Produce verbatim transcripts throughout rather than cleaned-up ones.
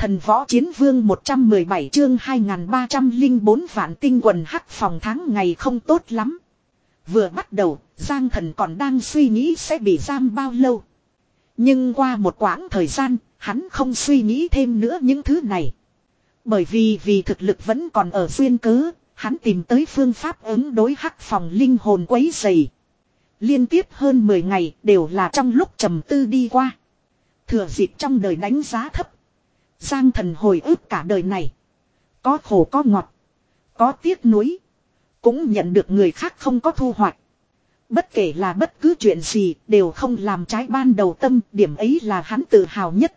Thần võ chiến vương một trăm mười bảy chương hai nghìn ba trăm lẻ bốn vạn tinh quần hắc phòng tháng ngày không tốt lắm. Vừa bắt đầu, Giang Thần còn đang suy nghĩ sẽ bị giam bao lâu. Nhưng qua một quãng thời gian, hắn không suy nghĩ thêm nữa những thứ này. Bởi vì vì thực lực vẫn còn ở duyên cớ, hắn tìm tới phương pháp ứng đối hắc phòng linh hồn quấy rầy. Liên tiếp hơn mười ngày đều là trong lúc trầm tư đi qua. Thừa dịp trong đời đánh giá thấp. Giang Thần hồi ức cả đời này. Có khổ có ngọt. Có tiếc nuối. Cũng nhận được người khác không có thu hoạch. Bất kể là bất cứ chuyện gì đều không làm trái ban đầu tâm. Điểm ấy là hắn tự hào nhất.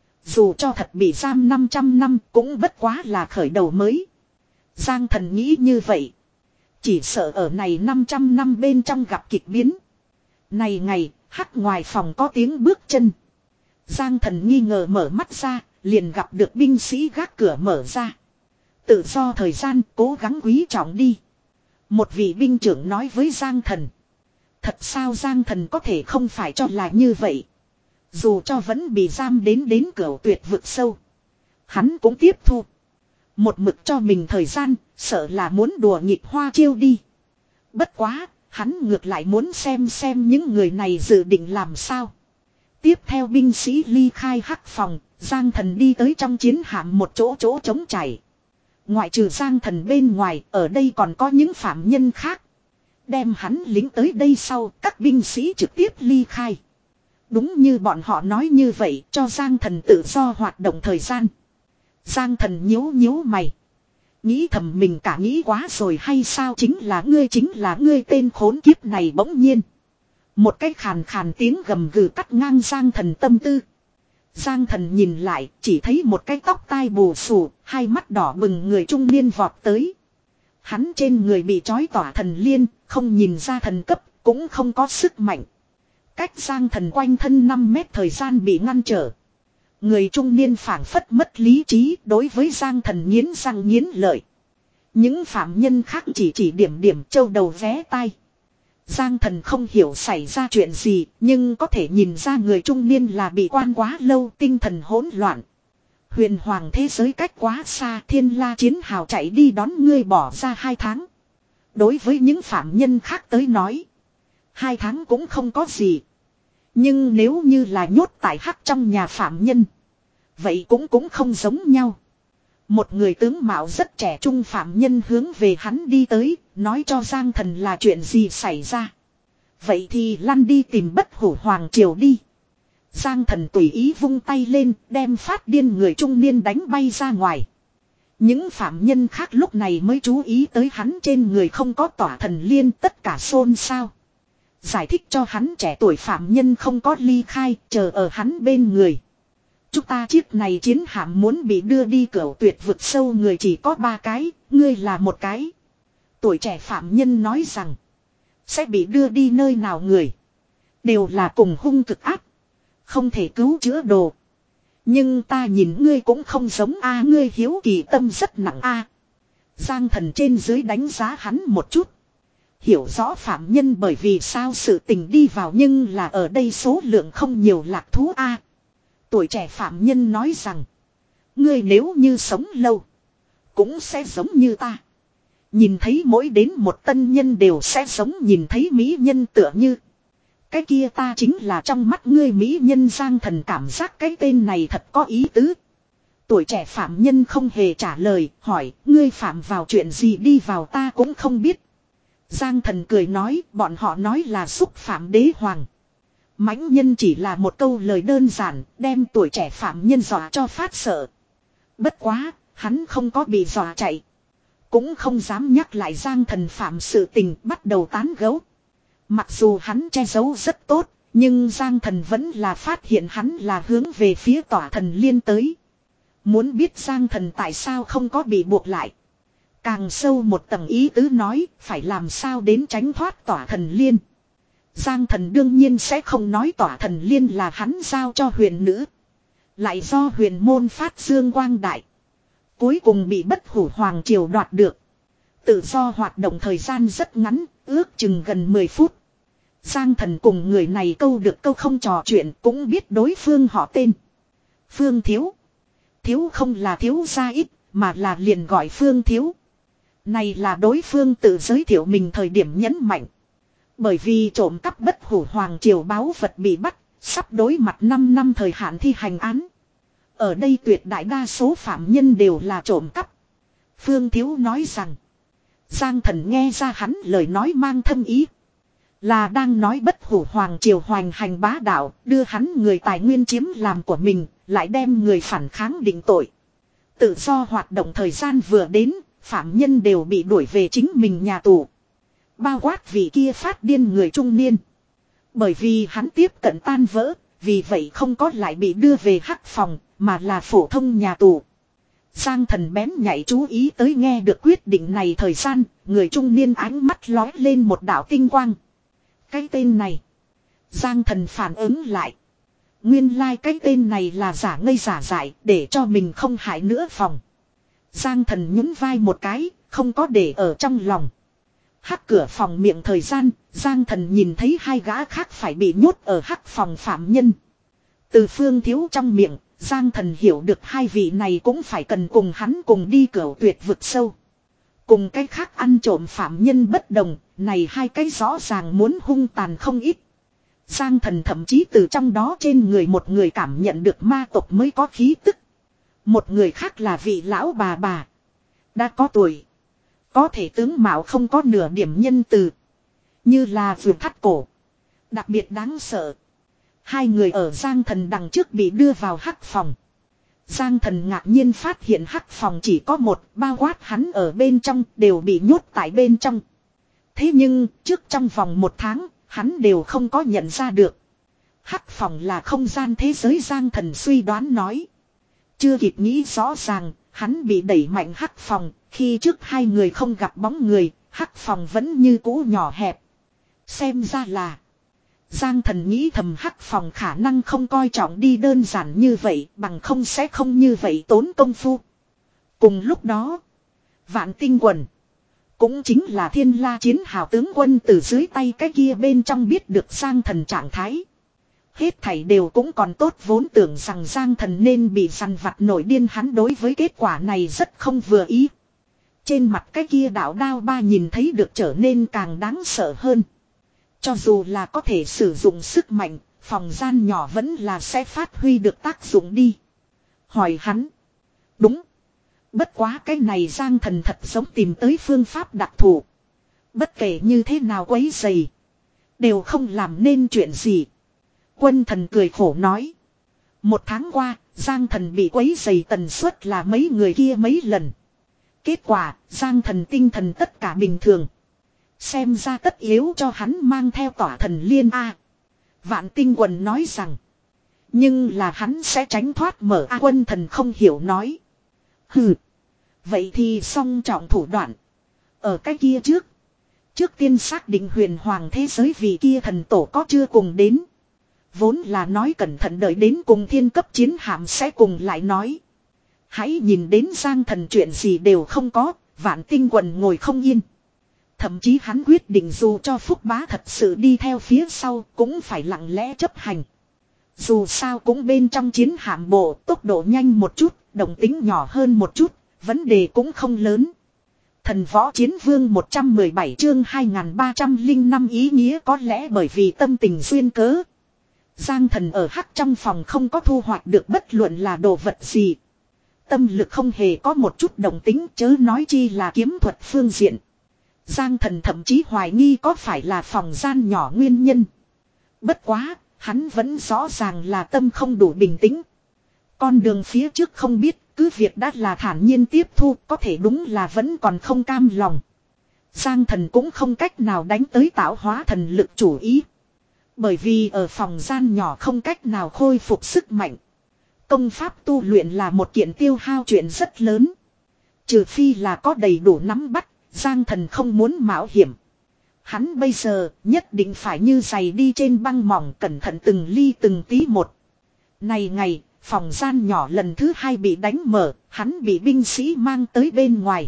Dù cho thật bị giam năm trăm năm cũng bất quá là khởi đầu mới. Giang Thần nghĩ như vậy. Chỉ sợ ở này năm trăm năm bên trong gặp kịch biến. Này ngày hắc ngoài phòng có tiếng bước chân. Giang Thần nghi ngờ mở mắt ra. Liền gặp được binh sĩ gác cửa mở ra. Tự do thời gian cố gắng quý trọng đi. Một vị binh trưởng nói với Giang Thần. Thật sao Giang Thần có thể không phải cho là như vậy. Dù cho vẫn bị giam đến đến cửa tuyệt vực sâu. Hắn cũng tiếp thu. Một mực cho mình thời gian, sợ là muốn đùa nghịch hoa chiêu đi. Bất quá, hắn ngược lại muốn xem xem những người này dự định làm sao. Tiếp theo binh sĩ ly khai hắc phòng. Giang Thần đi tới trong chiến hạm một chỗ chỗ trống chảy. Ngoại trừ Giang Thần bên ngoài, ở đây còn có những phạm nhân khác. Đem hắn lính tới đây sau, các binh sĩ trực tiếp ly khai. Đúng như bọn họ nói như vậy, cho Giang Thần tự do hoạt động thời gian. Giang Thần nhíu nhíu mày. Nghĩ thầm mình cả nghĩ quá rồi hay sao, chính là ngươi chính là ngươi tên khốn kiếp này. Bỗng nhiên một cái khàn khàn tiếng gầm gừ cắt ngang Giang Thần tâm tư. Giang Thần nhìn lại, chỉ thấy một cái tóc tai bù xù, hai mắt đỏ bừng người trung niên vọt tới. Hắn trên người bị trói tỏa thần liên, không nhìn ra thần cấp, cũng không có sức mạnh. Cách Giang Thần quanh thân năm mét thời gian bị ngăn trở. Người trung niên phảng phất mất lý trí, đối với Giang Thần nghiến răng nghiến lợi. Những phạm nhân khác chỉ chỉ điểm điểm châu đầu vé tai. Giang Thần không hiểu xảy ra chuyện gì, nhưng có thể nhìn ra người trung niên là bị quan quá lâu, tinh thần hỗn loạn. Huyền hoàng thế giới cách quá xa, Thiên La chiến hào chạy đi đón ngươi bỏ ra hai tháng. Đối với những phạm nhân khác tới nói, hai tháng cũng không có gì. Nhưng nếu như là nhốt tại hắc trong nhà phạm nhân, vậy cũng cũng không giống nhau. Một người tướng mạo rất trẻ trung phạm nhân hướng về hắn đi tới, nói cho Giang Thần là chuyện gì xảy ra. Vậy thì lăn đi tìm Bất Hủ Hoàng Triều đi. Giang Thần tùy ý vung tay lên, đem phát điên người trung niên đánh bay ra ngoài. Những phạm nhân khác lúc này mới chú ý tới hắn trên người không có tỏa thần liên, tất cả xôn xao. Giải thích cho hắn trẻ tuổi phạm nhân không có ly khai, chờ ở hắn bên người. Chúng ta chiếc này chiến hạm muốn bị đưa đi cửu tuyệt vực sâu người chỉ có ba cái, ngươi là một cái. Tuổi trẻ phạm nhân nói rằng, sẽ bị đưa đi nơi nào người. Đều là cùng hung cực áp. Không thể cứu chữa đồ. Nhưng ta nhìn ngươi cũng không giống a, ngươi hiếu kỳ tâm rất nặng a. Giang Thần trên dưới đánh giá hắn một chút. Hiểu rõ phạm nhân bởi vì sao sự tình đi vào, nhưng là ở đây số lượng không nhiều lạc thú a. Tuổi trẻ phạm nhân nói rằng, ngươi nếu như sống lâu, cũng sẽ giống như ta. Nhìn thấy mỗi đến một tân nhân đều sẽ giống nhìn thấy mỹ nhân tựa như. Cái kia ta chính là trong mắt ngươi mỹ nhân. Giang Thần cảm giác cái tên này thật có ý tứ. Tuổi trẻ phạm nhân không hề trả lời, hỏi, ngươi phạm vào chuyện gì đi vào ta cũng không biết. Giang Thần cười nói, bọn họ nói là xúc phạm đế hoàng. Mãnh nhân chỉ là một câu lời đơn giản, đem tuổi trẻ phạm nhân dọa cho phát sợ. Bất quá, hắn không có bị dọa chạy. Cũng không dám nhắc lại Giang Thần phạm sự tình, bắt đầu tán gẫu. Mặc dù hắn che giấu rất tốt, nhưng Giang Thần vẫn là phát hiện hắn là hướng về phía tỏa thần liên tới. Muốn biết Giang Thần tại sao không có bị buộc lại. Càng sâu một tầng ý tứ nói, phải làm sao đến tránh thoát tỏa thần liên. Giang Thần đương nhiên sẽ không nói tỏa thần liên là hắn giao cho huyền nữ. Lại do huyền môn phát dương quang đại. Cuối cùng bị Bất Hủ Hoàng Triều đoạt được. Tự do hoạt động thời gian rất ngắn, ước chừng gần mười phút. Giang Thần cùng người này câu được câu không trò chuyện, cũng biết đối phương họ tên. Phương Thiếu. Thiếu không là thiếu gia ít, mà là liền gọi Phương Thiếu. Này là đối phương tự giới thiệu mình thời điểm nhấn mạnh. Bởi vì trộm cắp bất hủ hoàng triều báu vật bị bắt, sắp đối mặt năm năm thời hạn thi hành án. Ở đây tuyệt đại đa số phạm nhân đều là trộm cắp. Phương Thiếu nói rằng, Giang Thần nghe ra hắn lời nói mang thâm ý. Là đang nói bất hủ hoàng triều hoành hành bá đạo, đưa hắn người tài nguyên chiếm làm của mình, lại đem người phản kháng định tội. Tự do hoạt động thời gian vừa đến, phạm nhân đều bị đuổi về chính mình nhà tù. Bao quát vị kia phát điên người trung niên. Bởi vì hắn tiếp cận tan vỡ, vì vậy không có lại bị đưa về hắc phòng, mà là phổ thông nhà tù. Giang Thần bén nhạy chú ý tới nghe được quyết định này thời gian, người trung niên ánh mắt lói lên một đạo tinh quang. Cái tên này. Giang Thần phản ứng lại. Nguyên lai like cái tên này là giả ngây giả dại để cho mình không hại nữa phòng. Giang Thần nhún vai một cái, không có để ở trong lòng. Hắc cửa phòng miệng thời gian, Giang Thần nhìn thấy hai gã khác phải bị nhốt ở hắc phòng phạm nhân. Từ Phương Thiếu trong miệng, Giang Thần hiểu được hai vị này cũng phải cần cùng hắn cùng đi cửu tuyệt vực sâu. Cùng cái khác ăn trộm phạm nhân bất đồng, này hai cái rõ ràng muốn hung tàn không ít. Giang Thần thậm chí từ trong đó trên người một người cảm nhận được ma tộc mới có khí tức. Một người khác là vị lão bà bà. Đã có tuổi. Có thể tướng mạo không có nửa điểm nhân từ. Như là vượt thắt cổ. Đặc biệt đáng sợ. Hai người ở Giang Thần đằng trước bị đưa vào hắc phòng. Giang Thần ngạc nhiên phát hiện hắc phòng chỉ có một, bao quát hắn ở bên trong đều bị nhốt tại bên trong. Thế nhưng trước trong vòng một tháng, hắn đều không có nhận ra được. Hắc phòng là không gian thế giới, Giang Thần suy đoán nói. Chưa kịp nghĩ rõ ràng, hắn bị đẩy mạnh hắc phòng, khi trước hai người không gặp bóng người, hắc phòng vẫn như cũ nhỏ hẹp. Xem ra là Giang Thần nghĩ thầm hắc phòng khả năng không coi trọng đi đơn giản như vậy, bằng không sẽ không như vậy tốn công phu. Cùng lúc đó, Vạn Tinh Quần, cũng chính là Thiên La Chiến hào tướng quân từ dưới tay cái kia bên trong biết được Giang Thần trạng thái. Hết thảy đều cũng còn tốt, vốn tưởng rằng Giang Thần nên bị săn vặt nổi điên, hắn đối với kết quả này rất không vừa ý. Trên mặt cái kia đạo đao ba nhìn thấy được trở nên càng đáng sợ hơn. Cho dù là có thể sử dụng sức mạnh, phòng gian nhỏ vẫn là sẽ phát huy được tác dụng đi. Hỏi hắn. Đúng. Bất quá cái này Giang Thần thật giống tìm tới phương pháp đặc thù. Bất kể như thế nào quấy rầy, đều không làm nên chuyện gì. Quân Thần cười khổ nói. Một tháng qua, Giang Thần bị quấy rầy tần suất là mấy người kia mấy lần. Kết quả, Giang Thần tinh thần tất cả bình thường. Xem ra tất yếu cho hắn mang theo tỏa thần liên A. Vạn Tinh Quần nói rằng. Nhưng là hắn sẽ tránh thoát mở A. Quân Thần không hiểu nói. Hừ. Vậy thì song trọng thủ đoạn. Ở cái kia trước. Trước tiên xác định huyền hoàng thế giới vì kia thần tổ có chưa cùng đến. Vốn là nói cẩn thận đợi đến cùng thiên cấp chiến hạm sẽ cùng lại nói. Hãy nhìn đến Giang Thần chuyện gì đều không có. Vạn Tinh Quần ngồi không yên. Thậm chí hắn quyết định dù cho Phúc Bá thật sự đi theo phía sau cũng phải lặng lẽ chấp hành. Dù sao cũng bên trong chiến hạm bộ, tốc độ nhanh một chút, động tính nhỏ hơn một chút, vấn đề cũng không lớn. Thần Võ Chiến Vương một trăm mười bảy chương hai nghìn ba trăm lẻ năm ý nghĩa có lẽ bởi vì tâm tình duyên cớ. Giang Thần ở hắc trong phòng không có thu hoạch được bất luận là đồ vật gì. Tâm lực không hề có một chút động tính, chớ nói chi là kiếm thuật phương diện. Giang Thần thậm chí hoài nghi có phải là phòng gian nhỏ nguyên nhân. Bất quá, hắn vẫn rõ ràng là tâm không đủ bình tĩnh. Con đường phía trước không biết, cứ việc đã là thản nhiên tiếp thu, có thể đúng là vẫn còn không cam lòng. Giang Thần cũng không cách nào đánh tới tạo hóa thần lực chủ ý. Bởi vì ở phòng gian nhỏ không cách nào khôi phục sức mạnh. Công pháp tu luyện là một kiện tiêu hao chuyện rất lớn. Trừ phi là có đầy đủ nắm bắt, Giang Thần không muốn mạo hiểm. Hắn bây giờ nhất định phải như giày đi trên băng mỏng, cẩn thận từng ly từng tí một. Này ngày, phòng gian nhỏ lần thứ hai bị đánh mở, hắn bị binh sĩ mang tới bên ngoài.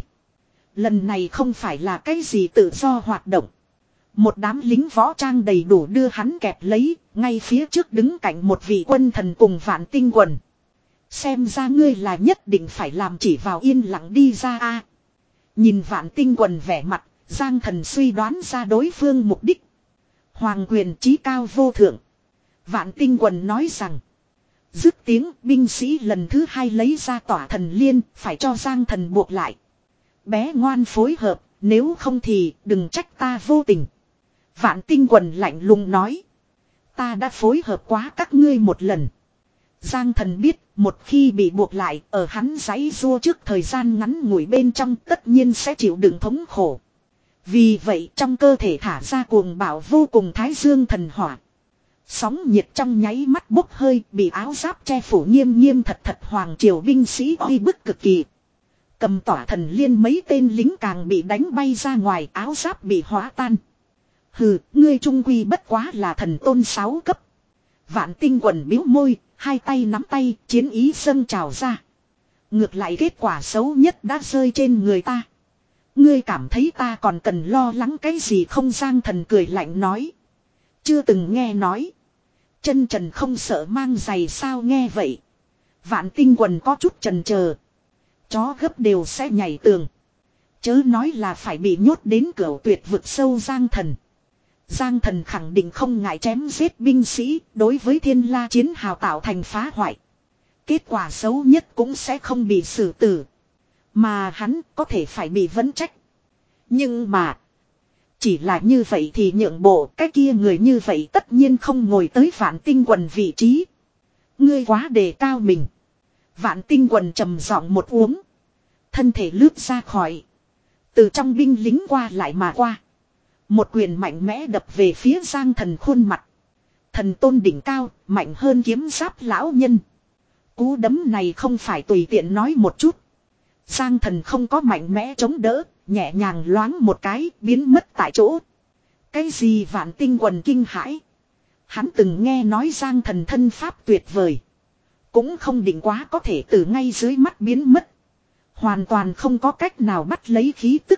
Lần này không phải là cái gì tự do hoạt động. Một đám lính võ trang đầy đủ đưa hắn kẹp lấy, ngay phía trước đứng cạnh một vị quân thần cùng Vạn Tinh Quần. Xem ra ngươi là nhất định phải làm chỉ vào yên lặng đi ra a. Nhìn Vạn Tinh Quần vẻ mặt, Giang Thần suy đoán ra đối phương mục đích. Hoàng quyền trí cao vô thượng. Vạn Tinh Quần nói rằng. Dứt tiếng binh sĩ lần thứ hai lấy ra tỏa thần liên, phải cho Giang Thần buộc lại. Bé ngoan phối hợp, nếu không thì đừng trách ta vô tình. Vạn Tinh Quần lạnh lùng nói. Ta đã phối hợp quá các ngươi một lần. Giang Thần biết, một khi bị buộc lại, ở hắn giãy giụa trước thời gian ngắn ngủi bên trong tất nhiên sẽ chịu đựng thống khổ. Vì vậy trong cơ thể thả ra cuồng bạo vô cùng thái dương thần hỏa. Sóng nhiệt trong nháy mắt bốc hơi, bị áo giáp che phủ nghiêm nghiêm thật thật hoàng triều binh sĩ uy bức cực kỳ. Cầm tỏa thần liên mấy tên lính càng bị đánh bay ra ngoài, áo giáp bị hóa tan. Hừ, ngươi trung quy bất quá là thần tôn sáu cấp. Vạn Tinh Quần bĩu môi, hai tay nắm tay, chiến ý dâng trào ra. Ngược lại kết quả xấu nhất đã rơi trên người ta. Ngươi cảm thấy ta còn cần lo lắng cái gì không? Giang Thần cười lạnh nói. Chưa từng nghe nói. Chân trần không sợ mang giày sao? Nghe vậy. Vạn Tinh Quần có chút chần chờ. Chó gấp đều sẽ nhảy tường. Chớ nói là phải bị nhốt đến cửa tuyệt vực sâu. Giang Thần. Giang Thần khẳng định không ngại chém giết binh sĩ, đối với Thiên La chiến hào tạo thành phá hoại. Kết quả xấu nhất cũng sẽ không bị xử tử. Mà hắn có thể phải bị vấn trách. Nhưng mà, chỉ là như vậy thì nhượng bộ, cái kia người như vậy tất nhiên không ngồi tới Vạn Tinh Quần vị trí. Ngươi quá đề cao mình. Vạn Tinh Quần trầm giọng một uống. Thân thể lướt ra khỏi. Từ trong binh lính qua lại mà qua. Một quyền mạnh mẽ đập về phía Giang Thần khuôn mặt. Thần tôn đỉnh cao, mạnh hơn kiếm giáp lão nhân. Cú đấm này không phải tùy tiện nói một chút. Giang Thần không có mạnh mẽ chống đỡ, nhẹ nhàng loáng một cái, biến mất tại chỗ. Cái gì? Vạn Tinh Quần kinh hãi. Hắn từng nghe nói Giang Thần thân pháp tuyệt vời. Cũng không định quá có thể từ ngay dưới mắt biến mất. Hoàn toàn không có cách nào bắt lấy khí tức.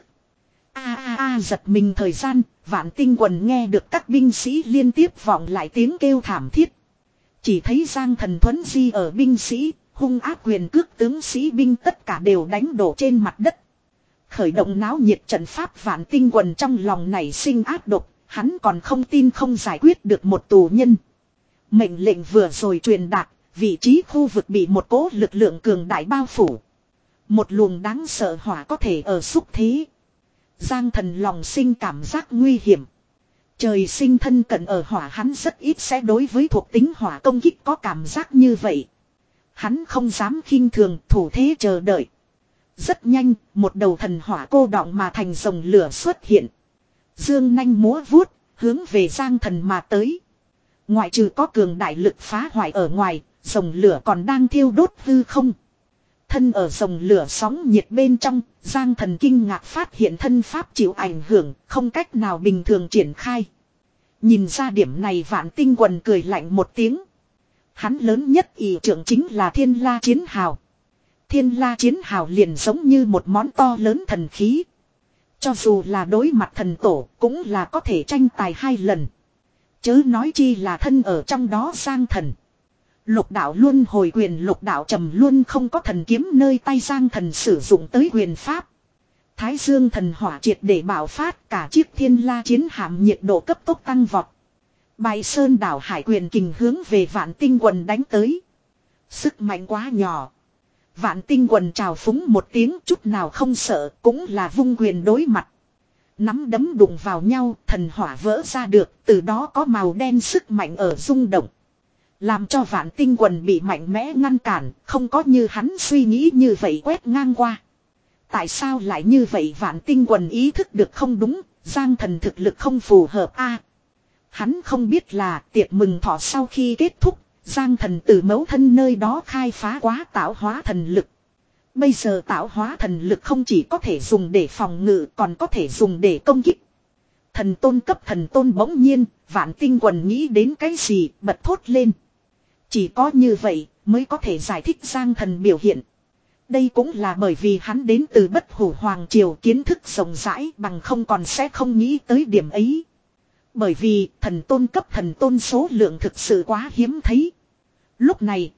A a a giật mình thời gian, Vạn Tinh Quần nghe được các binh sĩ liên tiếp vọng lại tiếng kêu thảm thiết. Chỉ thấy Giang Thần thuấn di ở binh sĩ, hung ác quyền cước tướng sĩ binh tất cả đều đánh đổ trên mặt đất. Khởi động náo nhiệt trận pháp. Vạn Tinh Quần trong lòng nảy sinh ác độc, hắn còn không tin không giải quyết được một tù nhân. Mệnh lệnh vừa rồi truyền đạt, vị trí khu vực bị một cỗ lực lượng cường đại bao phủ. Một luồng đáng sợ hỏa có thể ở xúc thế. Giang Thần lòng sinh cảm giác nguy hiểm. Trời sinh thân cận ở hỏa, hắn rất ít sẽ đối với thuộc tính hỏa công kích có cảm giác như vậy. Hắn không dám khinh thường, thủ thế chờ đợi. Rất nhanh, một đầu thần hỏa cô đọng mà thành rồng lửa xuất hiện. Dương nanh múa vuốt, hướng về Giang Thần mà tới. Ngoại trừ có cường đại lực phá hoại ở ngoài, rồng lửa còn đang thiêu đốt hư không. Thân ở rồng lửa sóng nhiệt bên trong, Giang Thần kinh ngạc phát hiện thân pháp chịu ảnh hưởng, không cách nào bình thường triển khai. Nhìn ra điểm này, Vạn Tinh Quần cười lạnh một tiếng. Hắn lớn nhất ý trưởng chính là Thiên La chiến hào. Thiên La chiến hào liền giống như một món to lớn thần khí. Cho dù là đối mặt thần tổ, cũng là có thể tranh tài hai lần. Chớ nói chi là thân ở trong đó Giang Thần. Lục đạo luân hồi quyền, lục đạo trầm luân không có thần kiếm nơi tay. Giang Thần sử dụng tới quyền pháp. Thái dương thần hỏa triệt để bạo phát, cả chiếc Thiên La chiến hạm nhiệt độ cấp tốc tăng vọt. Bài sơn đảo hải quyền kình hướng về Vạn Tinh Quần đánh tới. Sức mạnh quá nhỏ. Vạn Tinh Quần trào phúng một tiếng, chút nào không sợ, cũng là vung quyền đối mặt. Nắm đấm đụng vào nhau, thần hỏa vỡ ra được, từ đó có màu đen sức mạnh ở rung động. Làm cho Vạn Tinh Quần bị mạnh mẽ ngăn cản, không có như hắn suy nghĩ như vậy quét ngang qua. Tại sao lại như vậy? Vạn Tinh Quần ý thức được không đúng, Giang Thần thực lực không phù hợp a. Hắn không biết là tiệc mừng thọ sau khi kết thúc, Giang Thần từ mẫu thân nơi đó khai phá quá tạo hóa thần lực. Bây giờ tạo hóa thần lực không chỉ có thể dùng để phòng ngự, còn có thể dùng để công kích. Thần tôn cấp thần tôn. Bỗng nhiên, Vạn Tinh Quần nghĩ đến cái gì, bật thốt lên. Chỉ có như vậy mới có thể giải thích Giang Thần biểu hiện. Đây cũng là bởi vì hắn đến từ Bất Hủ Hoàng Triều, kiến thức rộng rãi, bằng không còn sẽ không nghĩ tới điểm ấy. Bởi vì thần tôn cấp thần tôn số lượng thực sự quá hiếm thấy. Lúc này,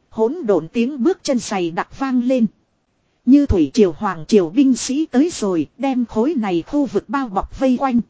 Hỗn độn tiếng bước chân giày đặc vang lên. Như thủy triều hoàng triều binh sĩ tới rồi, đem khối này khu vực bao bọc vây quanh.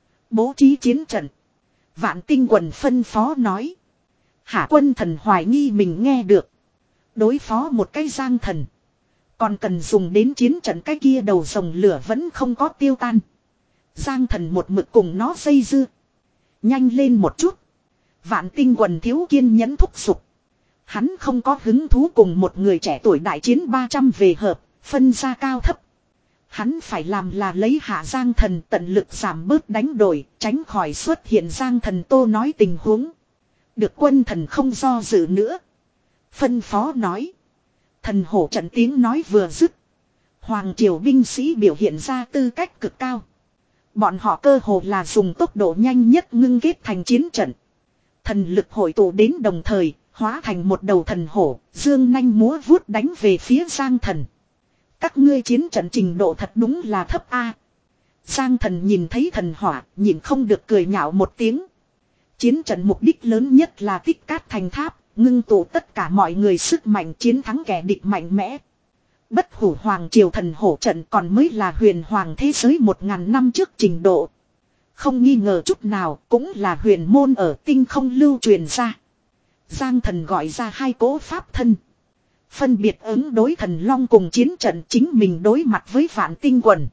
Bố trí chiến trận. Vạn Tinh Quần phân phó nói. Hạ quân thần hoài nghi mình nghe được. Đối phó một cái Giang Thần. Còn cần dùng đến chiến trận cái kia đầu rồng lửa vẫn không có tiêu tan. Giang Thần một mực cùng nó dây dưa. Nhanh lên một chút. Vạn Tinh Quần thiếu kiên nhẫn thúc giục. Hắn không có hứng thú cùng một người trẻ tuổi đại chiến ba trăm về hợp, phân ra cao thấp. Hắn phải làm là lấy hạ Giang Thần tận lực giảm bớt đánh đổi, tránh khỏi xuất hiện Giang Thần Tô nói tình huống. Được quân thần không do dự nữa. Phân phó nói. Thần hổ trận tiếng nói vừa dứt. Hoàng triều binh sĩ biểu hiện ra tư cách cực cao. Bọn họ cơ hồ là dùng tốc độ nhanh nhất ngưng kết thành chiến trận. Thần lực hội tụ đến đồng thời, hóa thành một đầu thần hổ, dương nanh múa vuốt đánh về phía Giang Thần. Các ngươi chiến trận trình độ thật đúng là thấp a. Giang Thần nhìn thấy thần hỏa, nhìn không được cười nhạo một tiếng. Chiến trận mục đích lớn nhất là tích cát thành tháp, ngưng tụ tất cả mọi người sức mạnh chiến thắng kẻ địch mạnh mẽ. Bất hủ hoàng triều thần hổ trận còn mới là huyền hoàng thế giới một ngàn năm trước trình độ. Không nghi ngờ chút nào, cũng là huyền môn ở tinh không lưu truyền ra. Giang Thần gọi ra hai cỗ pháp thân. Phân biệt ứng đối thần long cùng chiến trận chính mình đối mặt với Vạn Tinh Quần.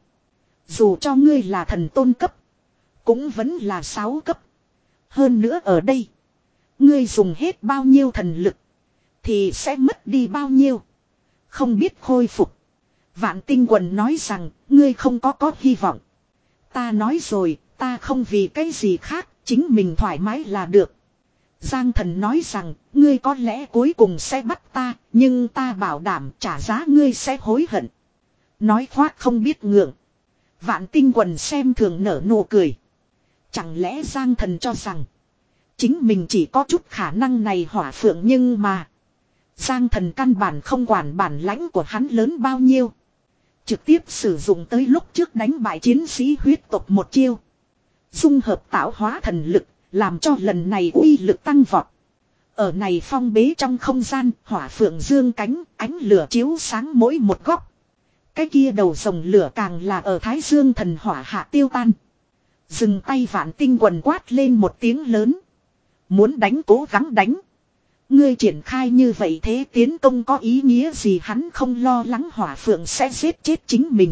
Dù cho ngươi là thần tôn cấp, cũng vẫn là sáu cấp. Hơn nữa ở đây, ngươi dùng hết bao nhiêu thần lực, thì sẽ mất đi bao nhiêu. Không biết khôi phục. Vạn Tinh Quần nói rằng, ngươi không có có hy vọng. Ta nói rồi, ta không vì cái gì khác, chính mình thoải mái là được. Giang Thần nói rằng, ngươi có lẽ cuối cùng sẽ bắt ta, nhưng ta bảo đảm trả giá ngươi sẽ hối hận. Nói khoác không biết ngượng. Vạn Tinh Quần xem thường nở nụ cười. Chẳng lẽ Giang Thần cho rằng, chính mình chỉ có chút khả năng này hỏa phượng nhưng mà. Giang Thần căn bản không quản bản lãnh của hắn lớn bao nhiêu. Trực tiếp sử dụng tới lúc trước đánh bại chiến sĩ huyết tộc một chiêu. Dung hợp tạo hóa thần lực, làm cho lần này uy lực tăng vọt. Ở này phong bế trong không gian, hỏa phượng dương cánh, ánh lửa chiếu sáng mỗi một góc. Cái kia đầu rồng lửa càng là ở Thái Dương thần hỏa hạ tiêu tan. Dừng tay Vạn Tinh Quần quát lên một tiếng lớn. Muốn đánh cố gắng đánh. Ngươi triển khai như vậy thế tiến công có ý nghĩa gì, hắn không lo lắng hỏa phượng sẽ giết chết chính mình.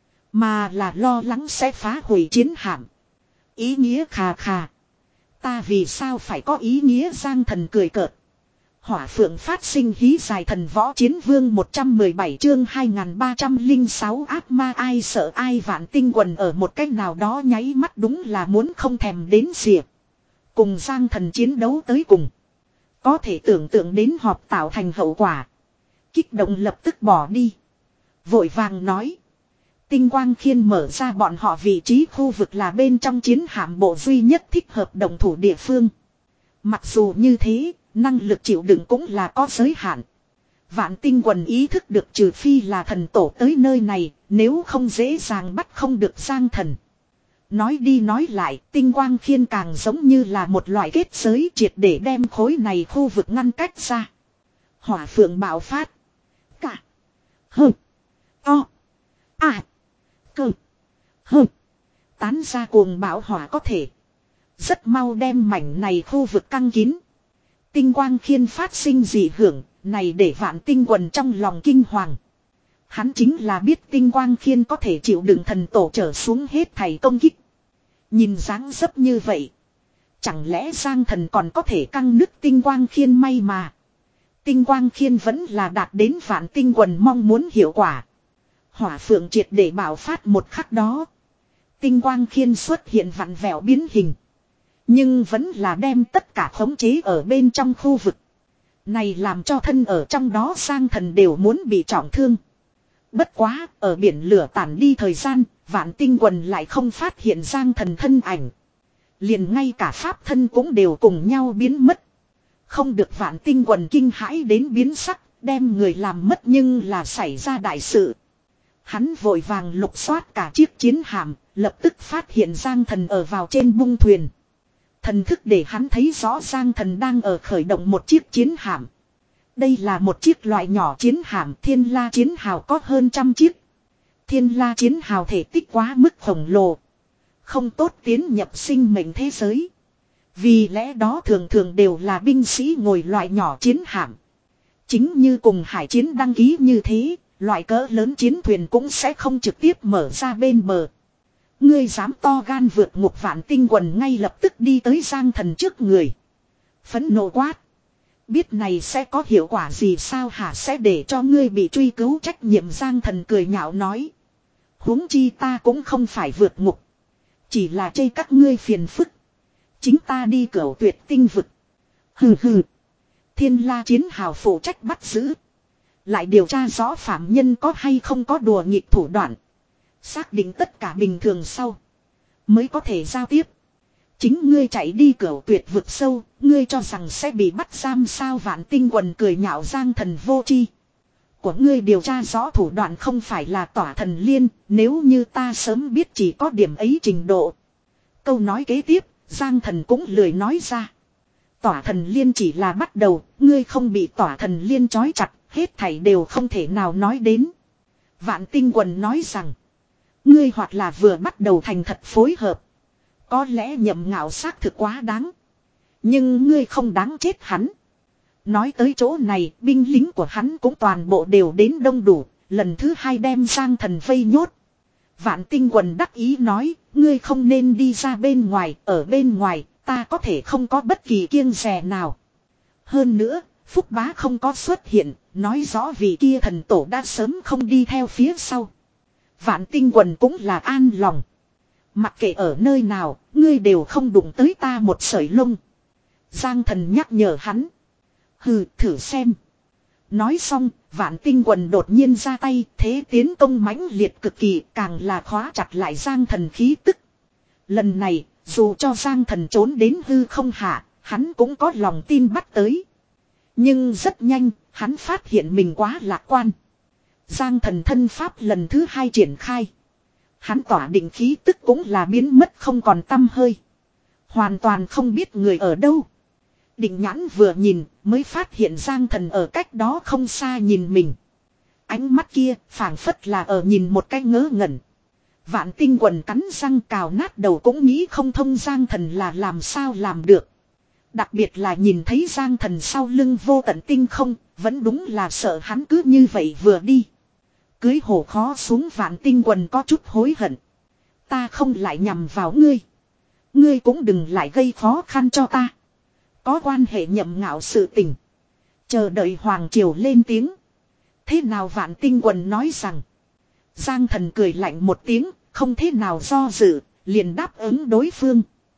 Mà là lo lắng sẽ phá hủy chiến hạm. Ý nghĩa khà khà. Ta vì sao phải có ý nghĩa, Giang Thần cười cợt. Hỏa phượng phát sinh hí dài thần võ chiến vương một trăm mười bảy chương hai nghìn ba trăm lẻ sáu ác ma ai sợ ai. Vạn Tinh Quần ở một cách nào đó nháy mắt đúng là muốn không thèm đến rìa. Cùng Giang Thần chiến đấu tới cùng. Có thể tưởng tượng đến họp tạo thành hậu quả. Kích động lập tức bỏ đi. Vội vàng nói. Tinh quang khiên mở ra bọn họ vị trí khu vực là bên trong chiến hạm bộ duy nhất thích hợp đồng thủ địa phương. Mặc dù như thế, năng lực chịu đựng cũng là có giới hạn. Vạn Tinh Quần ý thức được trừ phi là thần tổ tới nơi này, nếu không dễ dàng bắt không được Giang Thần. Nói đi nói lại, tinh quang khiên càng giống như là một loại kết giới triệt để đem khối này khu vực ngăn cách ra. Hỏa phượng bạo phát. Cả. Hơ. To. À. Cơ. Hơ. Tán ra cuồng bão hỏa có thể. Rất mau đem mảnh này khu vực căng kín. Tinh quang khiên phát sinh dị hưởng, này để Vạn Tinh Quần trong lòng kinh hoàng. Hắn chính là biết tinh quang khiên có thể chịu đựng thần tổ trở xuống hết thảy công kích. Nhìn dáng dấp như vậy. Chẳng lẽ Giang Thần còn có thể căng nứt tinh quang khiên, may mà. Tinh quang khiên vẫn là đạt đến Vạn Tinh Quần mong muốn hiệu quả. Hỏa phượng triệt để bạo phát một khắc đó. Tinh quang khiên xuất hiện vặn vẹo biến hình. Nhưng vẫn là đem tất cả khống chế ở bên trong khu vực. Này làm cho thân ở trong đó Giang Thần đều muốn bị trọng thương. Bất quá, ở biển lửa tản đi thời gian, Vạn Tinh Quần lại không phát hiện Giang Thần thân ảnh. Liền ngay cả pháp thân cũng đều cùng nhau biến mất. Không được Vạn Tinh Quần kinh hãi đến biến sắc, đem người làm mất nhưng là xảy ra đại sự. Hắn vội vàng lục soát cả chiếc chiến hạm, lập tức phát hiện Giang Thần ở vào trên bung thuyền. Thần thức để hắn thấy rõ Giang Thần đang ở khởi động một chiếc chiến hạm. Đây là một chiếc loại nhỏ chiến hạm, Thiên La chiến hào có hơn trăm chiếc. Thiên La chiến hào thể tích quá mức khổng lồ. Không tốt tiến nhập sinh mệnh thế giới. Vì lẽ đó thường thường đều là binh sĩ ngồi loại nhỏ chiến hạm. Chính như cùng hải chiến đăng ký như thế, loại cỡ lớn chiến thuyền cũng sẽ không trực tiếp mở ra bên bờ. Ngươi dám to gan vượt ngục Vạn Tinh Quần ngay lập tức đi tới Giang Thần trước người. Phẫn nộ quát. Biết này sẽ có hiệu quả gì sao hả, sẽ để cho ngươi bị truy cứu trách nhiệm. Giang Thần cười nhạo nói. Huống chi ta cũng không phải vượt ngục. Chỉ là chê các ngươi phiền phức. Chính ta đi cửu tuyệt tinh vực. Hừ hừ. Thiên La chiến hào phụ trách bắt giữ. Lại điều tra rõ phạm nhân có hay không có đùa nghịch thủ đoạn. Xác định tất cả bình thường sau. Mới có thể giao tiếp. Chính ngươi chạy đi cửu tuyệt vực sâu. Ngươi cho rằng sẽ bị bắt giam sao? Vạn Tinh Quần cười nhạo. Giang Thần vô tri. Của ngươi điều tra rõ thủ đoạn không phải là tỏa thần liên. Nếu như ta sớm biết chỉ có điểm ấy trình độ. Câu nói kế tiếp Giang Thần cũng lười nói ra. Tỏa thần liên chỉ là bắt đầu. Ngươi không bị tỏa thần liên trói chặt. Hết thảy đều không thể nào nói đến. Vạn Tinh Quần nói rằng. Ngươi hoặc là vừa bắt đầu thành thật phối hợp. Có lẽ Nhậm Ngạo xác thực quá đáng. Nhưng ngươi không đáng chết hắn. Nói tới chỗ này, binh lính của hắn cũng toàn bộ đều đến đông đủ. Lần thứ hai đem Giang Thần vây nhốt. Vạn Tinh Quần đắc ý nói. Ngươi không nên đi ra bên ngoài. Ở bên ngoài, ta có thể không có bất kỳ kiêng dè nào. Hơn nữa, Phúc Bá không có xuất hiện. Nói rõ vì kia thần tổ đã sớm không đi theo phía sau. Vạn Tinh Quần cũng là an lòng. Mặc kệ ở nơi nào, ngươi đều không đụng tới ta một sợi lông. Giang Thần nhắc nhở hắn. Hừ, thử xem. Nói xong, Vạn Tinh Quần đột nhiên ra tay, thế tiến công mãnh liệt cực kỳ, càng là khóa chặt lại Giang Thần khí tức. Lần này, dù cho Giang Thần trốn đến hư không hạ, hắn cũng có lòng tin bắt tới. Nhưng rất nhanh, hắn phát hiện mình quá lạc quan. Giang Thần thân pháp lần thứ hai triển khai. Hắn tỏa định khí tức cũng là biến mất không còn tăm hơi. Hoàn toàn không biết người ở đâu. Định nhãn vừa nhìn mới phát hiện Giang Thần ở cách đó không xa nhìn mình. Ánh mắt kia phảng phất là ở nhìn một cái ngớ ngẩn. Vạn Tinh Quần cắn răng cào nát đầu cũng nghĩ không thông Giang Thần là làm sao làm được. Đặc biệt là nhìn thấy Giang Thần sau lưng vô tận tinh không, vẫn đúng là sợ hắn cứ như vậy vừa đi. Cưới hổ khó xuống. Vạn Tinh Quần có chút hối hận. Ta không lại nhằm vào ngươi. Ngươi cũng đừng lại gây khó khăn cho ta. Có quan hệ Nhậm Ngạo sự tình. Chờ đợi Hoàng Triều lên tiếng. Thế nào? Vạn Tinh Quần nói rằng. Giang Thần cười lạnh một tiếng, không thế nào do dự, liền đáp ứng đối phương.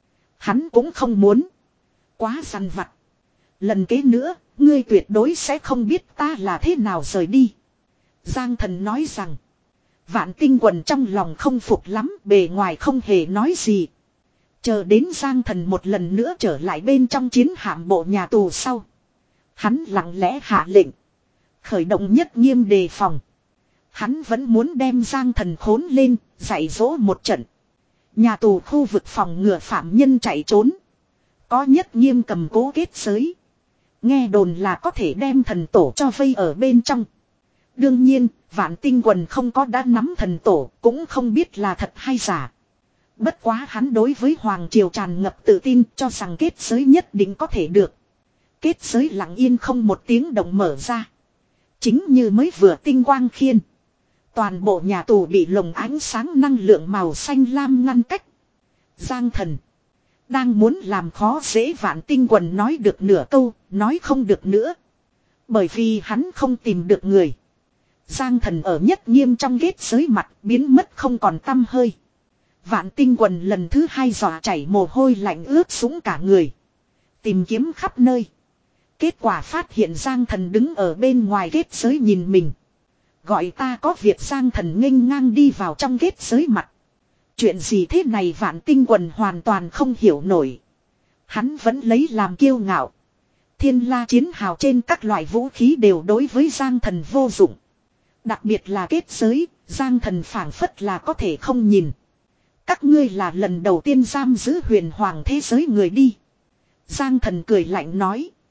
Hắn cũng không muốn. Quá săn vặt. Lần kế nữa, ngươi tuyệt đối sẽ không biết ta là thế nào rời đi. Giang Thần nói rằng. Vạn Tinh Quần trong lòng không phục lắm, bề ngoài không hề nói gì. Chờ đến Giang Thần một lần nữa trở lại bên trong chiến hạm bộ nhà tù sau. Hắn lặng lẽ hạ lệnh. Khởi động nhất nghiêm đề phòng. Hắn vẫn muốn đem Giang Thần khốn lên, dạy dỗ một trận. Nhà tù khu vực phòng ngừa phạm nhân chạy trốn. Có nhất nghiêm cầm cố kết giới. Nghe đồn là có thể đem thần tổ cho vây ở bên trong. Đương nhiên, Vạn Tinh Quần không có đã nắm thần tổ, cũng không biết là thật hay giả. Bất quá hắn đối với Hoàng Triều tràn ngập tự tin, cho rằng kết giới nhất định có thể được. Kết giới lặng yên không một tiếng động mở ra. Chính như mới vừa tinh quang khiên. Toàn bộ nhà tù bị lồng ánh sáng năng lượng màu xanh lam ngăn cách. Giang Thần đang muốn làm khó dễ Vạn Tinh Quần nói được nửa câu, nói không được nữa. Bởi vì hắn không tìm được người. Giang Thần ở nhất nghiêm trong kết giới mặt biến mất không còn tăm hơi. Vạn Tinh Quần lần thứ hai dọa chảy mồ hôi lạnh ướt sũng cả người. Tìm kiếm khắp nơi. Kết quả phát hiện Giang Thần đứng ở bên ngoài kết giới nhìn mình. Gọi ta có việc. Giang Thần nghênh ngang đi vào trong kết giới mặt. Chuyện gì thế này? Vạn Tinh Quần hoàn toàn không hiểu nổi. Hắn vẫn lấy làm kiêu ngạo. Thiên La chiến hào trên các loại vũ khí đều đối với Giang Thần vô dụng. Đặc biệt là kết giới, Giang Thần phảng phất là có thể không nhìn. Các ngươi là lần đầu tiên giam giữ huyền hoàng thế giới người đi. Giang Thần cười lạnh nói.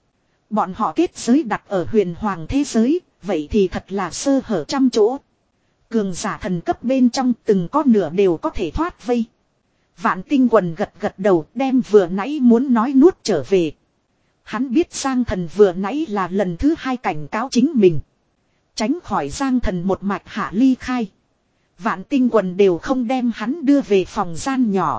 Bọn họ kết giới đặt ở huyền hoàng thế giới, vậy thì thật là sơ hở trăm chỗ. Cường giả thần cấp bên trong từng có nửa đều có thể thoát vây. Vạn Tinh Quần gật gật đầu đem vừa nãy muốn nói nuốt trở về. Hắn biết Giang Thần vừa nãy là lần thứ hai cảnh cáo chính mình. Tránh khỏi Giang Thần một mạch hạ ly khai. Vạn Tinh Quần đều không đem hắn đưa về phòng gian nhỏ.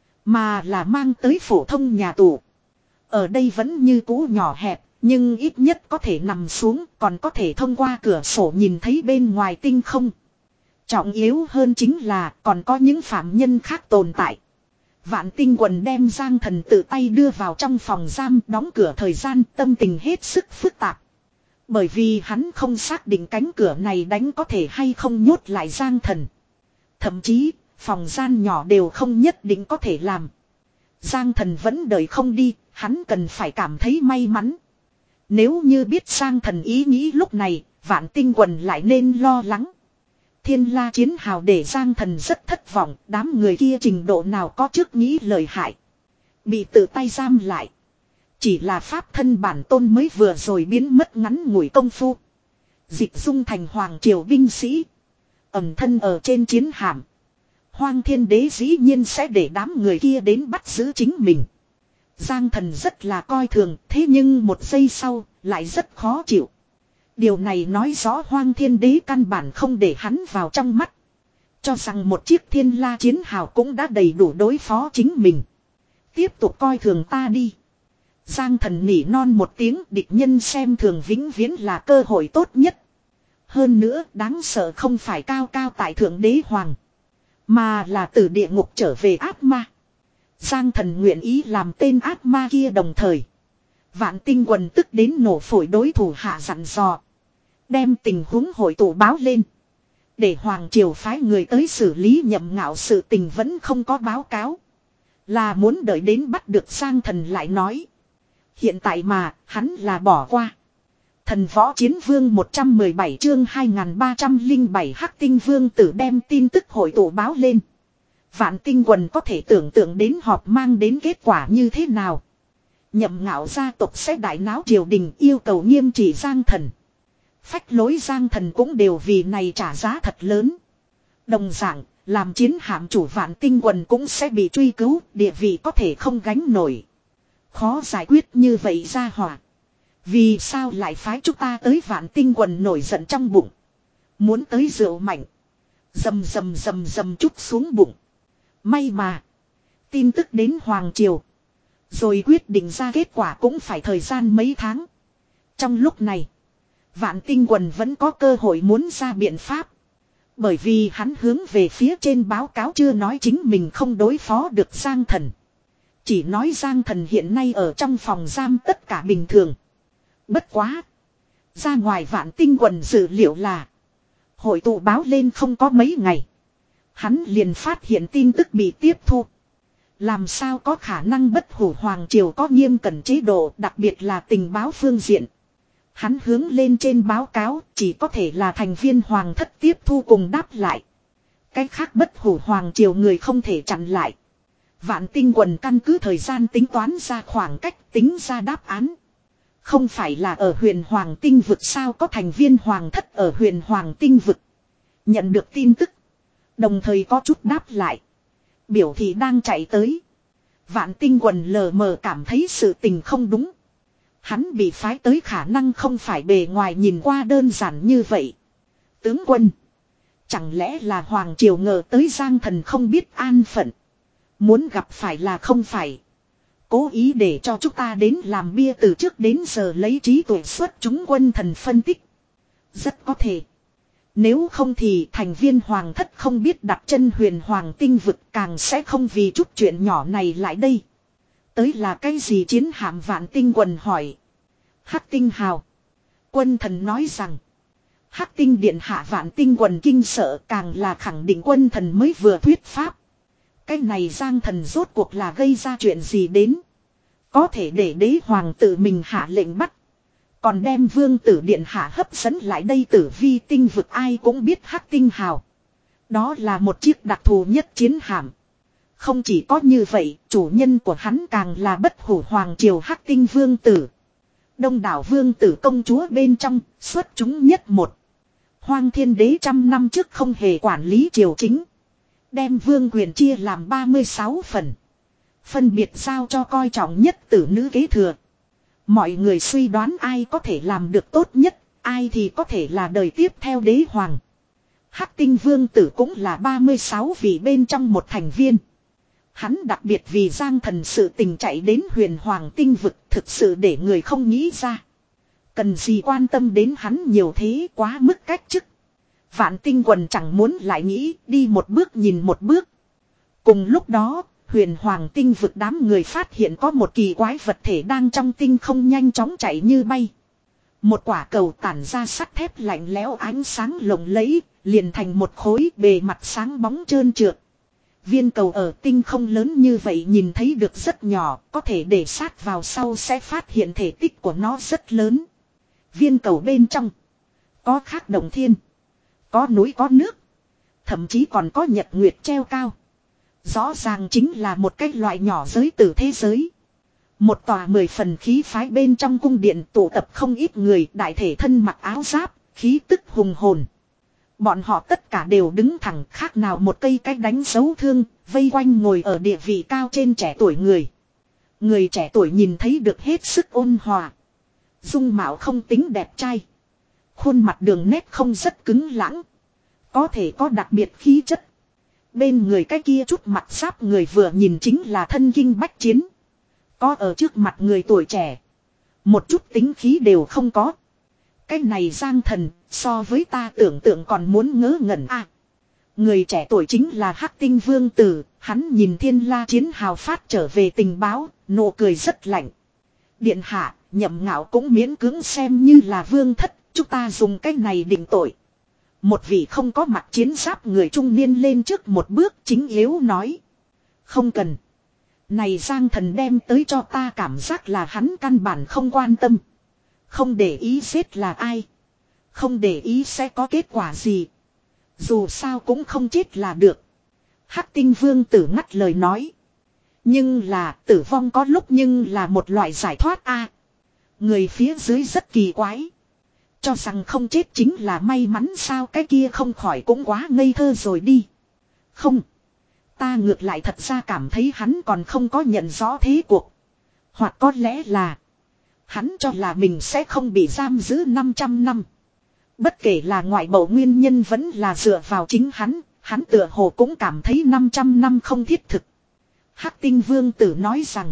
Mà là mang tới phổ thông nhà tù. Ở đây vẫn như cũ nhỏ hẹp. Nhưng ít nhất có thể nằm xuống. Còn có thể thông qua cửa sổ nhìn thấy bên ngoài tinh không. Trọng yếu hơn chính là còn có những phạm nhân khác tồn tại. Vạn Tinh Quần đem Giang Thần tự tay đưa vào trong phòng giam, đóng cửa thời gian, tâm tình hết sức phức tạp. Bởi vì hắn không xác định cánh cửa này đánh có thể hay không nhốt lại Giang Thần. Thậm chí, phòng gian nhỏ đều không nhất định có thể làm. Giang Thần vẫn đợi không đi, hắn cần phải cảm thấy may mắn. Nếu như biết Giang Thần ý nghĩ lúc này, Vạn Tinh Quần lại nên lo lắng. Thiên La chiến hào để Giang Thần rất thất vọng, đám người kia trình độ nào có trước nghĩ lời hại. Bị tự tay giam lại. Chỉ là pháp thân bản tôn mới vừa rồi biến mất ngắn ngủi công phu. Dịch dung thành hoàng triều binh sĩ. Ẩm thân ở trên chiến hạm. Hoang Thiên Đế dĩ nhiên sẽ để đám người kia đến bắt giữ chính mình. Giang Thần rất là coi thường, thế nhưng một giây sau, lại rất khó chịu. Điều này nói rõ Hoang Thiên Đế căn bản không để hắn vào trong mắt. Cho rằng một chiếc Thiên La chiến hào cũng đã đầy đủ đối phó chính mình. Tiếp tục coi thường ta đi. Giang Thần nỉ non một tiếng, địch nhân xem thường vĩnh viễn là cơ hội tốt nhất. Hơn nữa đáng sợ không phải cao cao tại thượng đế hoàng. Mà là từ địa ngục trở về ác ma. Giang Thần nguyện ý làm tên ác ma kia đồng thời. Vạn Tinh Quần tức đến nổ phổi đối thủ hạ dặn dò. Đem tình huống hội tụ báo lên. Để Hoàng Triều phái người tới xử lý Nhậm Ngạo sự tình vẫn không có báo cáo. Là muốn đợi đến bắt được Giang Thần lại nói. Hiện tại mà hắn là bỏ qua. Thần Võ Chiến Vương một trăm mười bảy chương hai nghìn ba trăm lẻ bảy Hắc Tinh Vương tử đem tin tức hội tụ báo lên. Vạn Tinh Quần có thể tưởng tượng đến họp mang đến kết quả như thế nào. Nhậm Ngạo gia tộc sẽ đại náo triều đình yêu cầu nghiêm trị Giang Thần. Phách lối Giang Thần cũng đều vì này trả giá thật lớn. Đồng dạng, làm chiến hạm chủ Vạn Tinh Quần cũng sẽ bị truy cứu, địa vị có thể không gánh nổi. Khó giải quyết như vậy ra hỏa. Vì sao lại phái chúng ta tới Vạn Tinh Quần nổi giận trong bụng. Muốn tới rượu mạnh. Dầm dầm dầm dầm chút xuống bụng. May mà. Tin tức đến Hoàng Triều. Rồi quyết định ra kết quả cũng phải thời gian mấy tháng. Trong lúc này. Vạn Tinh Quần vẫn có cơ hội muốn ra biện pháp. Bởi vì hắn hướng về phía trên báo cáo chưa nói chính mình không đối phó được Giang Thần. Chỉ nói Giang Thần hiện nay ở trong phòng giam tất cả bình thường. Bất quá. Ra ngoài Vạn Tinh Quần dự liệu là. Hội tụ báo lên không có mấy ngày. Hắn liền phát hiện tin tức bị tiếp thu. Làm sao có khả năng bất hủ Hoàng Triều có nghiêm cẩn chế độ, đặc biệt là tình báo phương diện. Hắn hướng lên trên báo cáo chỉ có thể là thành viên Hoàng thất tiếp thu cùng đáp lại. Cái khác bất hủ Hoàng Triều người không thể chặn lại. Vạn Tinh Quần căn cứ thời gian tính toán ra khoảng cách, tính ra đáp án. Không phải là ở huyền Hoàng Tinh vực sao, có thành viên Hoàng thất ở huyền Hoàng Tinh vực. Nhận được tin tức. Đồng thời có chút đáp lại. Biểu thị đang chạy tới. Vạn Tinh Quần lờ mờ cảm thấy sự tình không đúng. Hắn bị phái tới khả năng không phải bề ngoài nhìn qua đơn giản như vậy. Tướng quân. Chẳng lẽ là Hoàng Triều ngờ tới Giang Thần không biết an phận. Muốn gặp phải là không phải. Cố ý để cho chúng ta đến làm bia từ trước đến giờ lấy trí tuệ xuất chúng quân thần phân tích. Rất có thể. Nếu không thì thành viên Hoàng thất không biết đặt chân huyền Hoàng Tinh vực, càng sẽ không vì chút chuyện nhỏ này lại đây. Tới là cái gì chiến hạm Vạn Tinh Quần hỏi. Hắc Tinh hào. Quân thần nói rằng. Hắc Tinh điện hạ Vạn Tinh Quần kinh sợ, càng là khẳng định quân thần mới vừa thuyết pháp. Cái này Giang Thần rốt cuộc là gây ra chuyện gì đến. Có thể để đế hoàng tự mình hạ lệnh bắt. Còn đem vương tử điện hạ hấp dẫn lại đây, tử vi tinh vực ai cũng biết Hắc Tinh hào. Đó là một chiếc đặc thù nhất chiến hạm. Không chỉ có như vậy, chủ nhân của hắn càng là bất hủ Hoàng Triều Hắc Tinh vương tử. Đông đảo vương tử công chúa bên trong, xuất chúng nhất một. Hoang Thiên Đế trăm năm trước không hề quản lý triều chính. Đem vương quyền chia làm ba mươi sáu phần. Phân biệt giao cho coi trọng nhất tử nữ kế thừa. Mọi người suy đoán ai có thể làm được tốt nhất, ai thì có thể là đời tiếp theo đế hoàng. Hắc Tinh Vương tử cũng là ba mươi sáu vị bên trong một thành viên. Hắn đặc biệt vì Giang Thần sự tình chạy đến huyền hoàng tinh vực, thực sự để người không nghĩ ra. Cần gì quan tâm đến hắn nhiều thế, quá mức cách chức. Vạn Tinh Quần chẳng muốn lại nghĩ, đi một bước nhìn một bước. Cùng lúc đó, huyền hoàng tinh vực đám người phát hiện có một kỳ quái vật thể đang trong tinh không nhanh chóng chạy như bay. Một quả cầu tản ra sắt thép lạnh lẽo, ánh sáng lộng lẫy, liền thành một khối bề mặt sáng bóng trơn trượt. Viên cầu ở tinh không lớn như vậy nhìn thấy được rất nhỏ, có thể để sát vào sau sẽ phát hiện thể tích của nó rất lớn. Viên cầu bên trong có khác động thiên, có núi có nước, thậm chí còn có nhật nguyệt treo cao. Rõ ràng chính là một cái loại nhỏ giới tử thế giới. Một tòa mười phần khí phái bên trong cung điện tụ tập không ít người, đại thể thân mặc áo giáp, khí tức hùng hồn. Bọn họ tất cả đều đứng thẳng, khác nào một cây cách đánh dấu thương, vây quanh ngồi ở địa vị cao trên trẻ tuổi người. Người trẻ tuổi nhìn thấy được hết sức ôn hòa. Dung mạo không tính đẹp trai. Khuôn mặt đường nét không rất cứng lãng. Có thể có đặc biệt khí chất. Bên người cái kia chút mặt giáp người vừa nhìn chính là thân kinh bách chiến. Có ở trước mặt người tuổi trẻ. Một chút tính khí đều không có. Cái này Giang Thần, so với ta tưởng tượng còn muốn ngớ ngẩn à. Người trẻ tuổi chính là Hắc Tinh Vương Tử, hắn nhìn Thiên La Chiến Hào phát trở về tình báo, nụ cười rất lạnh. Điện hạ, Nhậm Ngạo cũng miễn cưỡng xem như là vương thất, chúng ta dùng cái này định tội. Một vị không có mặt chiến giáp người trung niên lên trước một bước chính yếu nói. Không cần. Này Giang Thần đem tới cho ta cảm giác là hắn căn bản không quan tâm. Không để ý giết là ai. Không để ý sẽ có kết quả gì. Dù sao cũng không chết là được. Hắc Tinh Vương Tử ngắt lời nói. Nhưng là tử vong có lúc nhưng là một loại giải thoát a. Người phía dưới rất kỳ quái. Cho rằng không chết chính là may mắn sao, cái kia không khỏi cũng quá ngây thơ rồi đi. Không. Ta ngược lại thật ra cảm thấy hắn còn không có nhận rõ thế cuộc. Hoặc có lẽ là hắn cho là mình sẽ không bị giam giữ năm trăm năm. Bất kể là ngoại bầu nguyên nhân vẫn là dựa vào chính hắn, hắn tựa hồ cũng cảm thấy năm trăm năm không thiết thực. Hắc Tinh Vương Tử nói rằng,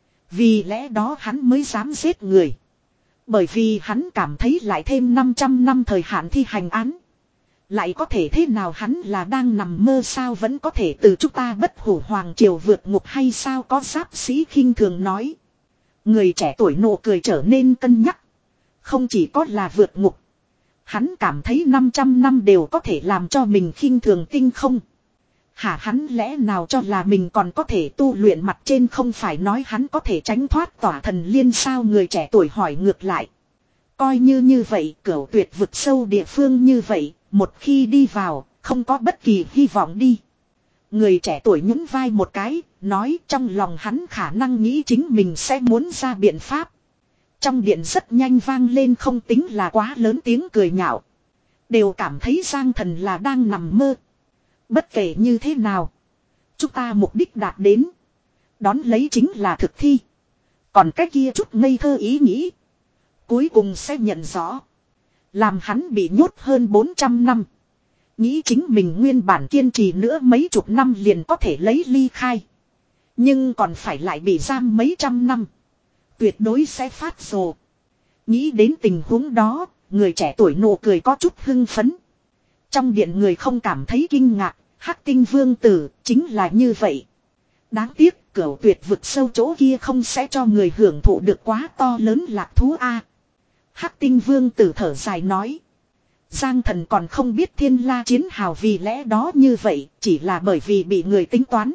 vì lẽ đó hắn mới dám giết người. Bởi vì hắn cảm thấy lại thêm năm trăm năm thời hạn thi hành án. Lại có thể thế nào, hắn là đang nằm mơ sao, vẫn có thể từ chúng ta bất hủ hoàng triều vượt ngục hay sao, có giáp sĩ khinh thường nói. Người trẻ tuổi nụ cười trở nên cân nhắc. Không chỉ có là vượt ngục. Hắn cảm thấy năm trăm năm đều có thể làm cho mình khinh thường tinh không. Hả, hắn lẽ nào cho là mình còn có thể tu luyện mặt trên, không phải nói hắn có thể tránh thoát tỏa thần liên sao? Người trẻ tuổi hỏi ngược lại. Coi như như vậy, cửu tuyệt vực sâu địa phương như vậy, một khi đi vào, không có bất kỳ hy vọng đi. Người trẻ tuổi nhún vai một cái, nói trong lòng hắn khả năng nghĩ chính mình sẽ muốn ra biện pháp. Trong điện rất nhanh vang lên không tính là quá lớn tiếng cười nhạo. Đều cảm thấy Giang Thần là đang nằm mơ. Bất kể như thế nào, chúng ta mục đích đạt đến. Đón lấy chính là thực thi. Còn cái kia chút ngây thơ ý nghĩ, cuối cùng sẽ nhận rõ. Làm hắn bị nhốt hơn bốn trăm năm. Nghĩ chính mình nguyên bản kiên trì nữa mấy chục năm liền có thể lấy ly khai. Nhưng còn phải lại bị giam mấy trăm năm. Tuyệt đối sẽ phát rồ. Nghĩ đến tình huống đó, người trẻ tuổi nụ cười có chút hưng phấn. Trong điện người không cảm thấy kinh ngạc, Hắc Tinh Vương Tử chính là như vậy. Đáng tiếc cửu tuyệt vực sâu chỗ kia không sẽ cho người hưởng thụ được quá to lớn lạc thú a. Hắc Tinh Vương Tử thở dài nói. Giang Thần còn không biết Thiên La Chiến Hào vì lẽ đó như vậy, chỉ là bởi vì bị người tính toán.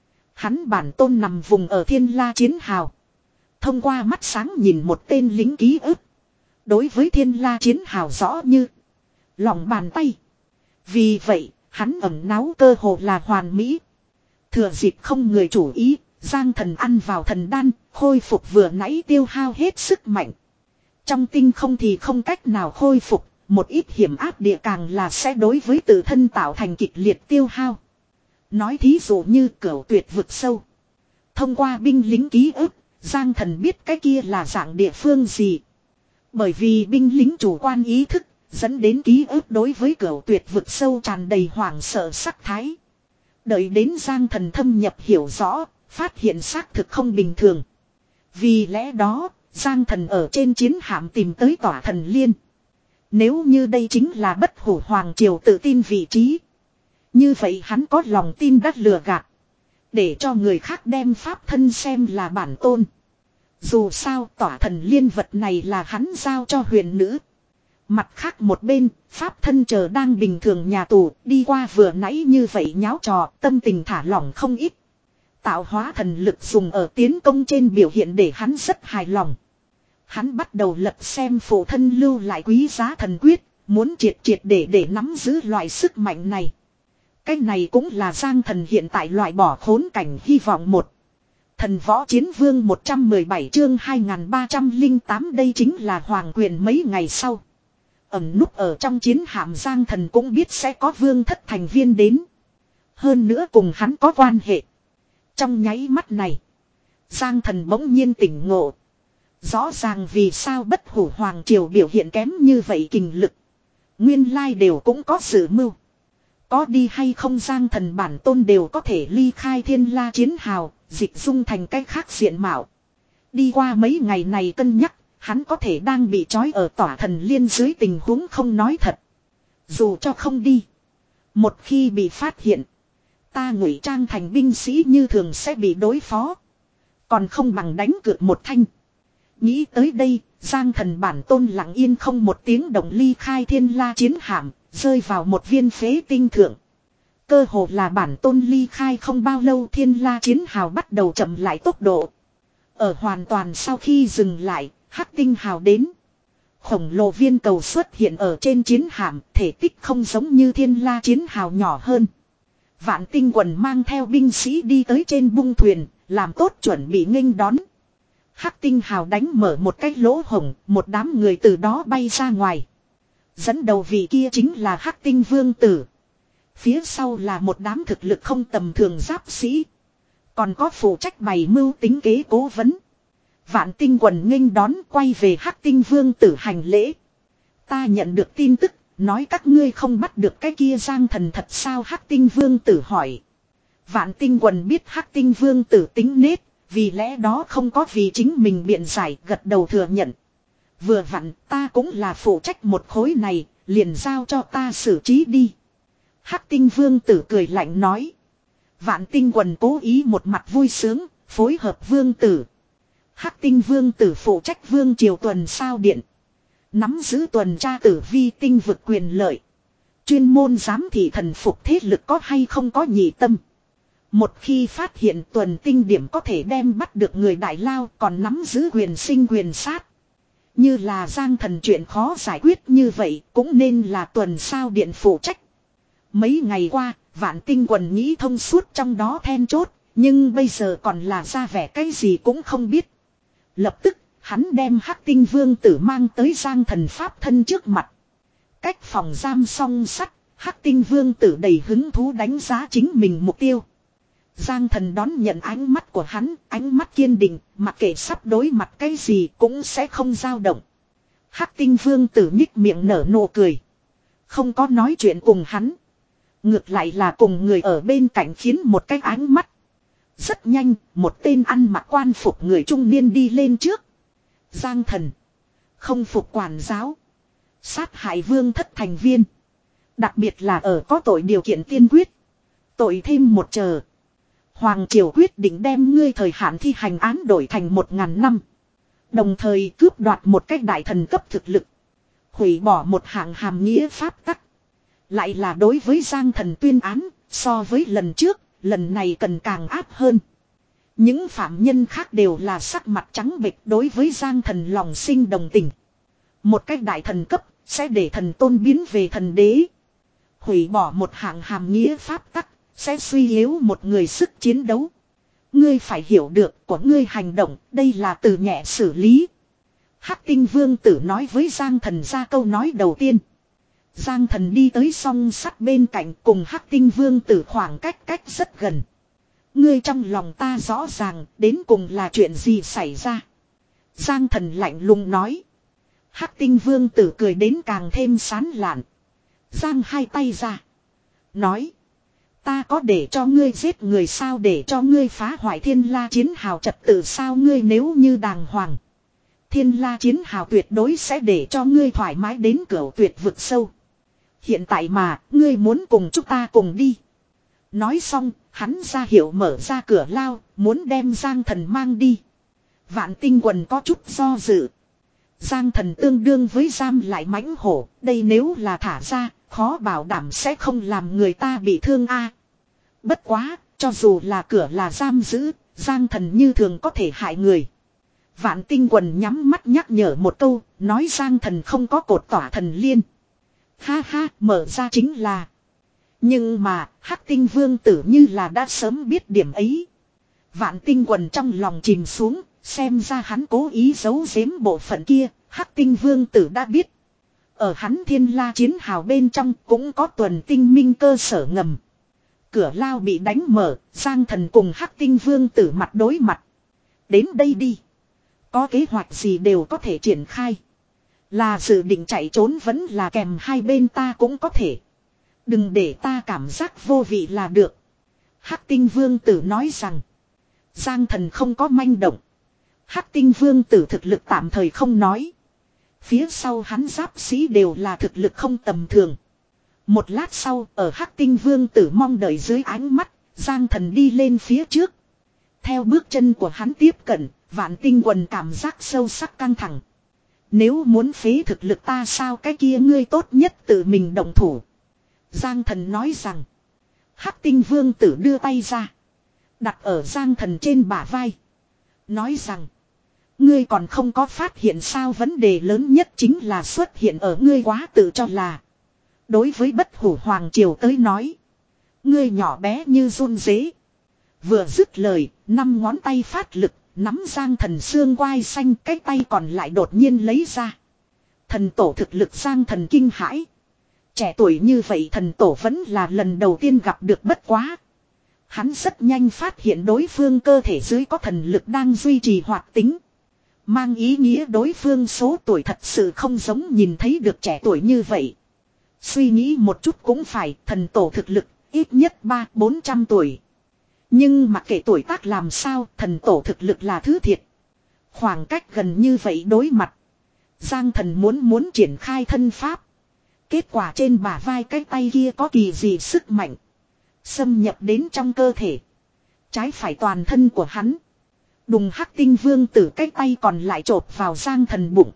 Hắn bản tôn nằm vùng ở Thiên La Chiến Hào. Thông qua mắt sáng nhìn một tên lính ký ức. Đối với Thiên La Chiến Hào rõ như lòng bàn tay. Vì vậy, hắn ẩn náu cơ hồ là hoàn mỹ. Thừa dịp không người chủ ý, Giang Thần ăn vào thần đan, khôi phục vừa nãy tiêu hao hết sức mạnh. Trong tinh không thì không cách nào khôi phục, một ít hiểm áp địa càng là sẽ đối với tự thân tạo thành kịch liệt tiêu hao. Nói thí dụ như cửu tuyệt vực sâu. Thông qua binh lính ký ức, Giang Thần biết cái kia là dạng địa phương gì. Bởi vì binh lính chủ quan ý thức, dẫn đến ký ức đối với cửu tuyệt vực sâu tràn đầy hoảng sợ sắc thái. Đợi đến Giang Thần thâm nhập hiểu rõ, phát hiện xác thực không bình thường. Vì lẽ đó, Giang Thần ở trên chiến hạm tìm tới tỏa thần liên. Nếu như đây chính là bất hủ hoàng triều tự tin vị trí. Như vậy hắn có lòng tin đắt lừa gạt. Để cho người khác đem pháp thân xem là bản tôn. Dù sao tỏa thần liên vật này là hắn giao cho huyền nữ. Mặt khác một bên, pháp thân chờ đang bình thường nhà tù, đi qua vừa nãy như vậy nháo trò, tâm tình thả lỏng không ít. Tạo hóa thần lực dùng ở tiến công trên biểu hiện để hắn rất hài lòng. Hắn bắt đầu lật xem phụ thân lưu lại quý giá thần quyết, muốn triệt triệt để để nắm giữ loại sức mạnh này. Cái này cũng là Giang Thần hiện tại loại bỏ khốn cảnh hy vọng một. Thần võ chiến vương một trăm mười bảy chương hai nghìn ba trăm lẻ tám đây chính là hoàng quyền mấy ngày sau. Ẩn núp ở trong chiến hạm Giang Thần cũng biết sẽ có vương thất thành viên đến. Hơn nữa cùng hắn có quan hệ. Trong nháy mắt này, Giang Thần bỗng nhiên tỉnh ngộ. Rõ ràng vì sao bất hủ hoàng triều biểu hiện kém như vậy kình lực. Nguyên lai đều cũng có sự mưu. Có đi hay không Giang Thần bản tôn đều có thể ly khai thiên la chiến hào, dịch dung thành cái khác diện mạo. Đi qua mấy ngày này cân nhắc, hắn có thể đang bị trói ở tỏa thần liên dưới tình huống không nói thật. Dù cho không đi. Một khi bị phát hiện, ta ngụy trang thành binh sĩ như thường sẽ bị đối phó. Còn không bằng đánh cược một thanh. Nghĩ tới đây, Giang Thần bản tôn lặng yên không một tiếng động ly khai thiên la chiến hạm, rơi vào một viên phế tinh thượng. Cơ hồ là bản tôn ly khai không bao lâu thiên la chiến hào bắt đầu chậm lại tốc độ. Ở hoàn toàn sau khi dừng lại, hắc tinh hào đến. Khổng lồ viên cầu xuất hiện ở trên chiến hạm, thể tích không giống như thiên la chiến hào nhỏ hơn. Vạn tinh quần mang theo binh sĩ đi tới trên bung thuyền, làm tốt chuẩn bị nghênh đón. Hắc tinh hào đánh mở một cái lỗ hổng, một đám người từ đó bay ra ngoài. Dẫn đầu vị kia chính là Hắc tinh vương tử. Phía sau là một đám thực lực không tầm thường giáp sĩ. Còn có phụ trách bày mưu tính kế cố vấn. Vạn tinh quần nghênh đón quay về Hắc tinh vương tử hành lễ. Ta nhận được tin tức, nói các ngươi không bắt được cái kia Giang Thần thật sao Hắc tinh vương tử hỏi. Vạn tinh quần biết Hắc tinh vương tử tính nết, vì lẽ đó không có vì chính mình biện giải gật đầu thừa nhận. Vừa vặn ta cũng là phụ trách một khối này, liền giao cho ta xử trí đi. Hắc tinh vương tử cười lạnh nói. Vạn tinh quần cố ý một mặt vui sướng, phối hợp vương tử. Hắc tinh vương tử phụ trách vương triều tuần sao điện. Nắm giữ tuần tra tử vi tinh vực quyền lợi. Chuyên môn giám thị thần phục thế lực có hay không có nhị tâm. Một khi phát hiện tuần tinh điểm có thể đem bắt được người đại lao còn nắm giữ quyền sinh quyền sát. Như là Giang Thần chuyện khó giải quyết như vậy cũng nên là tuần sao điện phụ trách. Mấy ngày qua, vạn tinh quần nghĩ thông suốt trong đó then chốt, nhưng bây giờ còn là ra vẻ cái gì cũng không biết. Lập tức, hắn đem Hắc tinh vương tử mang tới Giang Thần pháp thân trước mặt. Cách phòng giam song sắt, Hắc tinh vương tử đầy hứng thú đánh giá chính mình mục tiêu. Giang Thần đón nhận ánh mắt của hắn, ánh mắt kiên định, mặc kệ sắp đối mặt cái gì cũng sẽ không dao động. Hắc tinh vương tử nhích miệng nở nụ cười. Không có nói chuyện cùng hắn. Ngược lại là cùng người ở bên cạnh khiến một cái ánh mắt. Rất nhanh, một tên ăn mặc quan phục người trung niên đi lên trước. Giang Thần. Không phục quản giáo. Sát hại vương thất thành viên. Đặc biệt là ở có tội điều kiện tiên quyết. Tội thêm một chờ. Hoàng triều quyết định đem ngươi thời hạn thi hành án đổi thành một ngàn năm. Đồng thời cướp đoạt một cách đại thần cấp thực lực. Hủy bỏ một hạng hàm nghĩa pháp tắc. Lại là đối với Giang Thần tuyên án, so với lần trước, lần này cần càng áp hơn. Những phạm nhân khác đều là sắc mặt trắng bệch đối với Giang Thần lòng sinh đồng tình. Một cách đại thần cấp, sẽ để thần tôn biến về thần đế. Hủy bỏ một hạng hàm nghĩa pháp tắc, sẽ suy yếu một người sức chiến đấu. Ngươi phải hiểu được của ngươi hành động, đây là từ nhẹ xử lý. Hắc tinh vương tử nói với Giang Thần ra câu nói đầu tiên. Giang Thần đi tới song sắt bên cạnh cùng Hắc tinh vương tử khoảng cách cách rất gần. Ngươi trong lòng ta rõ ràng đến cùng là chuyện gì xảy ra. Giang Thần lạnh lùng nói. Hắc tinh vương tử cười đến càng thêm sán lạn. Giang hai tay ra. Nói. Ta có để cho ngươi giết người sao, để cho ngươi phá hoại thiên la chiến hào trật tự sao, ngươi nếu như đàng hoàng. Thiên la chiến hào tuyệt đối sẽ để cho ngươi thoải mái đến cửa tuyệt vực sâu. Hiện tại mà, ngươi muốn cùng chúng ta cùng đi. Nói xong, hắn ra hiệu mở ra cửa lao, muốn đem Giang Thần mang đi. Vạn Tinh Quần có chút do dự. Giang Thần tương đương với giam lại mãnh hổ, đây nếu là thả ra, khó bảo đảm sẽ không làm người ta bị thương a. Bất quá, cho dù là cửa là giam giữ, Giang Thần như thường có thể hại người. Vạn Tinh Quần nhắm mắt nhắc nhở một câu, nói Giang Thần không có cột tỏa thần liên. Ha ha, mở ra chính là. Nhưng mà, Hắc Tinh Vương tử như là đã sớm biết điểm ấy. Vạn Tinh Quần trong lòng chìm xuống, xem ra hắn cố ý giấu giếm bộ phận kia, Hắc Tinh Vương tử đã biết. Ở hắn thiên la chiến hào bên trong cũng có tuần tinh minh cơ sở ngầm. Cửa lao bị đánh mở, Giang Thần cùng Hắc Tinh Vương tử mặt đối mặt. Đến đây đi. Có kế hoạch gì đều có thể triển khai. Là dự định chạy trốn vẫn là kèm hai bên ta cũng có thể. Đừng để ta cảm giác vô vị là được. Hắc Tinh Vương tử nói rằng. Giang Thần không có manh động. Hắc Tinh Vương tử thực lực tạm thời không nói. Phía sau hắn giáp sĩ đều là thực lực không tầm thường. Một lát sau, ở Hắc Tinh Vương tử mong đợi dưới ánh mắt, Giang Thần đi lên phía trước. Theo bước chân của hắn tiếp cận, Vạn Tinh Quần cảm giác sâu sắc căng thẳng. Nếu muốn phế thực lực ta sao, cái kia ngươi tốt nhất tự mình động thủ. Giang Thần nói rằng. Hắc Tinh Vương tử đưa tay ra. Đặt ở Giang Thần trên bả vai. Nói rằng. Ngươi còn không có phát hiện sao, vấn đề lớn nhất chính là xuất hiện ở ngươi quá tự cho là. Đối với Bất Hủ Hoàng Triều tới nói. Ngươi nhỏ bé như run dế. Vừa dứt lời, năm ngón tay phát lực, nắm Giang Thần xương quai xanh, cái tay còn lại đột nhiên lấy ra. Thần tổ thực lực Giang Thần kinh hãi. Trẻ tuổi như vậy thần tổ vẫn là lần đầu tiên gặp được, bất quá. Hắn rất nhanh phát hiện đối phương cơ thể dưới có thần lực đang duy trì hoạt tính. Mang ý nghĩa đối phương số tuổi thật sự không giống nhìn thấy được trẻ tuổi như vậy. Suy nghĩ một chút cũng phải, thần tổ thực lực ít nhất ba bốn trăm tuổi. Nhưng mặc kệ tuổi tác làm sao, thần tổ thực lực là thứ thiệt. Khoảng cách gần như vậy đối mặt. Giang Thần muốn muốn triển khai thân pháp. Kết quả trên bả vai cái tay kia có kỳ dị sức mạnh. Xâm nhập đến trong cơ thể. Trái phải toàn thân của hắn. Đùng Hắc Tinh Vương tử cái tay còn lại chộp vào Giang Thần bụng.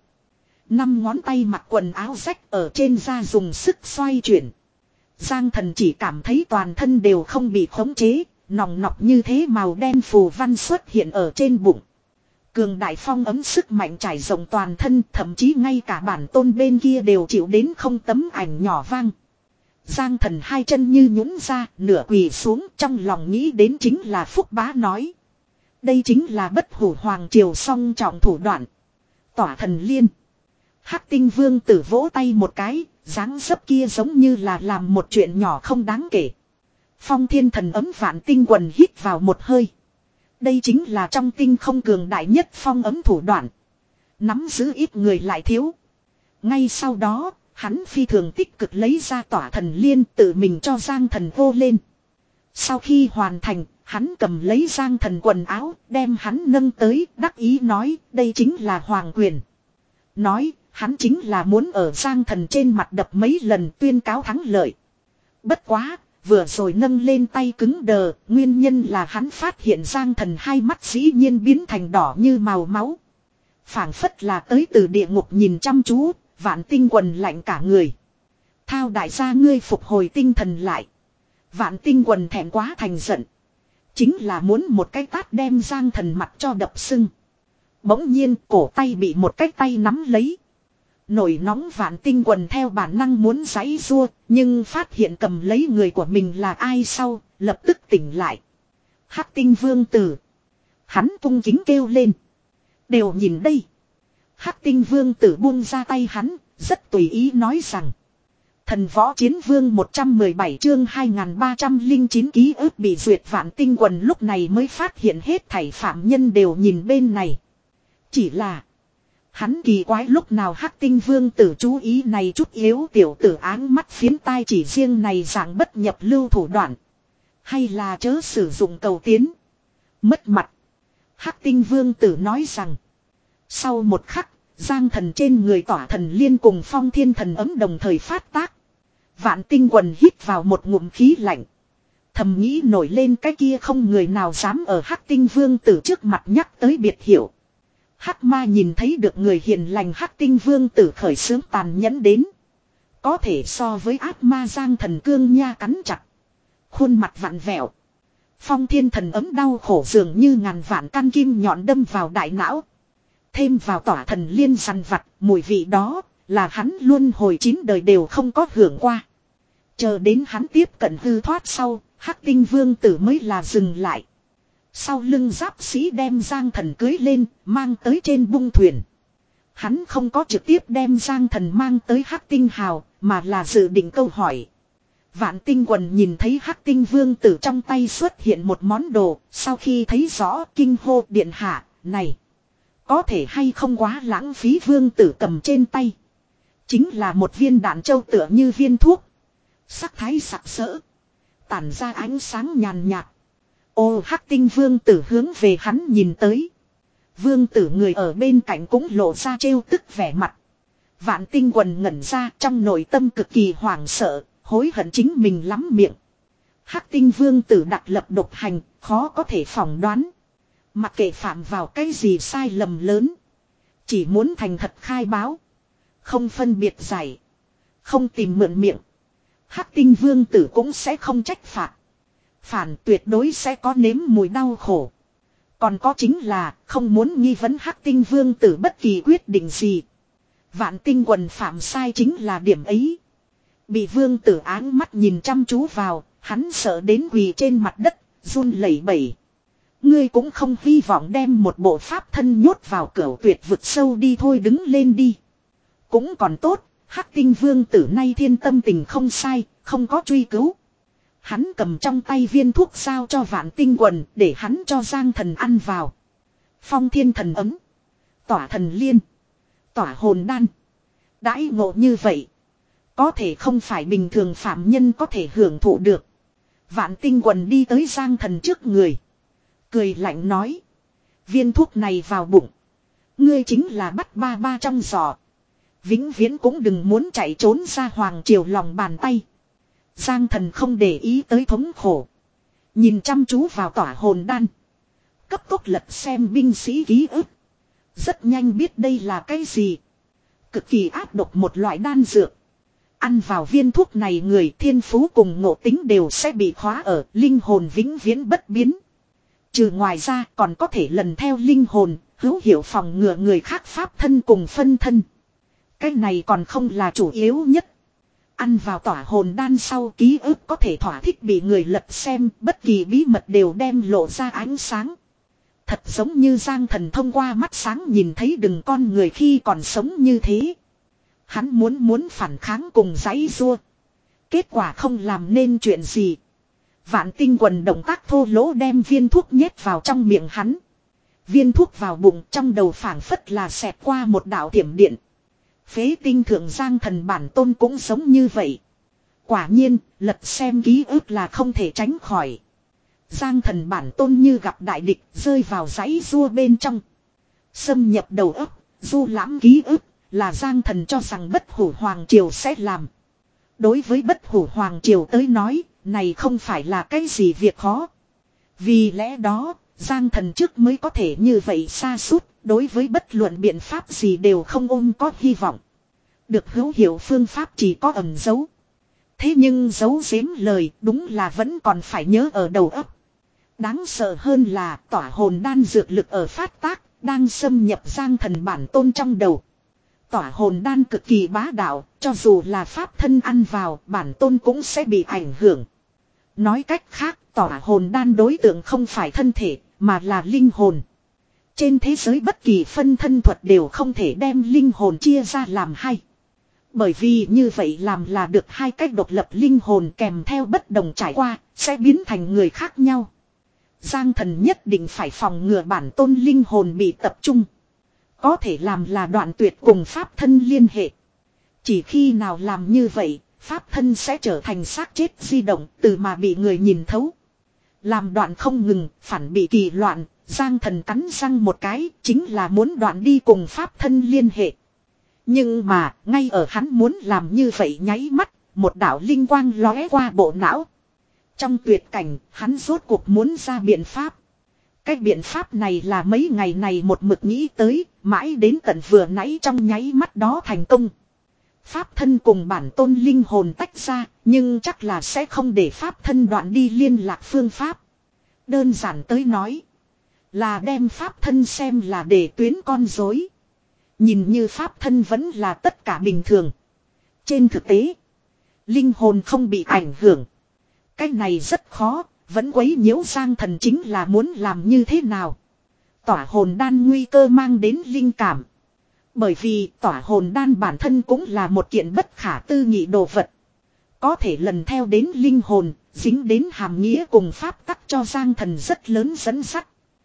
Năm ngón tay mặc quần áo rách ở trên da dùng sức xoay chuyển. Giang Thần chỉ cảm thấy toàn thân đều không bị khống chế. Nòng nọc như thế màu đen phù văn xuất hiện ở trên bụng. Cường đại phong ấm sức mạnh trải rộng toàn thân, thậm chí ngay cả bản tôn bên kia đều chịu đến không tấm ảnh nhỏ vang. Giang Thần hai chân như nhũn ra, nửa quỳ xuống, trong lòng nghĩ đến chính là Phúc Bá nói. Đây chính là Bất Hủ Hoàng Triều song trọng thủ đoạn. Tỏa thần liên. Hắc Tinh Vương tử vỗ tay một cái, dáng dấp kia giống như là làm một chuyện nhỏ không đáng kể. Phong Thiên Thần ấm Vạn Tinh Quần hít vào một hơi. Đây chính là trong tinh không cường đại nhất phong ấm thủ đoạn. Nắm giữ ít người lại thiếu. Ngay sau đó, hắn phi thường tích cực lấy ra tỏa thần liên tự mình cho Giang Thần hô lên. Sau khi hoàn thành, hắn cầm lấy Giang Thần quần áo, đem hắn nâng tới, đắc ý nói, đây chính là hoàng quyền. Nói, hắn chính là muốn ở Giang Thần trên mặt đập mấy lần tuyên cáo thắng lợi. Bất quá, vừa rồi nâng lên tay cứng đờ, nguyên nhân là hắn phát hiện Giang Thần hai mắt dĩ nhiên biến thành đỏ như màu máu. Phảng phất là tới từ địa ngục nhìn chăm chú, Vạn Tinh Quần lạnh cả người. Thao đại gia ngươi phục hồi tinh thần lại. Vạn Tinh Quần thẹn quá thành giận. Chính là muốn một cái tát đem Giang Thần mặt cho đập sưng. Bỗng nhiên cổ tay bị một cái tay nắm lấy. Nổi nóng Vạn Tinh Quần theo bản năng muốn giãy giụa, nhưng phát hiện cầm lấy người của mình là ai sau, lập tức tỉnh lại. Hắc Tinh Vương tử. Hắn cung kính kêu lên. Đều nhìn đây. Hắc Tinh Vương Tử buông ra tay hắn, rất tùy ý nói rằng. Thần Võ Chiến Vương một trăm mười bảy chương hai nghìn ba trăm lẻ chín ký ức bị duyệt. Vạn Tinh Quần lúc này mới phát hiện hết thảy phạm nhân đều nhìn bên này. Chỉ là hắn kỳ quái lúc nào Hắc Tinh Vương Tử chú ý này chút yếu tiểu tử áng mắt phiến tai chỉ riêng này dạng bất nhập lưu thủ đoạn. Hay là chớ sử dụng cầu tiến. Mất mặt. Hắc Tinh Vương Tử nói rằng. Sau một khắc, Giang Thần trên người tỏa thần liên cùng Phong Thiên Thần ấm đồng thời phát tác. Vạn Tinh Quần hít vào một ngụm khí lạnh. Thầm nghĩ nổi lên cái kia không người nào dám ở Hắc Tinh Vương Tử trước mặt nhắc tới biệt hiệu. Hắc Ma nhìn thấy được người hiền lành Hắc Tinh Vương Tử khởi xướng tàn nhẫn đến. Có thể so với ác ma Giang Thần cương nha cắn chặt. Khuôn mặt vặn vẹo. Phong Thiên Thần ấm đau khổ dường như ngàn vạn căn kim nhọn đâm vào đại não. Thêm vào tỏa thần liên săn vặt, mùi vị đó là hắn luôn hồi chín đời đều không có hưởng qua. Chờ đến hắn tiếp cận hư thoát sau, Hắc Tinh Vương Tử mới là dừng lại. Sau lưng giáp sĩ đem Giang Thần cưới lên, mang tới trên bung thuyền. Hắn không có trực tiếp đem Giang Thần mang tới Hắc Tinh Hào, mà là dự định câu hỏi. Vạn Tinh Quần nhìn thấy Hắc Tinh Vương Tử trong tay xuất hiện một món đồ, sau khi thấy rõ kinh hô điện hạ, này. Có thể hay không quá lãng phí. Vương Tử cầm trên tay. Chính là một viên đạn châu tựa như viên thuốc. Sắc thái sặc sỡ. Tản ra ánh sáng nhàn nhạt. Ô Hắc Tinh Vương Tử hướng về hắn nhìn tới. Vương Tử người ở bên cạnh cũng lộ ra trêu tức vẻ mặt. Vạn Tinh Quần ngẩn ra trong nội tâm cực kỳ hoảng sợ, hối hận chính mình lắm miệng. Hắc Tinh Vương Tử đặc lập độc hành, khó có thể phỏng đoán. Mặc kệ phạm vào cái gì sai lầm lớn. Chỉ muốn thành thật khai báo. Không phân biệt giải. Không tìm mượn miệng. Hắc Tinh Vương Tử cũng sẽ không trách phạt. Phản tuyệt đối sẽ có nếm mùi đau khổ. Còn có chính là không muốn nghi vấn Hắc Tinh Vương Tử bất kỳ quyết định gì. Vạn Tinh Quần phạm sai chính là điểm ấy. Bị Vương Tử áng mắt nhìn chăm chú vào, hắn sợ đến quỳ trên mặt đất, run lẩy bẩy. Ngươi cũng không hy vọng đem một bộ pháp thân nhốt vào cửu tuyệt vực sâu đi thôi, đứng lên đi. Cũng còn tốt, Hắc Tinh Vương Tử nay thiên tâm tình không sai, không có truy cứu. Hắn cầm trong tay viên thuốc giao cho Vạn Tinh Quần để hắn cho Giang Thần ăn vào. Phong Thiên Thần ấm. Tỏa thần liên. Tỏa hồn đan. Đãi ngộ như vậy. Có thể không phải bình thường phạm nhân có thể hưởng thụ được. Vạn Tinh Quần đi tới Giang Thần trước người. Cười lạnh nói. Viên thuốc này vào bụng. Ngươi chính là bắt ba ba trong giỏ. Vĩnh viễn cũng đừng muốn chạy trốn ra hoàng triều lòng bàn tay. Giang Thần không để ý tới thống khổ. Nhìn chăm chú vào tỏa hồn đan. Cấp tốc lật xem binh sĩ ký ức. Rất nhanh biết đây là cái gì. Cực kỳ ác độc một loại đan dược. Ăn vào viên thuốc này người thiên phú cùng ngộ tính đều sẽ bị khóa ở, linh hồn vĩnh viễn bất biến. Trừ ngoài ra còn có thể lần theo linh hồn, hữu hiệu phòng ngừa người khác pháp thân cùng phân thân. Cái này còn không là chủ yếu nhất. Ăn vào tỏa hồn đan sau ký ức có thể thỏa thích bị người lật xem, bất kỳ bí mật đều đem lộ ra ánh sáng. Thật giống như Giang Thần thông qua mắt sáng nhìn thấy đừng con người khi còn sống như thế. Hắn muốn muốn phản kháng cùng giãy giụa. Kết quả không làm nên chuyện gì. Vạn Tinh Quần động tác thô lỗ đem viên thuốc nhét vào trong miệng hắn. Viên thuốc vào bụng trong đầu phảng phất là xẹt qua một đạo thiểm điện. Phế tinh thượng Giang Thần bản tôn cũng giống như vậy. Quả nhiên, lật xem ký ức là không thể tránh khỏi. Giang Thần bản tôn như gặp đại địch rơi vào giãy giụa bên trong. Xâm nhập đầu óc, du lãm ký ức, là Giang Thần cho rằng Bất Hủ Hoàng Triều sẽ làm. Đối với Bất Hủ Hoàng Triều tới nói, này không phải là cái gì việc khó. Vì lẽ đó, Giang Thần trước mới có thể như vậy sa sút, đối với bất luận biện pháp gì đều không ôm có hy vọng. Được hữu hiệu phương pháp chỉ có ẩn giấu. Thế nhưng giấu giếm lời đúng là vẫn còn phải nhớ ở đầu óc. Đáng sợ hơn là tỏa hồn đan dược lực ở phát tác, đang xâm nhập Giang Thần bản tôn trong đầu. Tỏa hồn đan cực kỳ bá đạo, cho dù là pháp thân ăn vào, bản tôn cũng sẽ bị ảnh hưởng. Nói cách khác, tỏa hồn đan đối tượng không phải thân thể, mà là linh hồn. Trên thế giới bất kỳ phân thân thuật đều không thể đem linh hồn chia ra làm hai. Bởi vì như vậy làm là được hai cách độc lập linh hồn kèm theo bất đồng trải qua, sẽ biến thành người khác nhau. Giang Thần nhất định phải phòng ngừa bản tôn linh hồn bị tập trung. Có thể làm là đoạn tuyệt cùng pháp thân liên hệ. Chỉ khi nào làm như vậy, pháp thân sẽ trở thành xác chết di động từ mà bị người nhìn thấu. Làm đoạn không ngừng, phản bị kỳ loạn, Giang Thần cắn răng một cái, chính là muốn đoạn đi cùng pháp thân liên hệ. Nhưng mà, ngay ở hắn muốn làm như vậy nháy mắt, một đạo linh quang lóe qua bộ não. Trong tuyệt cảnh, hắn rốt cuộc muốn ra biện pháp. Cái biện pháp này là mấy ngày này một mực nghĩ tới, mãi đến tận vừa nãy trong nháy mắt đó thành công. Pháp thân cùng bản tôn linh hồn tách ra, nhưng chắc là sẽ không để pháp thân đoạn đi liên lạc phương pháp. Đơn giản tới nói, là đem pháp thân xem là để tuyến con rối. Nhìn như pháp thân vẫn là tất cả bình thường. Trên thực tế, linh hồn không bị ảnh hưởng. Cái này rất khó, vẫn quấy nhiễu Giang Thần chính là muốn làm như thế nào. Tỏa hồn đan nguy cơ mang đến linh cảm. Bởi vì tỏa hồn đan bản thân cũng là một kiện bất khả tư nghị đồ vật. Có thể lần theo đến linh hồn, dính đến hàm nghĩa cùng pháp tắc cho Giang Thần rất lớn dẫn dắt.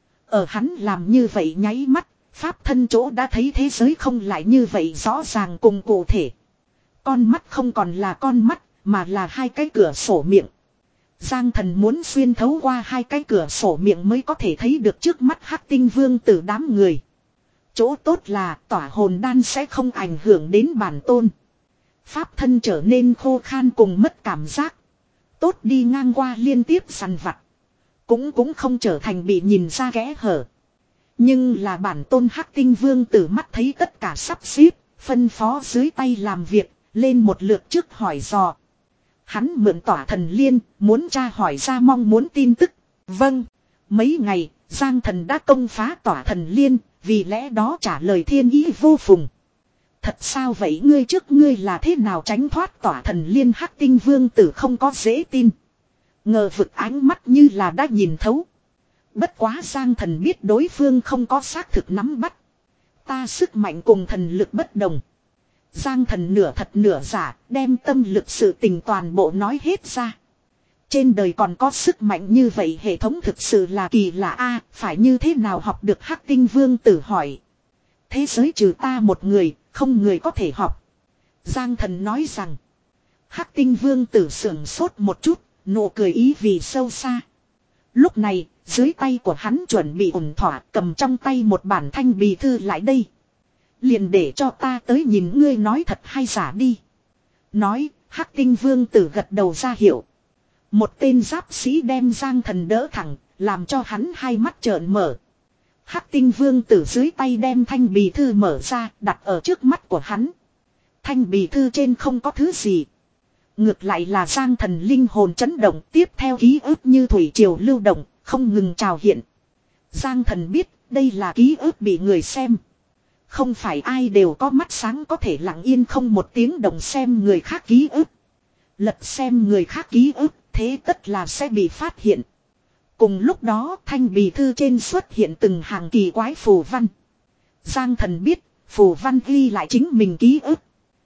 Ở hắn làm như vậy nháy mắt, pháp thân chỗ đã thấy thế giới không lại như vậy rõ ràng cùng cụ thể. Con mắt không còn là con mắt, mà là hai cái cửa sổ miệng. Giang Thần muốn xuyên thấu qua hai cái cửa sổ miệng mới có thể thấy được trước mắt Hắc Tinh Vương tử đám người. Chỗ tốt là tỏa hồn đan sẽ không ảnh hưởng đến bản tôn. Pháp thân trở nên khô khan cùng mất cảm giác. Tốt đi ngang qua liên tiếp săn vặt. Cũng cũng không trở thành bị nhìn ra kẽ hở. Nhưng là bản tôn Hắc Tinh Vương tử mắt thấy tất cả sắp xếp, phân phó dưới tay làm việc, lên một lượt trước hỏi dò. Hắn mượn tỏa thần liên, muốn tra hỏi ra mong muốn tin tức. Vâng, mấy ngày, Giang Thần đã công phá tỏa thần liên, vì lẽ đó trả lời thiên ý vô phùng. Thật sao vậy, ngươi trước ngươi là thế nào tránh thoát tỏa thần liên? Hắc Tinh Vương tử không có dễ tin. Ngờ vực ánh mắt như là đã nhìn thấu. Bất quá Giang Thần biết đối phương không có xác thực nắm bắt. Ta sức mạnh cùng thần lực bất đồng. Giang Thần nửa thật nửa giả, đem tâm lực sự tình toàn bộ nói hết ra. Trên đời còn có sức mạnh như vậy, hệ thống thực sự là kỳ lạ a, phải như thế nào học được? Hắc Tinh Vương tử hỏi. Thế giới trừ ta một người, không người có thể học. Giang Thần nói rằng. Hắc Tinh Vương tử sưởng sốt một chút, nụ cười ý vì sâu xa. Lúc này, dưới tay của hắn chuẩn bị ổn thỏa, cầm trong tay một bản thanh bì thư lại đây. Liền để cho ta tới nhìn ngươi nói thật hay giả đi. Nói, Hắc Tinh Vương tử gật đầu ra hiệu. Một tên giáp sĩ đem Giang Thần đỡ thẳng, làm cho hắn hai mắt trợn mở. Hắc Tinh Vương tử dưới tay đem thanh bì thư mở ra, đặt ở trước mắt của hắn. Thanh bì thư trên không có thứ gì. Ngược lại là Giang Thần linh hồn chấn động, tiếp theo ký ức như thủy triều lưu động, không ngừng trào hiện. Giang Thần biết, đây là ký ức bị người xem. Không phải ai đều có mắt sáng có thể lặng yên không một tiếng động xem người khác ký ức. Lật xem người khác ký ức, thế tất là sẽ bị phát hiện. Cùng lúc đó thanh bì thư trên xuất hiện từng hàng kỳ quái phù văn. Giang Thần biết, phù văn ghi lại chính mình ký ức.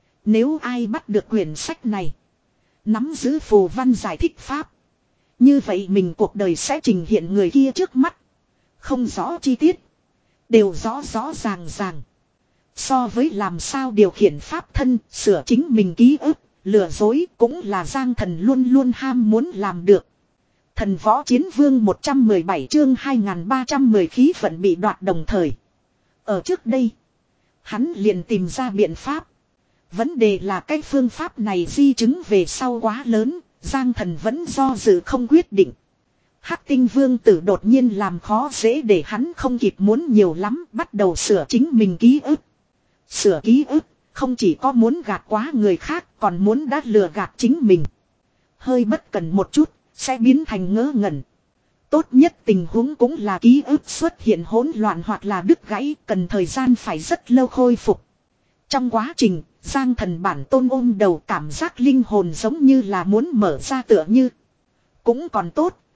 Nếu ai bắt được quyển sách này, nắm giữ phù văn giải thích pháp, như vậy mình cuộc đời sẽ trình hiện người kia trước mắt. Không rõ chi tiết, đều rõ rõ ràng ràng. So với làm sao điều khiển pháp thân, sửa chính mình ký ức, lừa dối cũng là Giang Thần luôn luôn ham muốn làm được. Thần Võ Chiến Vương một trăm mười bảy chương hai nghìn ba trăm mười khí vận bị đoạt đồng thời. Ở trước đây, hắn liền tìm ra biện pháp. Vấn đề là cái phương pháp này di chứng về sau quá lớn, Giang Thần vẫn do dự không quyết định. Hắc Tinh Vương tử đột nhiên làm khó dễ để hắn không kịp muốn nhiều lắm, bắt đầu sửa chính mình ký ức. Sửa ký ức, không chỉ có muốn gạt quá người khác, còn muốn đã lừa gạt chính mình. Hơi bất cần một chút, sẽ biến thành ngớ ngẩn. Tốt nhất tình huống cũng là ký ức xuất hiện hỗn loạn hoặc là đứt gãy, cần thời gian phải rất lâu khôi phục. Trong quá trình, Giang Thần bản tôn ôm đầu, cảm giác linh hồn giống như là muốn mở ra tựa như. Cũng còn tốt,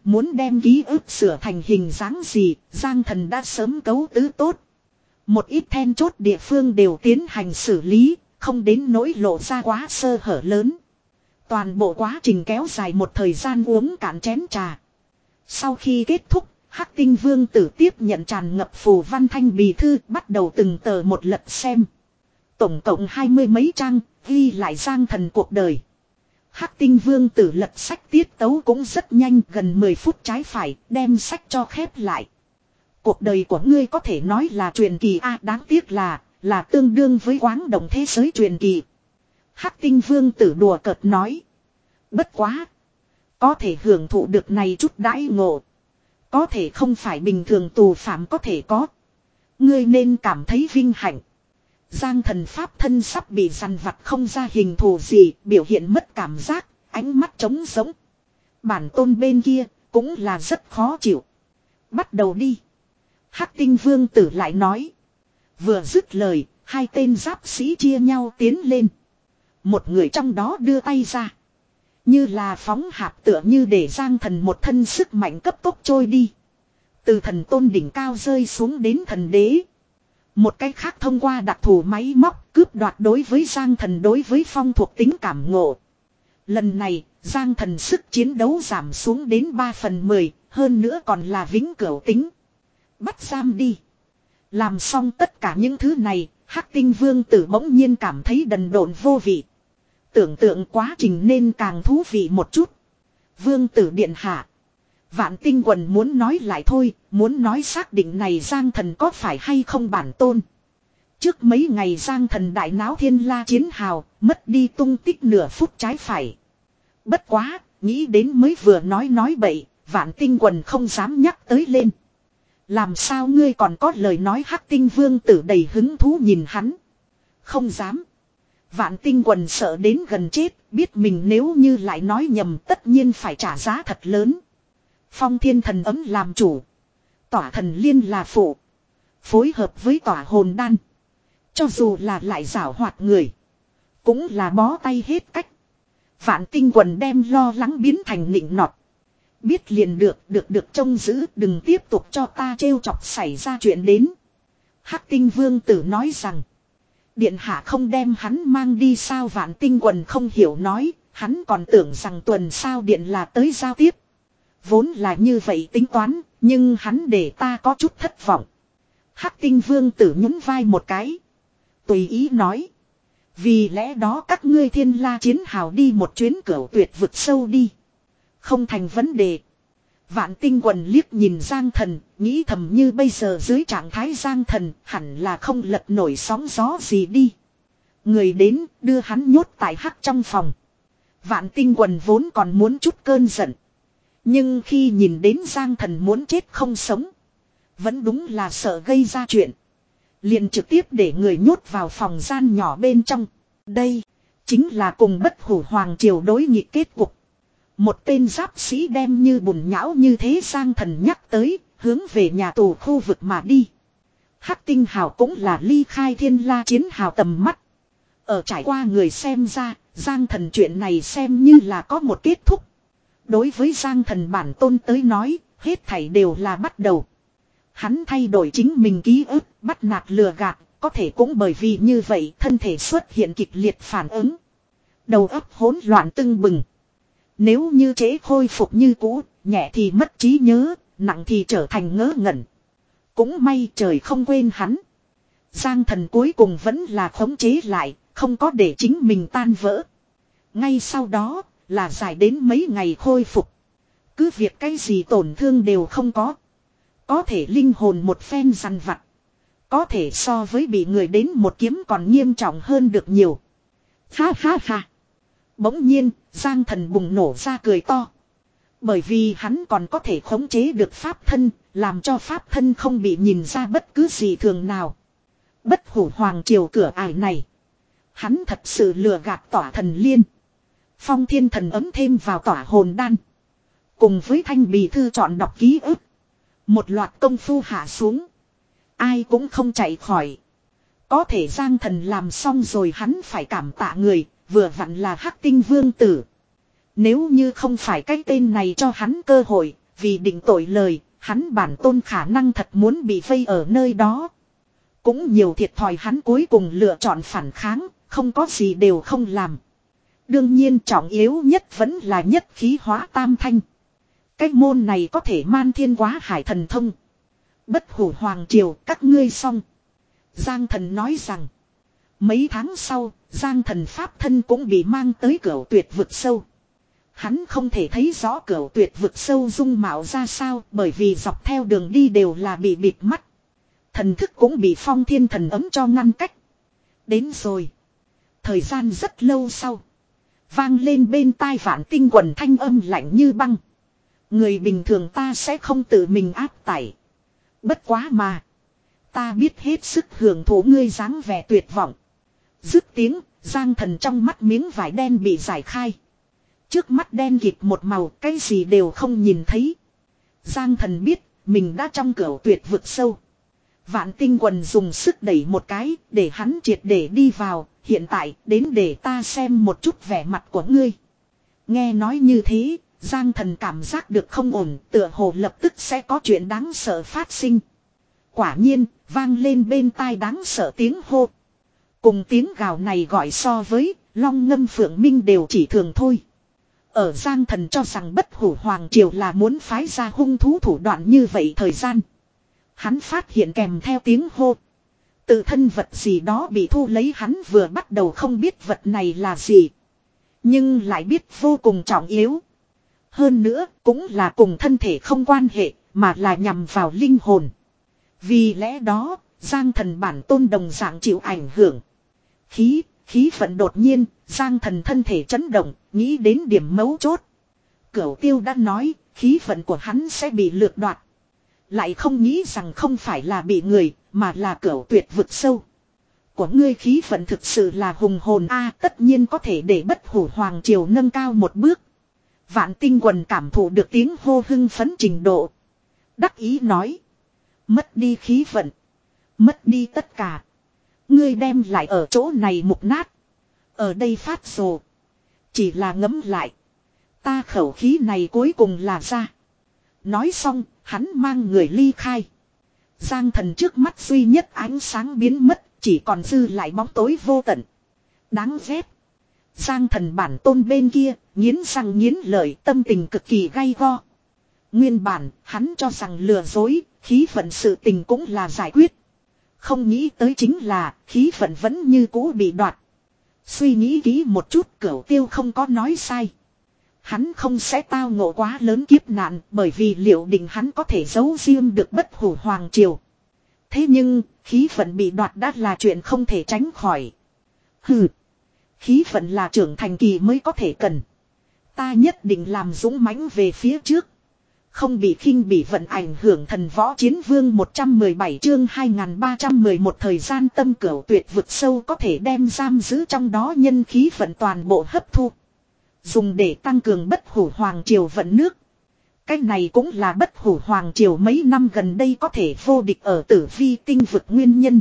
muốn đem ký ức sửa thành hình dáng gì, Giang Thần đã sớm cấu tứ tốt. Một ít then chốt địa phương đều tiến hành xử lý, không đến nỗi lộ ra quá sơ hở lớn. Toàn bộ quá trình kéo dài một thời gian uống cạn chén trà. Sau khi kết thúc, Hắc Tinh Vương Tử tiếp nhận tràn ngập phù văn thanh bì thư, bắt đầu từng tờ một lật xem. Tổng cộng hai mươi mấy trang, ghi lại Giang Thần cuộc đời. Hắc Tinh Vương Tử lật sách tiết tấu cũng rất nhanh, gần mười phút trái phải, đem sách cho khép lại. Cuộc đời của ngươi có thể nói là truyền kỳ a, đáng tiếc là, là tương đương với Quáng Động thế giới truyền kỳ. Hắc Tinh Vương Tử đùa cợt nói. Bất quá. Có thể hưởng thụ được này chút đãi ngộ. Có thể không phải bình thường tù phạm có thể có. Ngươi nên cảm thấy vinh hạnh. Giang Thần pháp thân sắp bị dằn vặt không ra hình thù gì, biểu hiện mất cảm giác, ánh mắt trống rỗng. Bản tôn bên kia, cũng là rất khó chịu. Bắt đầu đi. Hắc Tinh Vương Tử lại nói. Vừa dứt lời, hai tên giáp sĩ chia nhau tiến lên. Một người trong đó đưa tay ra. Như là phóng hạp tựa như để Giang Thần một thân sức mạnh cấp tốc trôi đi. Từ thần tôn đỉnh cao rơi xuống đến thần đế. Một cách khác thông qua đặc thù máy móc cướp đoạt đối với Giang Thần đối với phong thuộc tính cảm ngộ. Lần này, Giang Thần sức chiến đấu giảm xuống đến ba phần mười, hơn nữa còn là vĩnh cửu tính. Bắt giam đi. Làm xong tất cả những thứ này, Hắc Tinh Vương Tử bỗng nhiên cảm thấy đần độn vô vị. Tưởng tượng quá trình nên càng thú vị một chút. Vương Tử điện hạ. Vạn Tinh Quần muốn nói lại thôi, muốn nói xác định này Giang Thần có phải hay không bản tôn. Trước mấy ngày Giang Thần đại náo thiên la chiến hào, mất đi tung tích nửa phút trái phải. Bất quá, nghĩ đến mới vừa nói nói bậy, Vạn Tinh Quần không dám nhắc tới lên. Làm sao ngươi còn có lời nói? Hắc Tinh Vương Tử đầy hứng thú nhìn hắn. Không dám. Vạn Tinh Quần sợ đến gần chết, biết mình nếu như lại nói nhầm tất nhiên phải trả giá thật lớn. Phong Thiên Thần ấm làm chủ. Tỏa Thần Liên là phụ. Phối hợp với Tỏa Hồn Đan. Cho dù là lại giảo hoạt người. Cũng là bó tay hết cách. Vạn Tinh Quần đem lo lắng biến thành nịnh nọt. Biết liền được, được được trông giữ, đừng tiếp tục cho ta trêu chọc xảy ra chuyện đến. Hắc Tinh Vương Tử nói rằng. Điện hạ không đem hắn mang đi sao? Vạn Tinh Quần không hiểu nói, hắn còn tưởng rằng tuần sao điện là tới giao tiếp. Vốn là như vậy tính toán, nhưng hắn để ta có chút thất vọng. Hắc Tinh Vương Tử nhún vai một cái. Tùy ý nói. Vì lẽ đó các ngươi thiên la chiến hào đi một chuyến cửu tuyệt vực sâu đi. Không thành vấn đề. Vạn Tinh Quần liếc nhìn Giang Thần, nghĩ thầm như bây giờ dưới trạng thái Giang Thần hẳn là không lật nổi sóng gió gì đi. Người đến đưa hắn nhốt tại hắc trong phòng. Vạn Tinh Quần vốn còn muốn chút cơn giận. Nhưng khi nhìn đến Giang Thần muốn chết không sống. Vẫn đúng là sợ gây ra chuyện. Liền trực tiếp để người nhốt vào phòng gian nhỏ bên trong. Đây chính là cùng Bất Hủ Hoàng Triều đối nghịch kết cục. Một tên giáp sĩ đem như bùn nhão như thế Giang Thần nhắc tới, hướng về nhà tù khu vực mà đi. Hắc Tinh Hào cũng là ly khai thiên la chiến hào tầm mắt. Ở trải qua người xem ra, Giang Thần chuyện này xem như là có một kết thúc. Đối với Giang Thần bản tôn tới nói, hết thảy đều là bắt đầu. Hắn thay đổi chính mình ký ức, bắt nạt lừa gạt, có thể cũng bởi vì như vậy thân thể xuất hiện kịch liệt phản ứng. Đầu óc hỗn loạn tưng bừng. Nếu như trễ khôi phục như cũ, nhẹ thì mất trí nhớ, nặng thì trở thành ngớ ngẩn. Cũng may trời không quên hắn. Giang Thần cuối cùng vẫn là khống chế lại, không có để chính mình tan vỡ. Ngay sau đó, là dài đến mấy ngày khôi phục. Cứ việc cái gì tổn thương đều không có. Có thể linh hồn một phen dằn vặt. Có thể so với bị người đến một kiếm còn nghiêm trọng hơn được nhiều. Ha ha ha. Bỗng nhiên, Giang Thần bùng nổ ra cười to. Bởi vì hắn còn có thể khống chế được pháp thân, làm cho pháp thân không bị nhìn ra bất cứ gì thường nào. Bất Hủ Hoàng Triều cửa ải này. Hắn thật sự lừa gạt Tỏa Thần Liên. Phong Thiên Thần ấm thêm vào Tỏa Hồn Đan. Cùng với thanh bì thư chọn đọc ký ức. Một loạt công phu hạ xuống. Ai cũng không chạy khỏi. Có thể Giang Thần làm xong rồi hắn phải cảm tạ người, vừa vặn là Hắc Tinh Vương Tử. Nếu như không phải cái tên này cho hắn cơ hội, vì định tội lời, hắn bản tôn khả năng thật muốn bị vây ở nơi đó. Cũng nhiều thiệt thòi hắn cuối cùng lựa chọn phản kháng, không có gì đều không làm. Đương nhiên trọng yếu nhất vẫn là nhất khí hóa tam thanh. Cái môn này có thể man thiên quá hải thần thông. Bất hủ hoàng triều các ngươi xong. Giang thần nói rằng. Mấy tháng sau, Giang thần pháp thân cũng bị mang tới cửu tuyệt vực sâu. Hắn không thể thấy rõ cửu tuyệt vực sâu dung mạo ra sao bởi vì dọc theo đường đi đều là bị bịt mắt. Thần thức cũng bị phong thiên thần ấm cho ngăn cách. Đến rồi. Thời gian rất lâu sau. Vang lên bên tai Vạn Tinh Quần thanh âm lạnh như băng. Người bình thường ta sẽ không tự mình áp tải. Bất quá mà. Ta biết hết sức hưởng thụ ngươi dáng vẻ tuyệt vọng. Dứt tiếng, Giang thần trong mắt miếng vải đen bị giải khai. Trước mắt đen kịt một màu, cái gì đều không nhìn thấy. Giang thần biết, mình đã trong cửu tuyệt vực sâu. Vạn Tinh Quần dùng sức đẩy một cái, để hắn triệt để đi vào, hiện tại, đến để ta xem một chút vẻ mặt của ngươi. Nghe nói như thế, Giang thần cảm giác được không ổn, tựa hồ lập tức sẽ có chuyện đáng sợ phát sinh. Quả nhiên, vang lên bên tai đáng sợ tiếng hô. Cùng tiếng gào này gọi so với, long ngâm phượng minh đều chỉ thường thôi. Ở Giang thần cho rằng bất hủ hoàng triều là muốn phái ra hung thú thủ đoạn như vậy thời gian. Hắn phát hiện kèm theo tiếng hô. Tự thân vật gì đó bị thu lấy hắn vừa bắt đầu không biết vật này là gì. Nhưng lại biết vô cùng trọng yếu. Hơn nữa cũng là cùng thân thể không quan hệ mà là nhằm vào linh hồn. Vì lẽ đó Giang thần bản tôn đồng dạng chịu ảnh hưởng. Khí, khí vận đột nhiên, Giang thần thân thể chấn động, nghĩ đến điểm mấu chốt. Cửu Tiêu đã nói, khí vận của hắn sẽ bị lược đoạt. Lại không nghĩ rằng không phải là bị người, mà là cửu tuyệt vực sâu. Của ngươi khí vận thực sự là hùng hồn a, tất nhiên có thể để bất hủ hoàng triều nâng cao một bước. Vạn Tinh Quần cảm thụ được tiếng hô hưng phấn trình độ. Đắc ý nói. Mất đi khí vận. Mất đi tất cả. Ngươi đem lại ở chỗ này mục nát. Ở đây phát rồ. Chỉ là ngấm lại. Ta khẩu khí này cuối cùng là ra. Nói xong, hắn mang người ly khai. Giang thần trước mắt duy nhất ánh sáng biến mất, chỉ còn dư lại bóng tối vô tận. Đáng ghét. Giang thần bản tôn bên kia, nghiến răng nghiến lợi, tâm tình cực kỳ gay go. Nguyên bản, hắn cho rằng lừa dối, khí vận sự tình cũng là giải quyết. Không nghĩ tới chính là, khí vận vẫn như cũ bị đoạt. Suy nghĩ kỹ một chút, Cửu Tiêu không có nói sai. Hắn không sẽ tao ngộ quá lớn kiếp nạn, bởi vì liệu định hắn có thể giấu riêng được bất hủ hoàng triều. Thế nhưng, khí vận bị đoạt đã là chuyện không thể tránh khỏi. Hừ. Khí vận là trưởng thành kỳ mới có thể cần. Ta nhất định làm dũng mãnh về phía trước. Không bị khinh bị vận ảnh hưởng thần võ chiến vương một trăm mười bảy chương hai nghìn ba trăm mười một thời gian tâm cửu tuyệt vực sâu có thể đem giam giữ trong đó nhân khí vận toàn bộ hấp thu. Dùng để tăng cường bất hủ hoàng triều vận nước. Cái này cũng là bất hủ hoàng triều mấy năm gần đây có thể vô địch ở tử vi tinh vực nguyên nhân.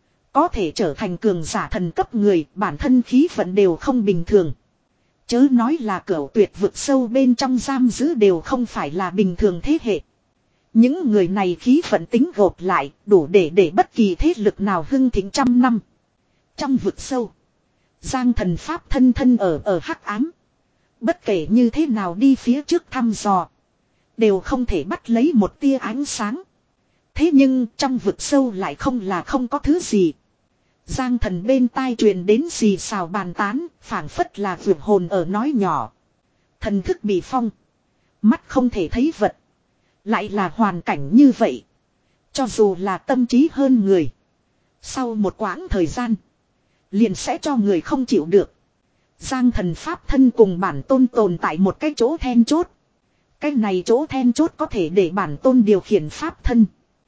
Có thể trở thành cường giả thần cấp người, bản thân khí vận đều không bình thường. Chớ nói là cửu tuyệt vực sâu bên trong giam giữ đều không phải là bình thường thế hệ. Những người này khí vận tính gộp lại, đủ để để bất kỳ thế lực nào hưng thịnh trăm năm. Trong vực sâu, Giang thần pháp thân thân ở ở hắc ám. Bất kể như thế nào đi phía trước thăm dò, đều không thể bắt lấy một tia ánh sáng. Thế nhưng trong vực sâu lại không là không có thứ gì. Giang thần bên tai truyền đến xì xào bàn tán, phảng phất là vượt hồn ở nói nhỏ. Thần thức bị phong. Mắt không thể thấy vật. Lại là hoàn cảnh như vậy. Cho dù là tâm trí hơn người. Sau một quãng thời gian, liền sẽ cho người không chịu được. Giang thần pháp thân cùng bản tôn tồn tại một cái chỗ then chốt. Cái này chỗ then chốt có thể để bản tôn điều khiển pháp thân.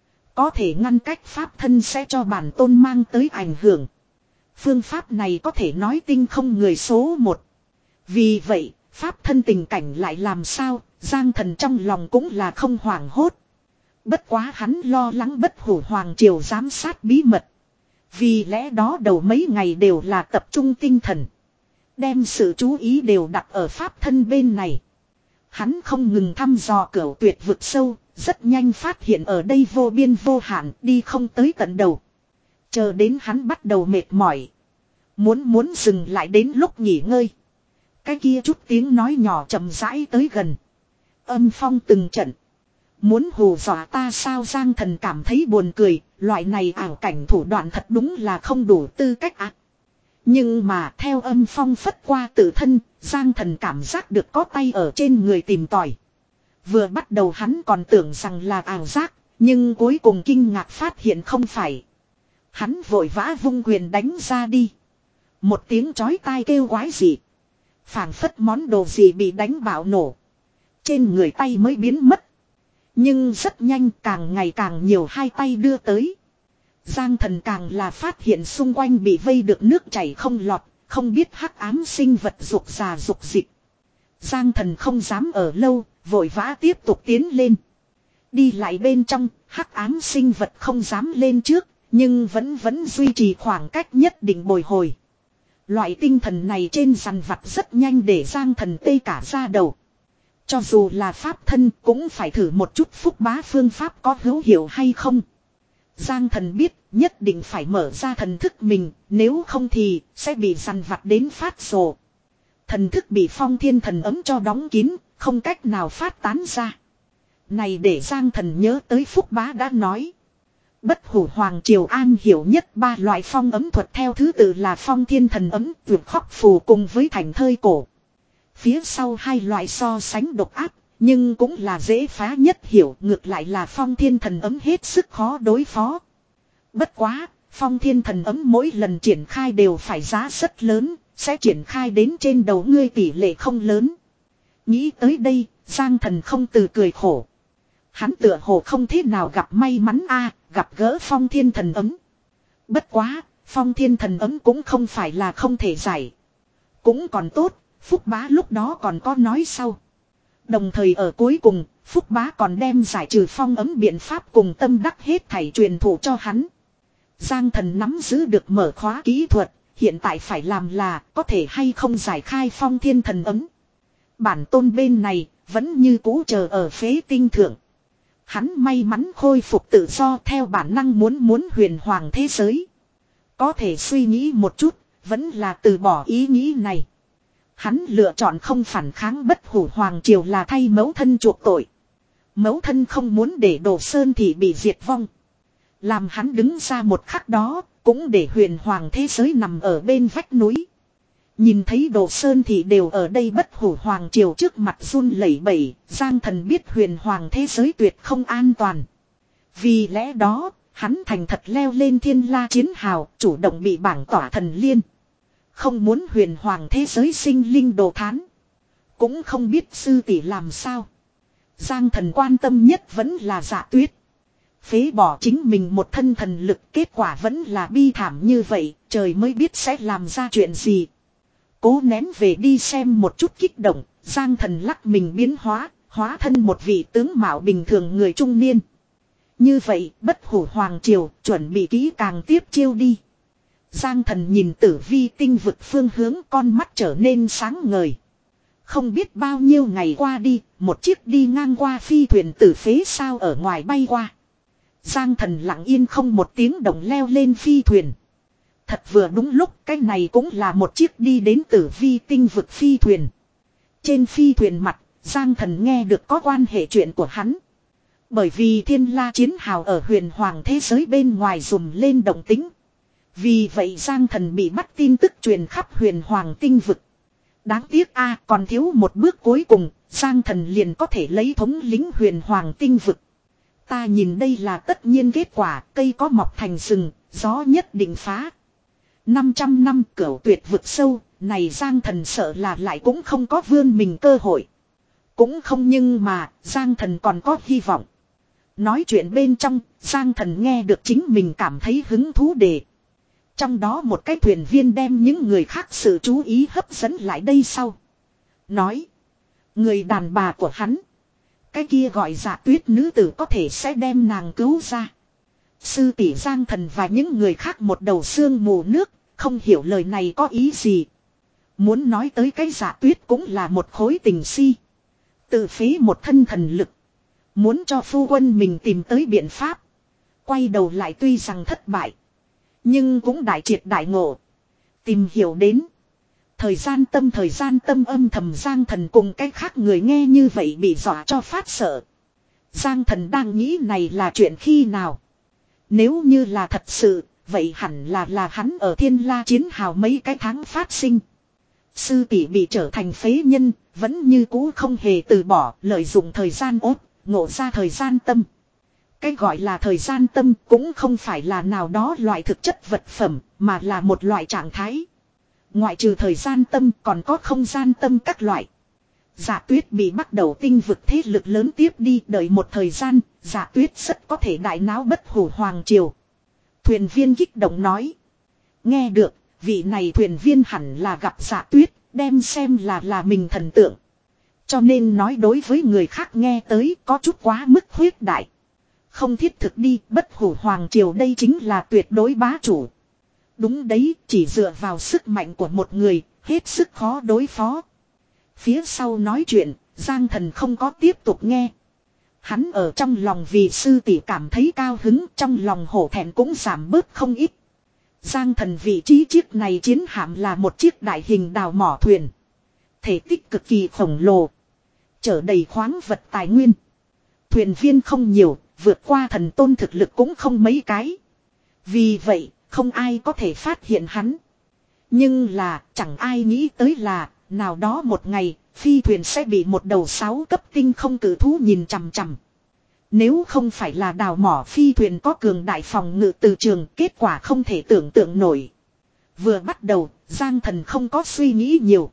Có thể ngăn cách pháp thân sẽ cho bản tôn mang tới ảnh hưởng. Phương pháp này có thể nói tinh không người số một. Vì vậy, pháp thân tình cảnh lại làm sao, Giang thần trong lòng cũng là không hoảng hốt. Bất quá hắn lo lắng bất hủ hoàng triều giám sát bí mật. Vì lẽ đó đầu mấy ngày đều là tập trung tinh thần. Đem sự chú ý đều đặt ở pháp thân bên này. Hắn không ngừng thăm dò cửu tuyệt vực sâu, rất nhanh phát hiện ở đây vô biên vô hạn, đi không tới tận đầu. Chờ đến hắn bắt đầu mệt mỏi. Muốn muốn dừng lại đến lúc nghỉ ngơi. Cái kia chút tiếng nói nhỏ chậm rãi tới gần. Âm phong từng trận. Muốn hù dọa ta sao? Giang Thần cảm thấy buồn cười, loại này ảo cảnh thủ đoạn thật đúng là không đủ tư cách ạ. À. Nhưng mà theo âm phong phất qua tự thân, Giang Thần cảm giác được có tay ở trên người tìm tòi. Vừa bắt đầu hắn còn tưởng rằng là ảo giác, nhưng cuối cùng kinh ngạc phát hiện không phải. Hắn vội vã vung quyền đánh ra đi. Một tiếng chói tai kêu quái dị. Phảng phất món đồ gì bị đánh bạo nổ. Trên người tay mới biến mất. Nhưng rất nhanh càng ngày càng nhiều hai tay đưa tới. Giang Thần càng là phát hiện xung quanh bị vây được nước chảy không lọt, không biết hắc ám sinh vật rục già rục dịch. Giang Thần không dám ở lâu, vội vã tiếp tục tiến lên. Đi lại bên trong, hắc ám sinh vật không dám lên trước, nhưng vẫn vẫn duy trì khoảng cách nhất định bồi hồi. Loại tinh thần này trên dằn vặt rất nhanh để Giang Thần tê cả ra đầu. Cho dù là pháp thân cũng phải thử một chút phúc bá phương pháp có hữu hiệu hay không. Giang Thần biết nhất định phải mở ra thần thức mình, nếu không thì sẽ bị dằn vặt đến phát rồ. Thần thức bị phong thiên thần ấm cho đóng kín, không cách nào phát tán ra. Này để Giang Thần nhớ tới phúc bá đã nói. Bất hủ hoàng triều an hiểu nhất ba loại phong ấm thuật theo thứ tự là phong thiên thần ấm, vượt khóc phù cùng với thành thơi cổ. Phía sau hai loại so sánh độc áp, nhưng cũng là dễ phá nhất hiểu, ngược lại là phong thiên thần ấm hết sức khó đối phó. Bất quá, phong thiên thần ấm mỗi lần triển khai đều phải giá rất lớn, sẽ triển khai đến trên đầu ngươi tỷ lệ không lớn. Nghĩ tới đây, Giang Thần không từ cười khổ. Hắn tựa hồ không thế nào gặp may mắn a, gặp gỡ phong thiên thần ấm. Bất quá, phong thiên thần ấm cũng không phải là không thể giải. Cũng còn tốt, Phúc Bá lúc đó còn có nói sau. Đồng thời ở cuối cùng, Phúc Bá còn đem giải trừ phong ấm biện pháp cùng tâm đắc hết thảy truyền thụ cho hắn. Giang Thần nắm giữ được mở khóa kỹ thuật, hiện tại phải làm là có thể hay không giải khai phong thiên thần ấm. Bản tôn bên này vẫn như cũ chờ ở phế tinh thượng. Hắn may mắn khôi phục tự do theo bản năng muốn muốn huyền hoàng thế giới. Có thể suy nghĩ một chút, vẫn là từ bỏ ý nghĩ này. Hắn lựa chọn không phản kháng bất hủ hoàng triều là thay mẫu thân chuộc tội. Mẫu thân không muốn để Đồ Sơn Thị bị diệt vong. Làm hắn đứng ra một khắc đó, cũng để huyền hoàng thế giới nằm ở bên vách núi. Nhìn thấy Đồ Sơn Thị đều ở đây bất hủ hoàng triều trước mặt run lẩy bẩy, Giang Thần biết huyền hoàng thế giới tuyệt không an toàn. Vì lẽ đó, hắn thành thật leo lên thiên la chiến hào, chủ động bị bảng tỏa thần liên. Không muốn huyền hoàng thế giới sinh linh đồ thán. Cũng không biết sư tỷ làm sao. Giang Thần quan tâm nhất vẫn là Dạ Tuyết. Phế bỏ chính mình một thân thần lực, kết quả vẫn là bi thảm như vậy, trời mới biết sẽ làm ra chuyện gì. Cố nén về đi xem một chút kích động, Giang Thần lắc mình biến hóa, hóa thân một vị tướng mạo bình thường người trung niên. Như vậy, bất hủ hoàng triều, chuẩn bị kỹ càng tiếp chiêu đi. Giang Thần nhìn tử vi tinh vực phương hướng, con mắt trở nên sáng ngời. Không biết bao nhiêu ngày qua đi, một chiếc đi ngang qua phi thuyền từ phế sao ở ngoài bay qua. Giang Thần lặng yên không một tiếng động leo lên phi thuyền. Thật vừa đúng lúc, cái này cũng là một chiếc đi đến tử vi tinh vực phi thuyền. Trên phi thuyền mặt, Giang Thần nghe được có quan hệ chuyện của hắn. Bởi vì thiên la chiến hào ở huyền hoàng thế giới bên ngoài dùm lên động tính. Vì vậy Giang Thần bị bắt tin tức truyền khắp huyền hoàng tinh vực. Đáng tiếc a còn thiếu một bước cuối cùng, Giang Thần liền có thể lấy thống lĩnh huyền hoàng tinh vực. Ta nhìn đây là tất nhiên kết quả, cây có mọc thành rừng, gió nhất định phá. năm trăm năm cửu tuyệt vực sâu, này Giang Thần sợ là lại cũng không có vươn mình cơ hội. Cũng không, nhưng mà, Giang Thần còn có hy vọng. Nói chuyện bên trong, Giang Thần nghe được chính mình cảm thấy hứng thú đề. Trong đó một cái thuyền viên đem những người khác sự chú ý hấp dẫn lại đây sau. Nói, người đàn bà của hắn, cái kia gọi Dạ Tuyết nữ tử có thể sẽ đem nàng cứu ra. Sư tỷ Giang Thần và những người khác một đầu sương mù nước, không hiểu lời này có ý gì. Muốn nói tới cái Dạ Tuyết cũng là một khối tình si. Tự phế một thân thần lực. Muốn cho phu quân mình tìm tới biện pháp. Quay đầu lại tuy rằng thất bại. Nhưng cũng đại triệt đại ngộ. Tìm hiểu đến. Thời gian tâm thời gian tâm âm thầm Giang Thần cùng cách khác người nghe như vậy bị dọa cho phát sợ. Giang Thần đang nghĩ này là chuyện khi nào. Nếu như là thật sự, vậy hẳn là là hắn ở Thiên La chiến hào mấy cái tháng phát sinh. Sư tỷ bị trở thành phế nhân, vẫn như cũ không hề từ bỏ, lợi dụng thời gian ốt, ngộ ra thời gian tâm. Cái gọi là thời gian tâm cũng không phải là nào đó loại thực chất vật phẩm, mà là một loại trạng thái. Ngoại trừ thời gian tâm còn có không gian tâm các loại. Dạ Tuyết bị bắt đầu tinh vực thế lực lớn tiếp đi, đợi một thời gian, Dạ Tuyết rất có thể đại náo bất hủ hoàng triều. Thuyền viên kích động nói. Nghe được, vị này thuyền viên hẳn là gặp Dạ Tuyết, đem xem là là mình thần tượng. Cho nên nói đối với người khác nghe tới có chút quá mức huyết đại. Không thiết thực đi, bất hủ hoàng triều đây chính là tuyệt đối bá chủ. Đúng đấy, chỉ dựa vào sức mạnh của một người, hết sức khó đối phó. Phía sau nói chuyện, Giang Thần không có tiếp tục nghe. Hắn ở trong lòng vì sư tỷ cảm thấy cao hứng, trong lòng hổ thẹn cũng giảm bớt không ít. Giang Thần vị trí chiếc này chiến hạm là một chiếc đại hình đào mỏ thuyền. Thể tích cực kỳ khổng lồ. Chở đầy khoáng vật tài nguyên. Thuyền viên không nhiều, vượt qua thần tôn thực lực cũng không mấy cái. Vì vậy, không ai có thể phát hiện hắn. Nhưng là, chẳng ai nghĩ tới là, nào đó một ngày, phi thuyền sẽ bị một đầu sáu cấp tinh không cử thú nhìn chằm chằm. Nếu không phải là đào mỏ phi thuyền có cường đại phòng ngự từ trường, kết quả không thể tưởng tượng nổi. Vừa bắt đầu, Giang Thần không có suy nghĩ nhiều.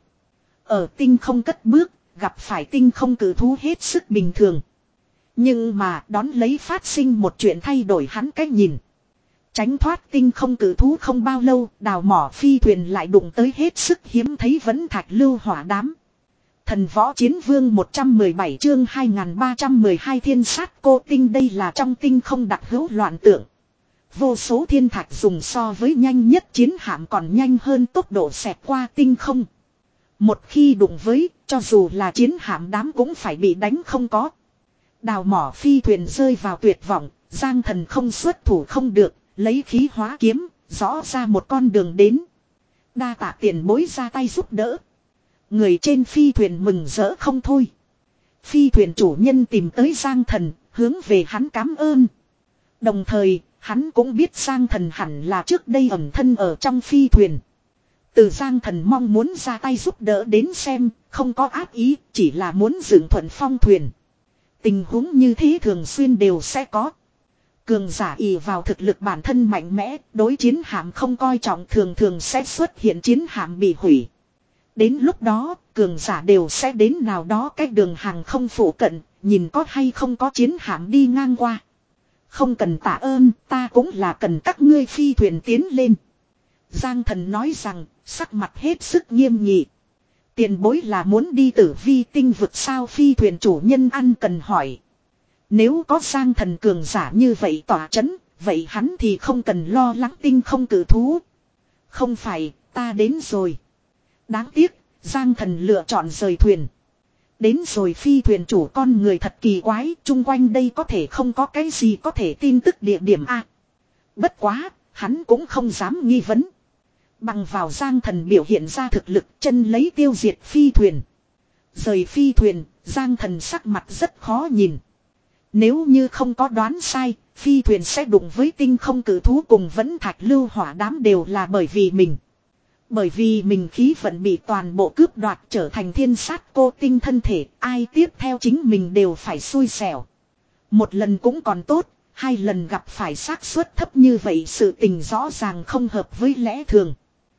Ở tinh không cất bước, gặp phải tinh không cử thú hết sức bình thường. Nhưng mà đón lấy phát sinh một chuyện thay đổi hắn cách nhìn. Tránh thoát tinh không cử thú không bao lâu, đào mỏ phi thuyền lại đụng tới hết sức hiếm thấy vẫn thạch lưu hỏa đám. Thần võ chiến vương một trăm mười bảy chương hai nghìn ba trăm mười hai thiên sát cô tinh, đây là trong tinh không đặc hữu loạn tượng. Vô số thiên thạch dùng so với nhanh nhất chiến hạm còn nhanh hơn tốc độ xẹt qua tinh không. Một khi đụng với, cho dù là chiến hạm đám cũng phải bị đánh không có. Đào mỏ phi thuyền rơi vào tuyệt vọng, Giang Thần không xuất thủ không được, lấy khí hóa kiếm, rõ ra một con đường đến. Đa tạ tiền bối ra tay giúp đỡ. Người trên phi thuyền mừng rỡ không thôi. Phi thuyền chủ nhân tìm tới Giang Thần, hướng về hắn cám ơn. Đồng thời, hắn cũng biết Giang Thần hẳn là trước đây ẩn thân ở trong phi thuyền. Từ Giang Thần mong muốn ra tay giúp đỡ đến xem, không có ác ý, chỉ là muốn dựng thuận phong thuyền. Tình huống như thế thường xuyên đều sẽ có. Cường giả ỷ vào thực lực bản thân mạnh mẽ, đối chiến hạm không coi trọng, thường thường sẽ xuất hiện chiến hạm bị hủy. Đến lúc đó, cường giả đều sẽ đến nào đó cách đường hàng không phụ cận, nhìn có hay không có chiến hạm đi ngang qua. Không cần tạ ơn, ta cũng là cần các ngươi phi thuyền tiến lên. Giang Thần nói rằng, sắc mặt hết sức nghiêm nghị. Tiền bối là muốn đi tử vi tinh vực sao, phi thuyền chủ nhân ăn cần hỏi. Nếu có Giang Thần cường giả như vậy tỏa chấn, vậy hắn thì không cần lo lắng tinh không cử thú. Không phải, ta đến rồi. Đáng tiếc, Giang Thần lựa chọn rời thuyền. Đến rồi phi thuyền chủ con người thật kỳ quái, chung quanh đây có thể không có cái gì có thể tin tức địa điểm a. Bất quá, hắn cũng không dám nghi vấn. Bằng vào Giang Thần biểu hiện ra thực lực, chân lấy tiêu diệt phi thuyền. Rời phi thuyền, Giang Thần sắc mặt rất khó nhìn. Nếu như không có đoán sai, phi thuyền sẽ đụng với tinh không cử thú cùng vẫn thạch lưu hỏa đám đều là bởi vì mình. Bởi vì mình khí vận bị toàn bộ cướp đoạt trở thành thiên sát cô tinh thân thể, ai tiếp theo chính mình đều phải xui xẻo. Một lần cũng còn tốt, hai lần gặp phải xác suất thấp như vậy sự tình rõ ràng không hợp với lẽ thường.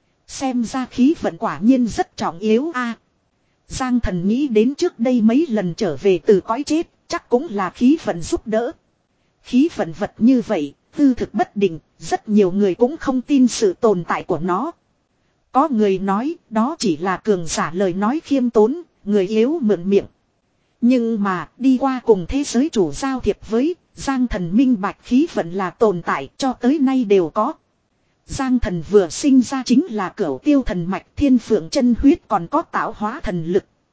Xem ra khí vận quả nhiên rất trọng yếu a. Giang Thần nghĩ đến trước đây mấy lần trở về từ cõi chết, chắc cũng là khí vận giúp đỡ. Khí vận vật như vậy, tư thực bất định, rất nhiều người cũng không tin sự tồn tại của nó. Có người nói đó chỉ là cường giả lời nói khiêm tốn, người yếu mượn miệng. Nhưng mà đi qua cùng thế giới chủ giao thiệp với, Giang Thần minh bạch khí vận là tồn tại cho tới nay đều có. Giang Thần vừa sinh ra chính là cửu tiêu thần mạch thiên phượng chân huyết còn có tạo hóa thần lực.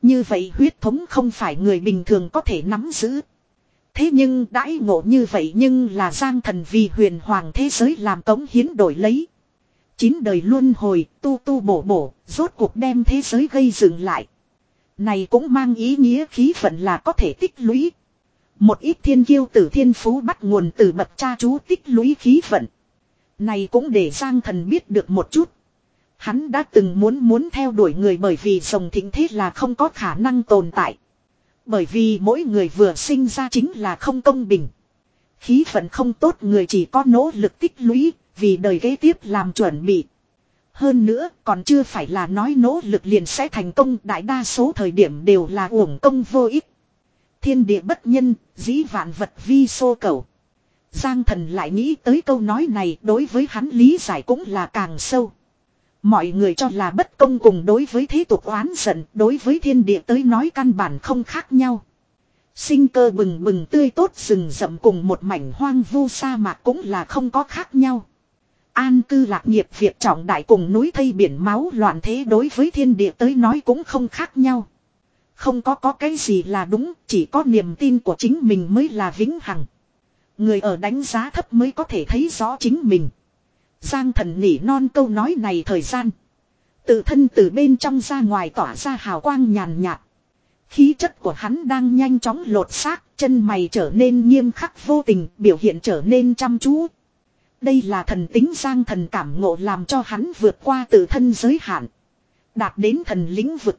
Như vậy huyết thống không phải người bình thường có thể nắm giữ. Thế nhưng đãi ngộ như vậy nhưng là Giang Thần vì huyền hoàng thế giới làm cống hiến đổi lấy. Chín đời luân hồi, tu tu bổ bổ, rốt cuộc đem thế giới gây dựng lại. Này cũng mang ý nghĩa khí vận là có thể tích lũy. Một ít thiên kiêu tử thiên phú bắt nguồn từ bậc cha chú tích lũy khí vận. Này cũng để Giang Thần biết được một chút. Hắn đã từng muốn muốn theo đuổi người bởi vì rồng thịnh thế là không có khả năng tồn tại. Bởi vì mỗi người vừa sinh ra chính là không công bình. Khí vận không tốt người chỉ có nỗ lực tích lũy, vì đời kế tiếp làm chuẩn bị. Hơn nữa còn chưa phải là nói nỗ lực liền sẽ thành công, đại đa số thời điểm đều là uổng công vô ích. Thiên địa bất nhân, dĩ vạn vật vi xô cầu. Giang Thần lại nghĩ tới câu nói này, đối với hắn lý giải cũng là càng sâu. Mọi người cho là bất công cùng đối với thế tục oán giận, đối với thiên địa tới nói căn bản không khác nhau. Sinh cơ bừng bừng tươi tốt rừng rậm cùng một mảnh hoang vu sa mạc cũng là không có khác nhau. An cư lạc nghiệp việc trọng đại cùng núi thây biển máu loạn thế đối với thiên địa tới nói cũng không khác nhau. Không có có cái gì là đúng, chỉ có niềm tin của chính mình mới là vĩnh hằng. Người ở đánh giá thấp mới có thể thấy rõ chính mình. Giang Thần nỉ non câu nói này thời gian. Tự thân từ bên trong ra ngoài tỏa ra hào quang nhàn nhạt. Khí chất của hắn đang nhanh chóng lột xác, chân mày trở nên nghiêm khắc vô tình, biểu hiện trở nên chăm chú. Đây là thần tính Giang Thần cảm ngộ làm cho hắn vượt qua tự thân giới hạn. Đạt đến thần lĩnh vực.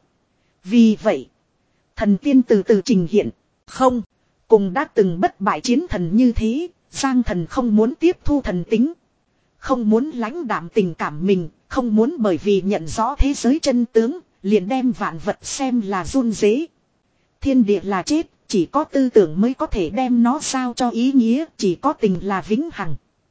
Vì vậy, thần tiên từ từ trình hiện. Không, cùng đã từng bất bại chiến thần như thế, Giang Thần không muốn tiếp thu thần tính. Không muốn lãnh đạm tình cảm mình, không muốn bởi vì nhận rõ thế giới chân tướng, liền đem vạn vật xem là run rế. Thiên địa là chết, chỉ có tư tưởng mới có thể đem nó sao cho ý nghĩa, chỉ có tình là vĩnh hằng.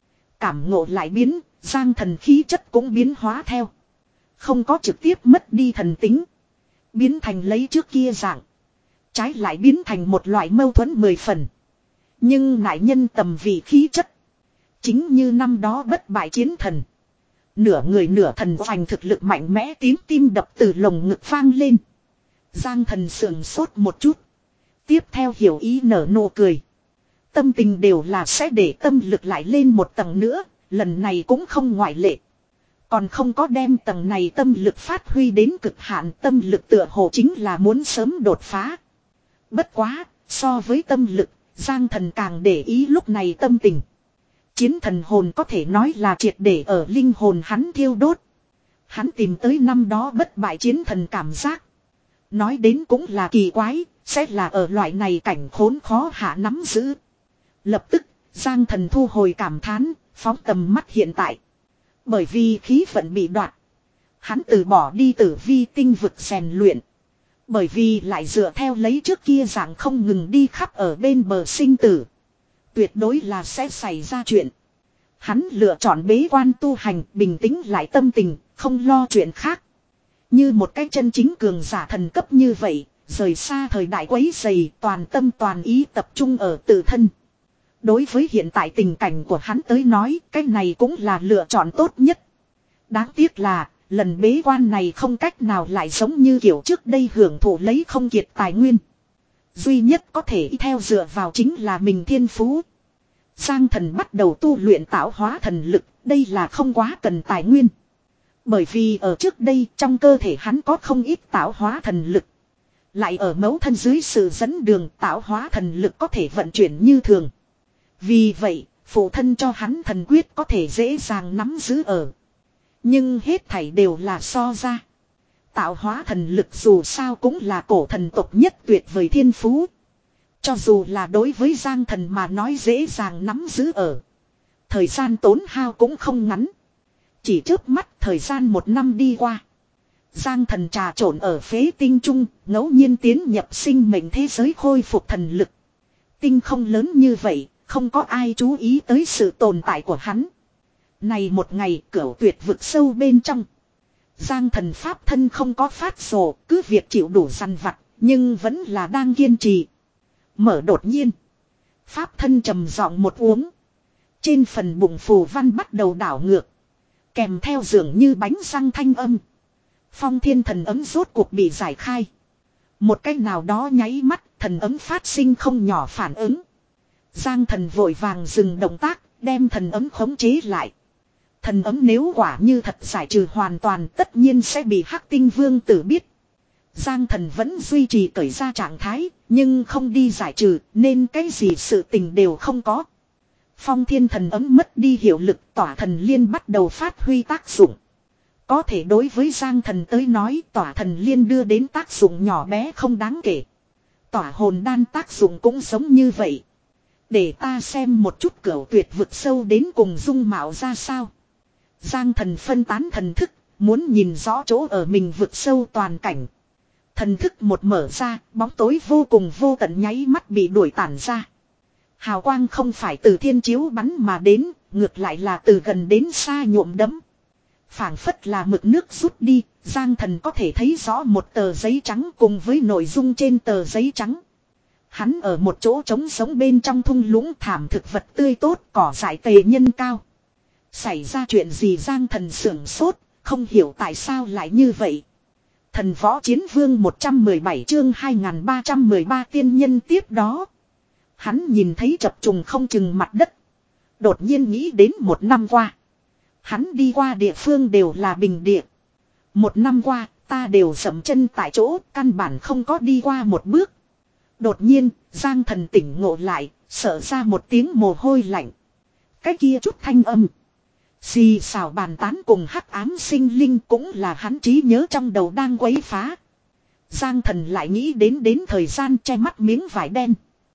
Cảm ngộ lại biến, Giang Thần khí chất cũng biến hóa theo. Không có trực tiếp mất đi thần tính. Biến thành lấy trước kia dạng. Trái lại biến thành một loại mâu thuẫn mười phần. Nhưng nại nhân tầm vị khí chất. Chính như năm đó bất bại chiến thần. Nửa người nửa thần hoành thực lực mạnh mẽ tiếng tim đập từ lồng ngực vang lên. Giang Thần sườn sốt một chút. Tiếp theo hiểu ý nở nụ cười. Tâm tình đều là sẽ để tâm lực lại lên một tầng nữa. Lần này cũng không ngoại lệ. Còn không có đem tầng này tâm lực phát huy đến cực hạn, tâm lực tựa hồ chính là muốn sớm đột phá. Bất quá, so với tâm lực, Giang Thần càng để ý lúc này tâm tình. Chiến thần hồn có thể nói là triệt để ở linh hồn hắn thiêu đốt. Hắn tìm tới năm đó bất bại chiến thần cảm giác. Nói đến cũng là kỳ quái, sẽ là ở loại này cảnh khốn khó hạ nắm giữ. Lập tức, Giang Thần thu hồi cảm thán, phóng tầm mắt hiện tại. Bởi vì khí vận bị đoạt. Hắn từ bỏ đi tử vi tinh vực rèn luyện. Bởi vì lại dựa theo lấy trước kia dạng không ngừng đi khắp ở bên bờ sinh tử. Tuyệt đối là sẽ xảy ra chuyện. Hắn lựa chọn bế quan tu hành, bình tĩnh lại tâm tình, không lo chuyện khác. Như một cái chân chính cường giả thần cấp như vậy, rời xa thời đại quấy rầy, toàn tâm toàn ý tập trung ở tự thân. Đối với hiện tại tình cảnh của hắn tới nói, cái này cũng là lựa chọn tốt nhất. Đáng tiếc là, lần bế quan này không cách nào lại giống như kiểu trước đây hưởng thụ lấy không kiệt tài nguyên. Duy nhất có thể theo dựa vào chính là mình thiên phú. Giang Thần bắt đầu tu luyện tạo hóa thần lực, đây là không quá cần tài nguyên. Bởi vì ở trước đây trong cơ thể hắn có không ít tạo hóa thần lực. Lại ở mẫu thân dưới sự dẫn đường tạo hóa thần lực có thể vận chuyển như thường. Vì vậy, phụ thân cho hắn thần quyết có thể dễ dàng nắm giữ ở. Nhưng hết thảy đều là so ra. Tạo hóa thần lực dù sao cũng là cổ thần tộc nhất tuyệt vời thiên phú. Cho dù là đối với Giang Thần mà nói dễ dàng nắm giữ ở. Thời gian tốn hao cũng không ngắn. Chỉ trước mắt thời gian một năm đi qua. Giang Thần trà trộn ở phế tinh trung, ngẫu nhiên tiến nhập sinh mệnh thế giới khôi phục thần lực. Tinh không lớn như vậy, không có ai chú ý tới sự tồn tại của hắn. Này một ngày cửu tuyệt vực sâu bên trong. Giang Thần pháp thân không có phát rồ, cứ việc chịu đủ săn vặt, nhưng vẫn là đang kiên trì. Mở đột nhiên. Pháp thân trầm giọng một uống. Trên phần bụng phù văn bắt đầu đảo ngược. Kèm theo dường như bánh răng thanh âm. Phong thiên thần ấm rốt cuộc bị giải khai. Một cách nào đó nháy mắt, thần ấm phát sinh không nhỏ phản ứng. Giang thần vội vàng dừng động tác, đem thần ấm khống chế lại. Thần ấm nếu quả như thật giải trừ hoàn toàn tất nhiên sẽ bị Hắc Tinh Vương tử biết. Giang thần vẫn duy trì cởi ra trạng thái, nhưng không đi giải trừ, nên cái gì sự tình đều không có. Phong thiên thần ấm mất đi hiệu lực, tỏa thần liên bắt đầu phát huy tác dụng. Có thể đối với Giang thần tới nói tỏa thần liên đưa đến tác dụng nhỏ bé không đáng kể. Tỏa hồn đan tác dụng cũng giống như vậy. Để ta xem một chút cửu tuyệt vực sâu đến cùng dung mạo ra sao. Giang thần phân tán thần thức, muốn nhìn rõ chỗ ở mình vực sâu toàn cảnh. Thần thức một mở ra, bóng tối vô cùng vô tận nháy mắt bị đuổi tản ra. Hào quang không phải từ thiên chiếu bắn mà đến, ngược lại là từ gần đến xa nhuộm đẫm. Phảng phất là mực nước rút đi, Giang thần có thể thấy rõ một tờ giấy trắng cùng với nội dung trên tờ giấy trắng. Hắn ở một chỗ trống sống bên trong thung lũng thảm thực vật tươi tốt, cỏ dại tề nhân cao. Xảy ra chuyện gì Giang thần sưởng sốt, không hiểu tại sao lại như vậy. Thần võ chiến vương một trăm mười bảy chương hai nghìn ba trăm mười ba tiên nhân tiếp đó. Hắn nhìn thấy chập trùng không chừng mặt đất. Đột nhiên nghĩ đến một năm qua. Hắn đi qua địa phương đều là bình địa. Một năm qua, ta đều dậm chân tại chỗ, căn bản không có đi qua một bước. Đột nhiên, Giang thần tỉnh ngộ lại, sợ ra một tiếng mồ hôi lạnh. Cái kia chút thanh âm. Xì xào bàn tán cùng hắc ám sinh linh cũng là hắn trí nhớ trong đầu đang quấy phá. Giang thần lại nghĩ đến đến thời gian che mắt miếng vải đen.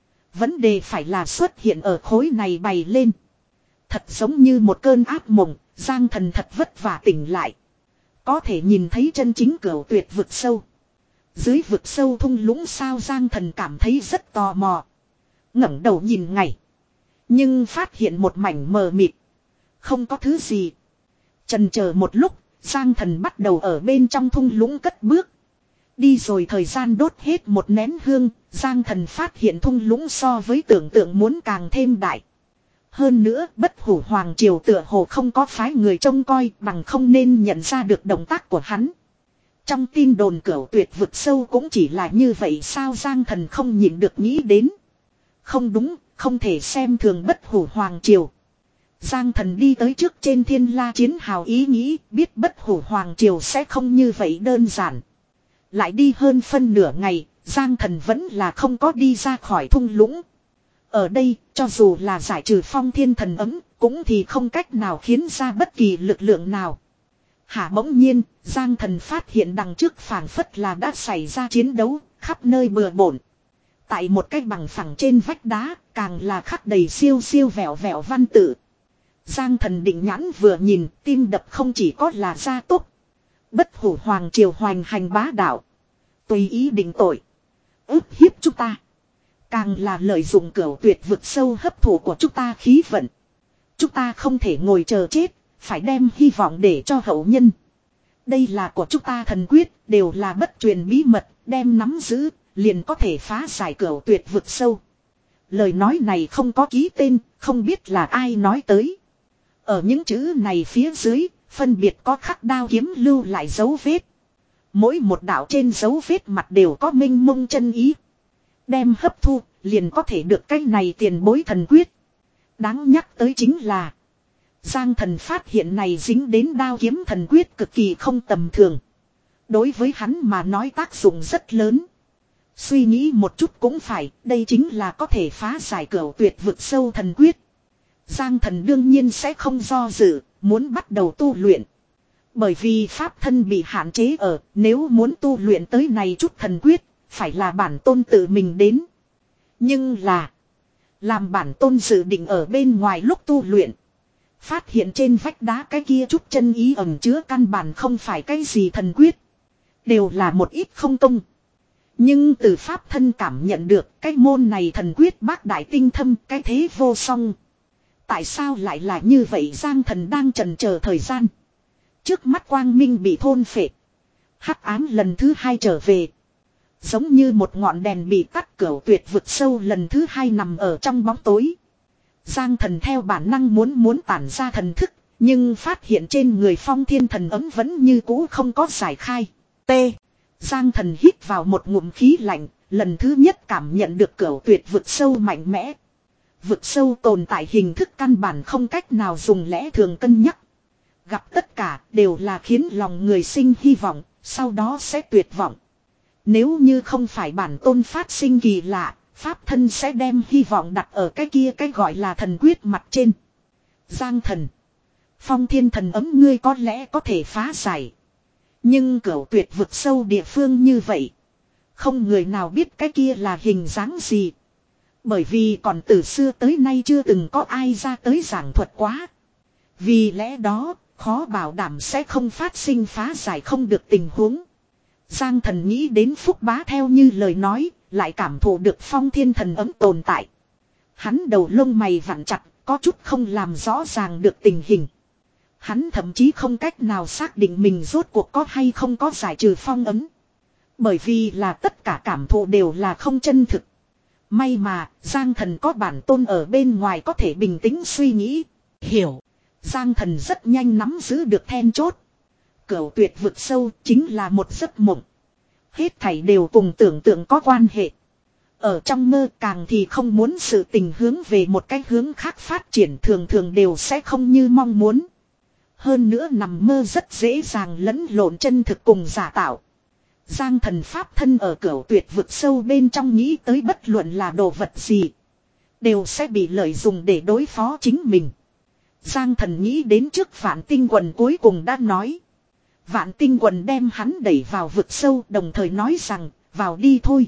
Vấn đề phải là xuất hiện ở khối này bày lên. Thật giống như một cơn ác mộng, Giang thần thật vất vả tỉnh lại. Có thể nhìn thấy chân chính cửu tuyệt vực sâu. Dưới vực sâu thung lũng sao Giang thần cảm thấy rất tò mò. ngẩng đầu nhìn ngày. Nhưng phát hiện một mảnh mờ mịt. Không có thứ gì. Chần chờ một lúc, Giang thần bắt đầu ở bên trong thung lũng cất bước. Đi rồi thời gian đốt hết một nén hương, Giang thần phát hiện thung lũng so với tưởng tượng muốn càng thêm đại. Hơn nữa, Bất Hủ Hoàng Triều tựa hồ không có phái người trông coi bằng không nên nhận ra được động tác của hắn. Trong tin đồn cửu tuyệt vực sâu cũng chỉ là như vậy sao Giang thần không nhịn được nghĩ đến. Không đúng, không thể xem thường Bất Hủ Hoàng Triều. Giang thần đi tới trước trên thiên la chiến hào ý nghĩ biết Bất Hủ Hoàng Triều sẽ không như vậy đơn giản. Lại đi hơn phân nửa ngày, Giang thần vẫn là không có đi ra khỏi thung lũng. Ở đây, cho dù là giải trừ phong thiên thần ấm, cũng thì không cách nào khiến ra bất kỳ lực lượng nào. Hả bỗng nhiên, Giang thần phát hiện đằng trước phảng phất là đã xảy ra chiến đấu, khắp nơi bừa bộn. Tại một cái bằng phẳng trên vách đá, càng là khắc đầy siêu siêu vẹo vẹo văn tự. Giang thần định nhãn vừa nhìn, tim đập không chỉ có là gia tốc. Bất Hủ Hoàng Triều hoành hành bá đạo. Tùy ý định tội. Ức hiếp chúng ta. Càng là lợi dụng cửu tuyệt vực sâu hấp thụ của chúng ta khí vận. Chúng ta không thể ngồi chờ chết, phải đem hy vọng để cho hậu nhân. Đây là của chúng ta thần quyết, đều là bất truyền bí mật, đem nắm giữ, liền có thể phá giải cửu tuyệt vực sâu. Lời nói này không có ký tên, không biết là ai nói tới. Ở những chữ này phía dưới, phân biệt có khắc đao kiếm lưu lại dấu vết. Mỗi một đạo trên dấu vết mặt đều có minh mông chân ý. Đem hấp thu, liền có thể được cái này tiền bối thần quyết. Đáng nhắc tới chính là Giang thần phát hiện này dính đến đao kiếm thần quyết cực kỳ không tầm thường. Đối với hắn mà nói tác dụng rất lớn. Suy nghĩ một chút cũng phải, đây chính là có thể phá giải cửu tuyệt vực sâu thần quyết. Giang thần đương nhiên sẽ không do dự, muốn bắt đầu tu luyện. Bởi vì pháp thân bị hạn chế ở, nếu muốn tu luyện tới này chút thần quyết, phải là bản tôn tự mình đến. Nhưng là, làm bản tôn dự định ở bên ngoài lúc tu luyện. Phát hiện trên vách đá cái kia chút chân ý ẩn chứa căn bản không phải cái gì thần quyết. Đều là một ít không công. Nhưng từ pháp thân cảm nhận được cái môn này thần quyết bác đại tinh thâm cái thế vô song. Tại sao lại là như vậy Giang thần đang chần chờ thời gian. Trước mắt quang minh bị thôn phệ. Hắc ám lần thứ hai trở về. Giống như một ngọn đèn bị tắt cửu tuyệt vực sâu lần thứ hai nằm ở trong bóng tối. Giang thần theo bản năng muốn muốn tản ra thần thức. Nhưng phát hiện trên người phong thiên thần ấm vẫn như cũ không có giải khai. T. Giang Thần hít vào một ngụm khí lạnh, lần thứ nhất cảm nhận được cửu tuyệt vực sâu mạnh mẽ. Vực sâu tồn tại hình thức căn bản không cách nào dùng lẽ thường cân nhắc. Gặp tất cả đều là khiến lòng người sinh hy vọng, sau đó sẽ tuyệt vọng. Nếu như không phải bản tôn phát sinh kỳ lạ, pháp thân sẽ đem hy vọng đặt ở cái kia cái gọi là thần quyết mặt trên. Giang Thần, Phong Thiên Thần ấm ngươi có lẽ có thể phá giải. Nhưng cửu tuyệt vực sâu địa phương như vậy, không người nào biết cái kia là hình dáng gì. Bởi vì còn từ xưa tới nay chưa từng có ai ra tới giảng thuật quá. Vì lẽ đó, khó bảo đảm sẽ không phát sinh phá giải không được tình huống. Giang Thần nghĩ đến Phúc Bá theo như lời nói, lại cảm thụ được Phong Thiên Thần ấm tồn tại. Hắn đầu lông mày vặn chặt, có chút không làm rõ ràng được tình hình. Hắn thậm chí không cách nào xác định mình rốt cuộc có hay không có giải trừ phong ấm. Bởi vì là tất cả cảm thụ đều là không chân thực. May mà, Giang Thần có bản tôn ở bên ngoài có thể bình tĩnh suy nghĩ. Hiểu. Giang Thần rất nhanh nắm giữ được then chốt. Cửu tuyệt vực sâu chính là một giấc mộng. Hết thảy đều cùng tưởng tượng có quan hệ. Ở trong mơ càng thì không muốn sự tình hướng về một cái hướng khác phát triển thường thường đều sẽ không như mong muốn. Hơn nữa nằm mơ rất dễ dàng lẫn lộn chân thực cùng giả tạo. Giang Thần pháp thân ở cửu tuyệt vực sâu bên trong nghĩ tới bất luận là đồ vật gì, đều sẽ bị lợi dụng để đối phó chính mình. Giang Thần nghĩ đến trước Vạn Tinh Quần cuối cùng đã nói. Vạn Tinh Quần đem hắn đẩy vào vực sâu đồng thời nói rằng, vào đi thôi.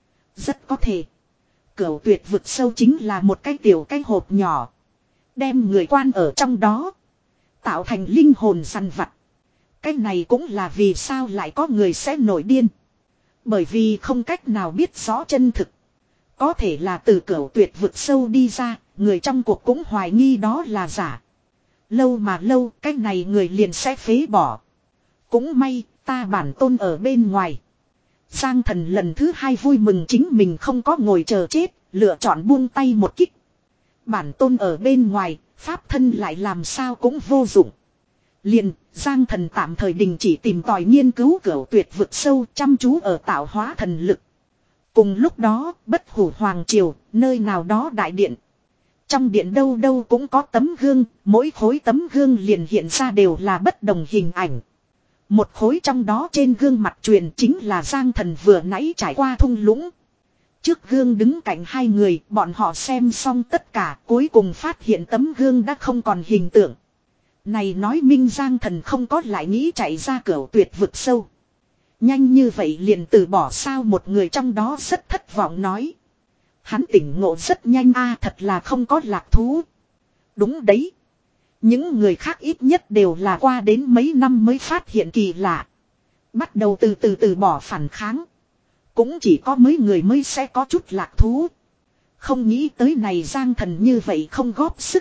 Rất có thể. Cửu tuyệt vực sâu chính là một cái tiểu cái hộp nhỏ. Đem người quan ở trong đó. Tạo thành linh hồn săn vặt. Cái này cũng là vì sao lại có người sẽ nổi điên. Bởi vì không cách nào biết rõ chân thực. Có thể là từ cửu tuyệt vực sâu đi ra, người trong cuộc cũng hoài nghi đó là giả. Lâu mà lâu, cái này người liền sẽ phế bỏ. Cũng may, ta bản tôn ở bên ngoài. Giang Thần lần thứ hai vui mừng chính mình không có ngồi chờ chết, lựa chọn buông tay một kích. Bản tôn ở bên ngoài, pháp thân lại làm sao cũng vô dụng. Liền, Giang Thần tạm thời đình chỉ tìm tòi nghiên cứu cửu tuyệt vực sâu chăm chú ở tạo hóa thần lực. Cùng lúc đó, Bất Hủ Hoàng Triều, nơi nào đó đại điện. Trong điện đâu đâu cũng có tấm gương, mỗi khối tấm gương liền hiện ra đều là bất đồng hình ảnh. Một khối trong đó trên gương mặt truyền chính là Giang Thần vừa nãy trải qua thung lũng. Trước gương đứng cạnh hai người, bọn họ xem xong tất cả, cuối cùng phát hiện tấm gương đã không còn hình tượng. Này nói minh Giang Thần không có lại nghĩ chạy ra cửu tuyệt vực sâu. Nhanh như vậy liền từ bỏ sao, một người trong đó rất thất vọng nói. Hắn tỉnh ngộ rất nhanh a, thật là không có lạc thú. Đúng đấy. Những người khác ít nhất đều là qua đến mấy năm mới phát hiện kỳ lạ. Bắt đầu từ từ từ bỏ phản kháng. Cũng chỉ có mấy người mới sẽ có chút lạc thú. Không nghĩ tới này Giang Thần như vậy không góp sức.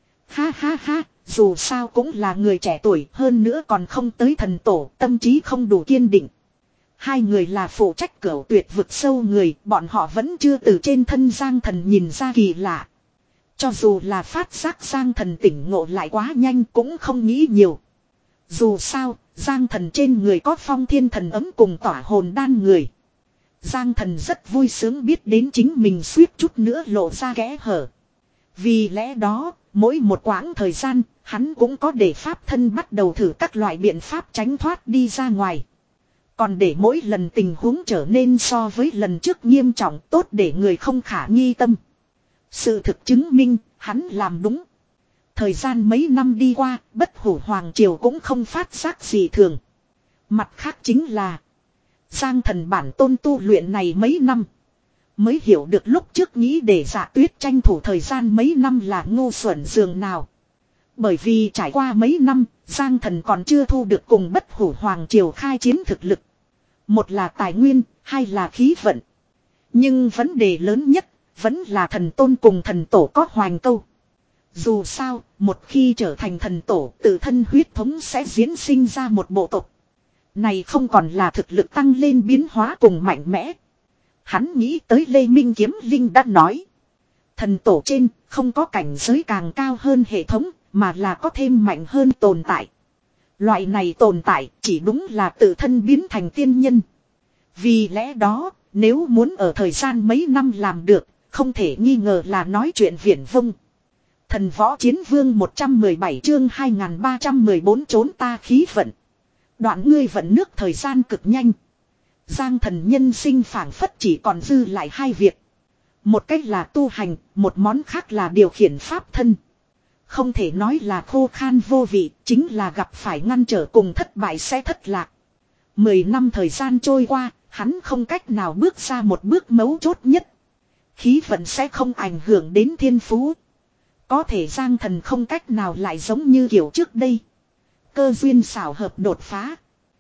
Ha ha ha, dù sao cũng là người trẻ tuổi, hơn nữa còn không tới thần tổ, tâm trí không đủ kiên định. Hai người là phụ trách cửu tuyệt vực sâu người, bọn họ vẫn chưa từ trên thân Giang Thần nhìn ra kỳ lạ. Cho dù là phát giác Giang Thần tỉnh ngộ lại quá nhanh cũng không nghĩ nhiều. Dù sao, Giang Thần trên người có Phong Thiên Thần ấm cùng tỏa hồn đan người. Giang Thần rất vui sướng biết đến chính mình suýt chút nữa lộ ra kẽ hở. Vì lẽ đó, mỗi một quãng thời gian, hắn cũng có để pháp thân bắt đầu thử các loại biện pháp tránh thoát đi ra ngoài. Còn để mỗi lần tình huống trở nên so với lần trước nghiêm trọng tốt để người không khả nghi tâm. Sự thực chứng minh, hắn làm đúng. Thời gian mấy năm đi qua, Bất Hủ Hoàng Triều cũng không phát giác gì thường. Mặt khác chính là Giang Thần bản tôn tu luyện này mấy năm mới hiểu được lúc trước nghĩ để Dạ Tuyết tranh thủ thời gian mấy năm là ngu xuẩn dường nào. Bởi vì trải qua mấy năm, Giang Thần còn chưa thu được cùng Bất Hủ Hoàng Triều khai chiến thực lực. Một là tài nguyên, hai là khí vận. Nhưng vấn đề lớn nhất vẫn là thần tôn cùng thần tổ có hoành câu. Dù sao, một khi trở thành thần tổ, tự thân huyết thống sẽ diễn sinh ra một bộ tộc. Này không còn là thực lực tăng lên biến hóa cùng mạnh mẽ. Hắn nghĩ tới Lê Minh Kiếm Linh đã nói. Thần tổ trên không có cảnh giới càng cao hơn hệ thống, mà là có thêm mạnh hơn tồn tại. Loại này tồn tại chỉ đúng là tự thân biến thành tiên nhân. Vì lẽ đó, nếu muốn ở thời gian mấy năm làm được, không thể nghi ngờ là nói chuyện viển vông. Thần võ chiến vương một trăm mười bảy chương hai nghìn ba trăm mười bốn trốn ta khí vận. Đoạn ngươi vận nước thời gian cực nhanh. Giang thần nhân sinh phảng phất chỉ còn dư lại hai việc. Một cách là tu hành, một món khác là điều khiển pháp thân. Không thể nói là khô khan vô vị, chính là gặp phải ngăn trở cùng thất bại sẽ thất lạc. Mười năm thời gian trôi qua, hắn không cách nào bước ra một bước mấu chốt nhất. Khí vận sẽ không ảnh hưởng đến thiên phú. Có thể Giang thần không cách nào lại giống như kiểu trước đây. Cơ duyên xảo hợp đột phá.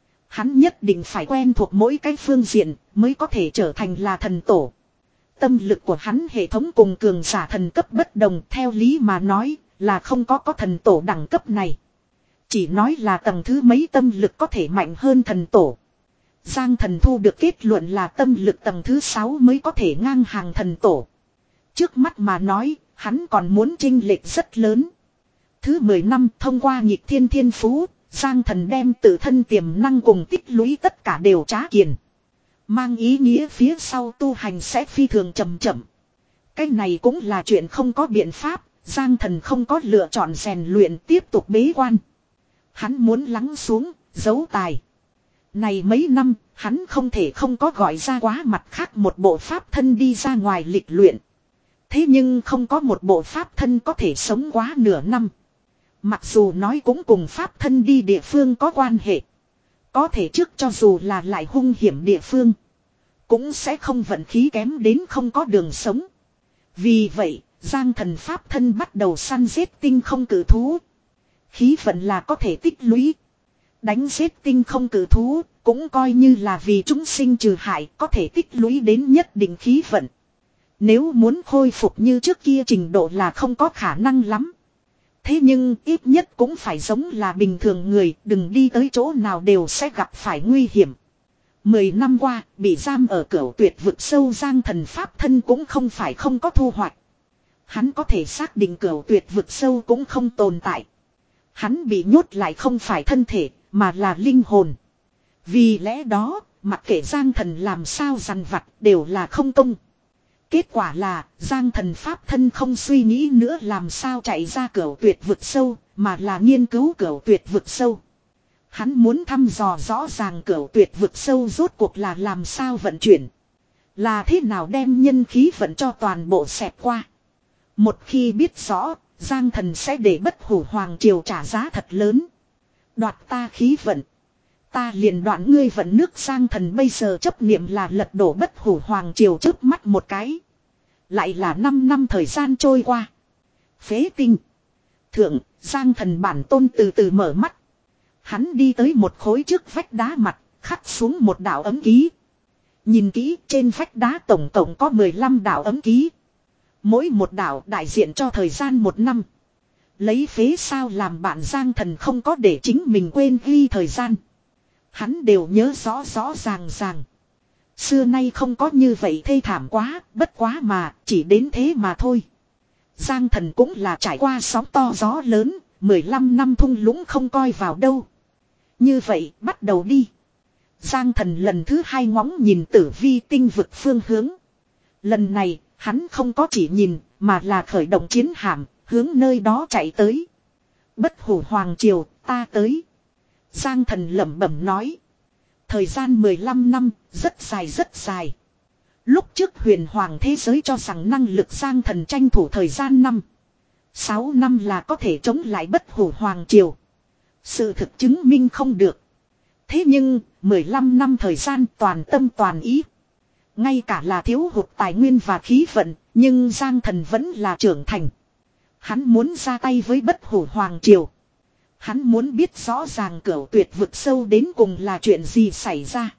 Hắn nhất định phải quen thuộc mỗi cái phương diện mới có thể trở thành là thần tổ. Tâm lực của hắn hệ thống cùng cường giả thần cấp bất đồng, theo lý mà nói là không có có thần tổ đẳng cấp này. Chỉ nói là tầng thứ mấy tâm lực có thể mạnh hơn thần tổ. Giang thần thu được kết luận là tâm lực tầng thứ sáu mới có thể ngang hàng thần tổ. Trước mắt mà nói, hắn còn muốn chênh lệch rất lớn. Thứ mười năm thông qua nhịp thiên thiên phú, Giang thần đem tự thân tiềm năng cùng tích lũy tất cả đều trá kiền. Mang ý nghĩa phía sau tu hành sẽ phi thường chậm chậm. Cái này cũng là chuyện không có biện pháp, Giang thần không có lựa chọn rèn luyện tiếp tục bế quan. Hắn muốn lắng xuống, giấu tài. Này mấy năm, hắn không thể không có gọi ra quá mặt khác một bộ pháp thân đi ra ngoài lịch luyện. Thế nhưng không có một bộ pháp thân có thể sống quá nửa năm. Mặc dù nói cũng cùng pháp thân đi địa phương có quan hệ. Có thể trước cho dù là lại hung hiểm địa phương, cũng sẽ không vận khí kém đến không có đường sống. Vì vậy, Giang thần pháp thân bắt đầu săn giết tinh không cử thú. Khí vận là có thể tích lũy. Đánh giết tinh không cử thú, cũng coi như là vì chúng sinh trừ hại, có thể tích lũy đến nhất định khí vận. Nếu muốn khôi phục như trước kia trình độ là không có khả năng lắm. Thế nhưng ít nhất cũng phải giống là bình thường người, đừng đi tới chỗ nào đều sẽ gặp phải nguy hiểm. Mười năm qua, bị giam ở cửu tuyệt vực sâu Giang thần pháp thân cũng không phải không có thu hoạch. Hắn có thể xác định cửu tuyệt vực sâu cũng không tồn tại. Hắn bị nhốt lại không phải thân thể, mà là linh hồn. Vì lẽ đó, mặc kệ Giang thần làm sao dằn vặt đều là không công. Kết quả là, Giang thần pháp thân không suy nghĩ nữa làm sao chạy ra cửu tuyệt vực sâu, mà là nghiên cứu cửu tuyệt vực sâu. Hắn muốn thăm dò rõ ràng cửu tuyệt vực sâu rốt cuộc là làm sao vận chuyển. Là thế nào đem nhân khí vận cho toàn bộ xẹp qua. Một khi biết rõ, Giang thần sẽ để bất hủ hoàng triều trả giá thật lớn. Đoạt ta khí vận. Ta liền đoạn ngươi vận nước. Giang thần bây giờ chấp niệm là lật đổ bất hủ hoàng triều trước mắt một cái. Lại là năm năm thời gian trôi qua. Phế tinh. Thượng, Giang thần bản tôn từ từ mở mắt. Hắn đi tới một khối trước vách đá mặt, khắc xuống một đạo ấm ký. Nhìn kỹ, trên vách đá tổng tổng có mười lăm đạo ấm ký. Mỗi một đạo đại diện cho thời gian một năm. Lấy phế sao làm bạn, Giang thần không có để chính mình quên ghi thời gian. Hắn đều nhớ rõ rõ ràng ràng. Xưa nay không có như vậy thê thảm quá, bất quá mà, chỉ đến thế mà thôi. Giang thần cũng là trải qua sóng to gió lớn, mười lăm năm thung lũng không coi vào đâu. Như vậy, bắt đầu đi. Giang thần lần thứ hai ngóng nhìn tử vi tinh vực phương hướng. Lần này, hắn không có chỉ nhìn, mà là khởi động chiến hạm, hướng nơi đó chạy tới. Bất hủ hoàng triều, ta tới. Giang thần lẩm bẩm nói. Thời gian mười lăm năm, rất dài rất dài. Lúc trước huyền hoàng thế giới cho rằng năng lực Giang thần tranh thủ thời gian năm. sáu năm là có thể chống lại bất hủ hoàng triều. Sự thực chứng minh không được. Thế nhưng, mười lăm năm thời gian toàn tâm toàn ý. Ngay cả là thiếu hụt tài nguyên và khí vận, nhưng Giang thần vẫn là trưởng thành. Hắn muốn ra tay với bất hủ hoàng triều. Hắn muốn biết rõ ràng cửu tuyệt vực sâu đến cùng là chuyện gì xảy ra.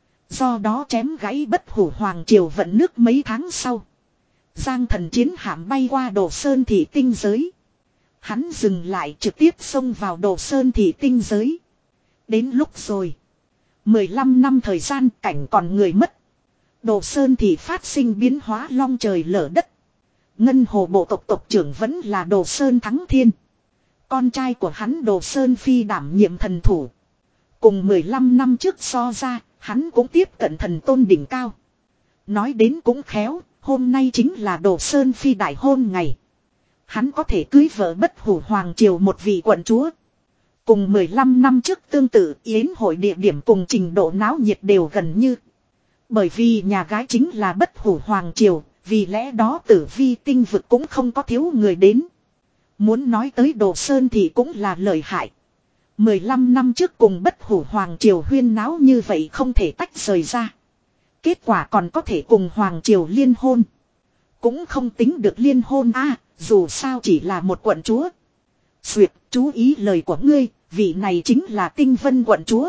Do đó chém gãy bất hủ hoàng triều vận nước mấy tháng sau. Giang thần chiến hạm bay qua Đồ Sơn thị tinh giới. Hắn dừng lại trực tiếp xông vào Đồ Sơn thị tinh giới. Đến lúc rồi. mười lăm năm thời gian cảnh còn người mất. Đồ Sơn thị phát sinh biến hóa long trời lở đất. Ngân hồ bộ tộc tộc trưởng vẫn là Đồ Sơn Thắng Thiên. Con trai của hắn Đồ Sơn Phi đảm nhiệm thần thủ. Cùng mười lăm năm trước so ra, Hắn cũng tiếp cận thần tôn đỉnh cao. Nói đến cũng khéo, hôm nay chính là Đồ Sơn Phi đại hôn ngày. Hắn có thể cưới vợ Bất Hủ Hoàng Triều một vị quận chúa. Cùng mười lăm năm trước tương tự, yến hội địa điểm cùng trình độ náo nhiệt đều gần như. Bởi vì nhà gái chính là Bất Hủ Hoàng Triều, vì lẽ đó Tử Vi tinh vực cũng không có thiếu người đến. Muốn nói tới Đồ Sơn thì cũng là lợi hại. mười lăm năm trước cùng Bất Hủ Hoàng Triều huyên náo như vậy không thể tách rời ra. Kết quả còn có thể cùng Hoàng Triều liên hôn. Cũng không tính được liên hôn a, dù sao chỉ là một quận chúa. Duyệt, chú ý lời của ngươi, vị này chính là Tinh Vân quận chúa.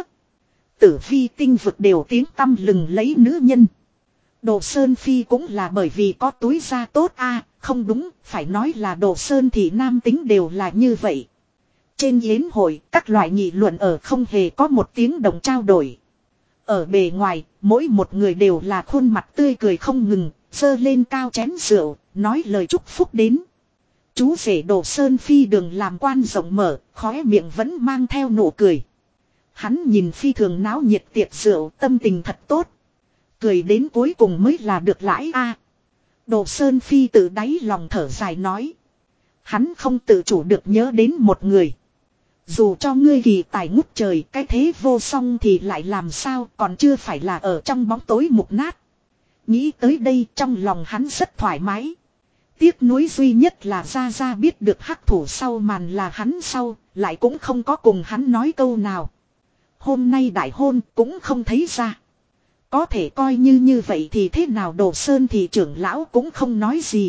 Tử Vi tinh vực đều tiếng tăm lừng lấy nữ nhân. Đồ Sơn Phi cũng là bởi vì có túi da tốt a, không đúng, phải nói là Đồ Sơn thì nam tính đều là như vậy. Trên yến hội, các loại nghị luận ở không hề có một tiếng đồng trao đổi. Ở bề ngoài, mỗi một người đều là khuôn mặt tươi cười không ngừng, giơ lên cao chén rượu, nói lời chúc phúc đến. Chú rể Đồ Sơn Phi đường làm quan rộng mở, khóe miệng vẫn mang theo nụ cười. Hắn nhìn phi thường náo nhiệt tiệc rượu, tâm tình thật tốt. Cười đến cuối cùng mới là được lãi a. Đồ Sơn Phi tự đáy lòng thở dài nói. Hắn không tự chủ được nhớ đến một người. Dù cho ngươi kỳ tài ngút trời, cái thế vô song thì lại làm sao, còn chưa phải là ở trong bóng tối mục nát. Nghĩ tới đây trong lòng hắn rất thoải mái. Tiếc nuối duy nhất là Gia Gia biết được hắc thủ sau màn là hắn sau, lại cũng không có cùng hắn nói câu nào. Hôm nay đại hôn cũng không thấy ra. Có thể coi như như vậy thì thế nào Đồ Sơn thì trưởng lão cũng không nói gì.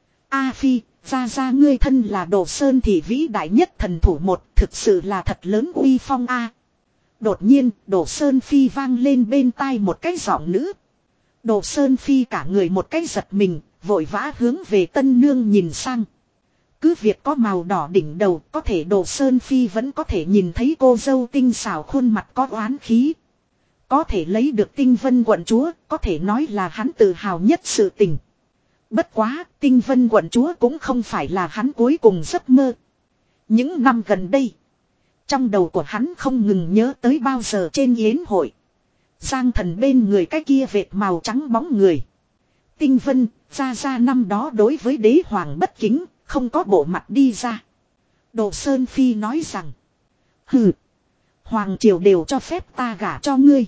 A Phi, Gia Gia ngươi thân là Đồ Sơn thì vĩ đại nhất thần thủ một, thực sự là thật lớn uy phong a. Đột nhiên, Đồ Sơn Phi vang lên bên tai một cái giọng nữ. Đồ Sơn Phi cả người một cái giật mình, vội vã hướng về tân nương nhìn sang. Cứ việc có màu đỏ đỉnh đầu, có thể Đồ Sơn Phi vẫn có thể nhìn thấy cô dâu tinh xảo khuôn mặt có oán khí. Có thể lấy được Tinh Vân quận chúa, có thể nói là hắn tự hào nhất sự tình. Bất quá, Tinh Vân quận chúa cũng không phải là hắn cuối cùng giấc mơ. Những năm gần đây, trong đầu của hắn không ngừng nhớ tới bao giờ trên yến hội. Giang Thần bên người cái kia vệt màu trắng bóng người. Tinh Vân, Gia Gia năm đó đối với đế hoàng bất kính, không có bộ mặt đi ra. Đồ Sơn Phi nói rằng, hừ, Hoàng Triều đều cho phép ta gả cho ngươi.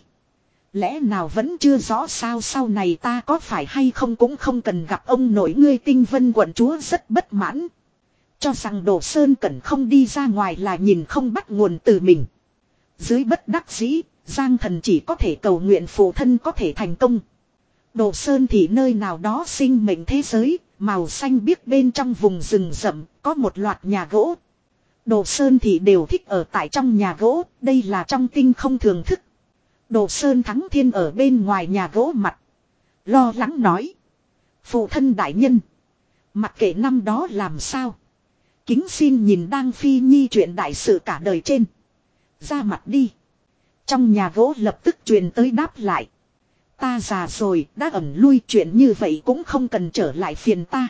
Lẽ nào vẫn chưa rõ sao sau này ta có phải hay không cũng không cần gặp ông nội ngươi. Tinh Vân quận chúa rất bất mãn. Cho rằng Đồ Sơn Cẩn không đi ra ngoài là nhìn không bắt nguồn từ mình. Dưới bất đắc dĩ, Giang Thần chỉ có thể cầu nguyện phụ thân có thể thành công. Đồ Sơn thì nơi nào đó sinh mệnh thế giới, màu xanh biếc bên trong vùng rừng rậm, có một loạt nhà gỗ. Đồ Sơn thì đều thích ở tại trong nhà gỗ, đây là trong tinh không thường thức. Đồ Sơn Thắng Thiên ở bên ngoài nhà gỗ mặt. Lo lắng nói. Phụ thân đại nhân. Mặc kệ năm đó làm sao. Kính xin nhìn đang phi nhi chuyện đại sự cả đời trên. Ra mặt đi. Trong nhà gỗ lập tức truyền tới đáp lại. Ta già rồi, đã ẩn lui chuyện như vậy cũng không cần trở lại phiền ta.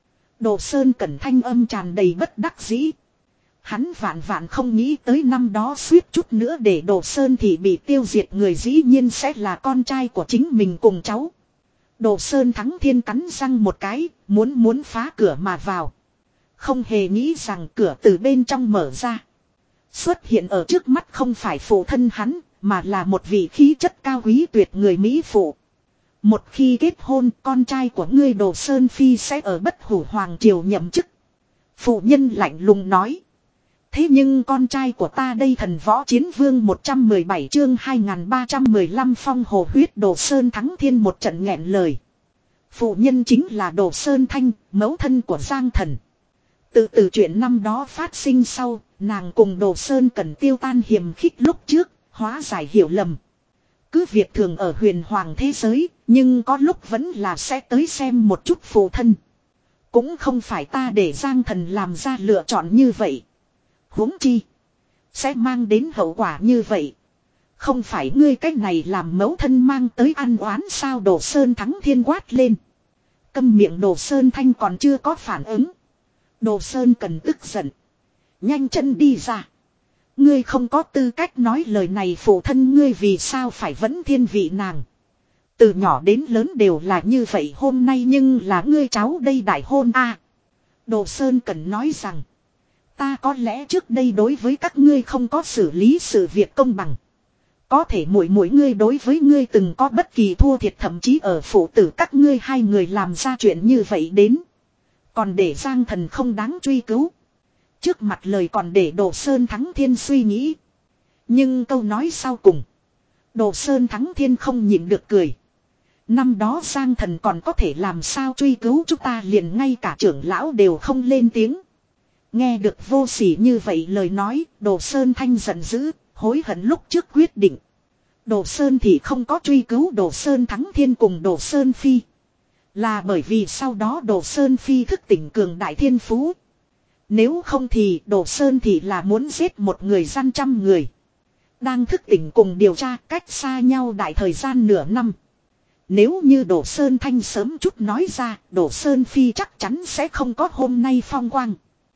Đồ Sơn Cẩn thanh âm tràn đầy bất đắc dĩ. Hắn vạn vạn không nghĩ tới năm đó suýt chút nữa để Đồ Sơn thì bị tiêu diệt người dĩ nhiên sẽ là con trai của chính mình cùng cháu. Đồ Sơn Thắng Thiên cắn răng một cái, muốn muốn phá cửa mà vào. Không hề nghĩ rằng cửa từ bên trong mở ra. Xuất hiện ở trước mắt không phải phụ thân hắn, mà là một vị khí chất cao quý tuyệt người Mỹ phụ. Một khi kết hôn, con trai của ngươi Đồ Sơn Phi sẽ ở Bất Hủ Hoàng Triều nhậm chức. Phụ nhân lạnh lùng nói. Thế nhưng con trai của ta đây Thần Võ Chiến Vương một trăm mười bảy chương hai nghìn ba trăm mười lăm phong hồ huyết. Đồ Sơn Thắng Thiên một trận nghẹn lời. Phụ nhân chính là Đồ Sơn Thanh, mẫu thân của Giang Thần. Từ từ chuyện năm đó phát sinh sau, nàng cùng Đồ Sơn Cẩn tiêu tan hiềm khích lúc trước, hóa giải hiểu lầm. Cứ việc thường ở huyền hoàng thế giới, nhưng có lúc vẫn là sẽ tới xem một chút phụ thân. Cũng không phải ta để Giang Thần làm ra lựa chọn như vậy. Huống chi sẽ mang đến hậu quả như vậy. Không phải ngươi cách này làm mẫu thân mang tới ăn oán sao? Đồ Sơn Thắng Thiên quát lên. Câm miệng. Đồ Sơn Thanh còn chưa có phản ứng. Đồ Sơn Cần tức giận. Nhanh chân đi ra. Ngươi không có tư cách nói lời này, phụ thân ngươi vì sao phải vẫn thiên vị nàng. Từ nhỏ đến lớn đều là như vậy, hôm nay nhưng là ngươi cháu đây đại hôn a. À, Đồ Sơn Cẩn nói rằng. Ta có lẽ trước đây đối với các ngươi không có xử lý sự việc công bằng. Có thể mỗi mỗi ngươi đối với ngươi từng có bất kỳ thua thiệt, thậm chí ở phụ tử các ngươi hai người làm ra chuyện như vậy đến. Còn để Giang Thần không đáng truy cứu. Trước mặt lời còn để Đồ Sơn Thắng Thiên suy nghĩ. Nhưng câu nói sau cùng. Đồ Sơn Thắng Thiên không nhịn được cười. Năm đó Giang Thần còn có thể làm sao truy cứu chúng ta, liền ngay cả trưởng lão đều không lên tiếng. Nghe được vô sỉ như vậy lời nói, Đồ Sơn Thanh giận dữ, hối hận lúc trước quyết định. Đồ Sơn thì không có truy cứu Đồ Sơn Thắng Thiên cùng Đồ Sơn Phi. Là bởi vì sau đó Đồ Sơn Phi thức tỉnh cường đại thiên phú. Nếu không thì Đồ Sơn thì là muốn giết một người gian trăm người. Đang thức tỉnh cùng điều tra cách xa nhau đại thời gian nửa năm. Nếu như Đồ Sơn Thanh sớm chút nói ra, Đồ Sơn Phi chắc chắn sẽ không có hôm nay phong quang.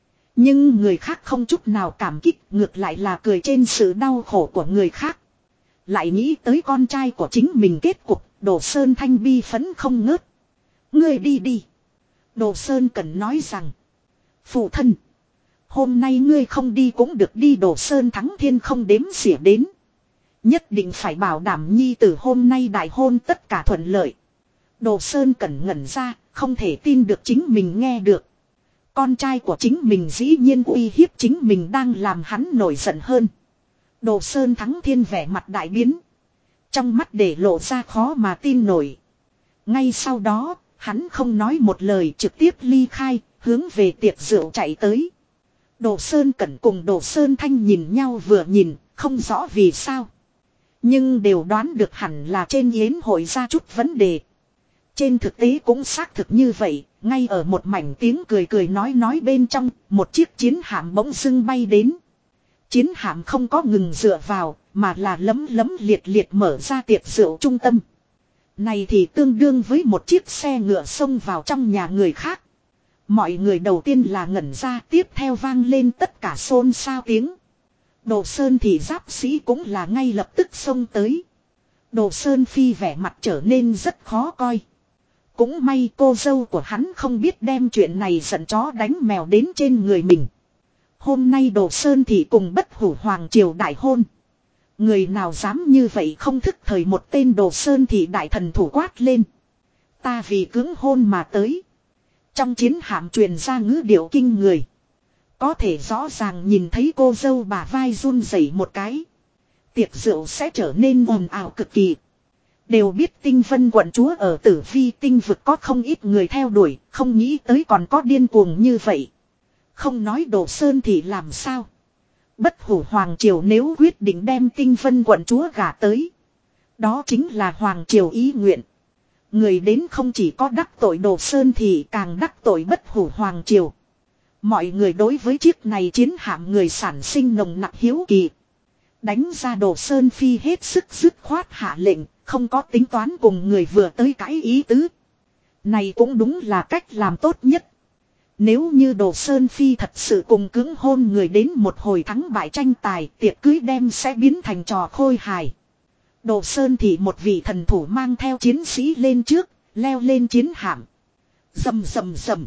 Nhưng người khác không chút nào cảm kích, ngược lại là cười trên sự đau khổ của người khác. Lại nghĩ tới con trai của chính mình kết cục, Đồ Sơn Thanh bi phấn không ngớt. Ngươi đi đi. Đồ Sơn cần nói rằng. Phụ thân. Hôm nay ngươi không đi cũng được đi. Đồ Sơn Thắng Thiên không đếm xỉa đến. Nhất định phải bảo đảm nhi tử hôm nay đại hôn tất cả thuận lợi. Đồ Sơn cẩn ngẩn ra, không thể tin được chính mình nghe được. Con trai của chính mình dĩ nhiên uy hiếp chính mình, đang làm hắn nổi giận hơn. Đồ Sơn Thắng Thiên vẻ mặt đại biến. Trong mắt để lộ ra khó mà tin nổi. Ngay sau đó, hắn không nói một lời trực tiếp ly khai, hướng về tiệc rượu chạy tới. Đồ Sơn Cẩn cùng Đồ Sơn Thanh nhìn nhau vừa nhìn, không rõ vì sao. Nhưng đều đoán được hẳn là trên yến hội ra chút vấn đề. Trên thực tế cũng xác thực như vậy, ngay ở một mảnh tiếng cười cười nói nói bên trong, một chiếc chiến hạm bỗng dưng bay đến. Chiến hạm không có ngừng dựa vào, mà là lấm lấm liệt liệt mở ra tiệc rượu trung tâm. Này thì tương đương với một chiếc xe ngựa xông vào trong nhà người khác. Mọi người đầu tiên là ngẩn ra, tiếp theo vang lên tất cả xôn xao tiếng. Đồ Sơn thì giáp sĩ cũng là ngay lập tức xông tới. Đồ Sơn Phi vẻ mặt trở nên rất khó coi. Cũng may cô dâu của hắn không biết đem chuyện này giận chó đánh mèo đến trên người mình. Hôm nay Đồ Sơn thì cùng Bất Hủ Hoàng triều đại hôn. Người nào dám như vậy không thức thời, một tên Đồ Sơn thì đại thần thủ quát lên. Ta vì cưỡng hôn mà tới. Trong chiến hạm truyền ra ngữ điệu kinh người. Có thể rõ ràng nhìn thấy cô dâu bà vai run rẩy một cái. Tiệc rượu sẽ trở nên ồn ào cực kỳ. Đều biết Tinh Vân quận chúa ở Tử Vi tinh vực có không ít người theo đuổi, không nghĩ tới còn có điên cuồng như vậy. Không nói Đồ Sơn thì làm sao. Bất Hủ Hoàng triều nếu quyết định đem Tinh Vân quận chúa gả tới, đó chính là Hoàng triều ý nguyện. Người đến không chỉ có đắc tội Đồ Sơn thì càng đắc tội Bất Hủ Hoàng triều. Mọi người đối với chiếc này chiến hạm người sản sinh nồng nặc hiếu kỳ. Đánh ra Đồ Sơn Phi hết sức dứt khoát hạ lệnh, không có tính toán cùng người vừa tới cãi ý tứ. Này cũng đúng là cách làm tốt nhất. Nếu như Đồ Sơn Phi thật sự cùng cưỡng hôn người đến một hồi thắng bại tranh tài, tiệc cưới đem sẽ biến thành trò khôi hài. Đồ Sơn thì một vị thần thủ mang theo chiến sĩ lên trước, leo lên chiến hạm. Rầm rầm rầm.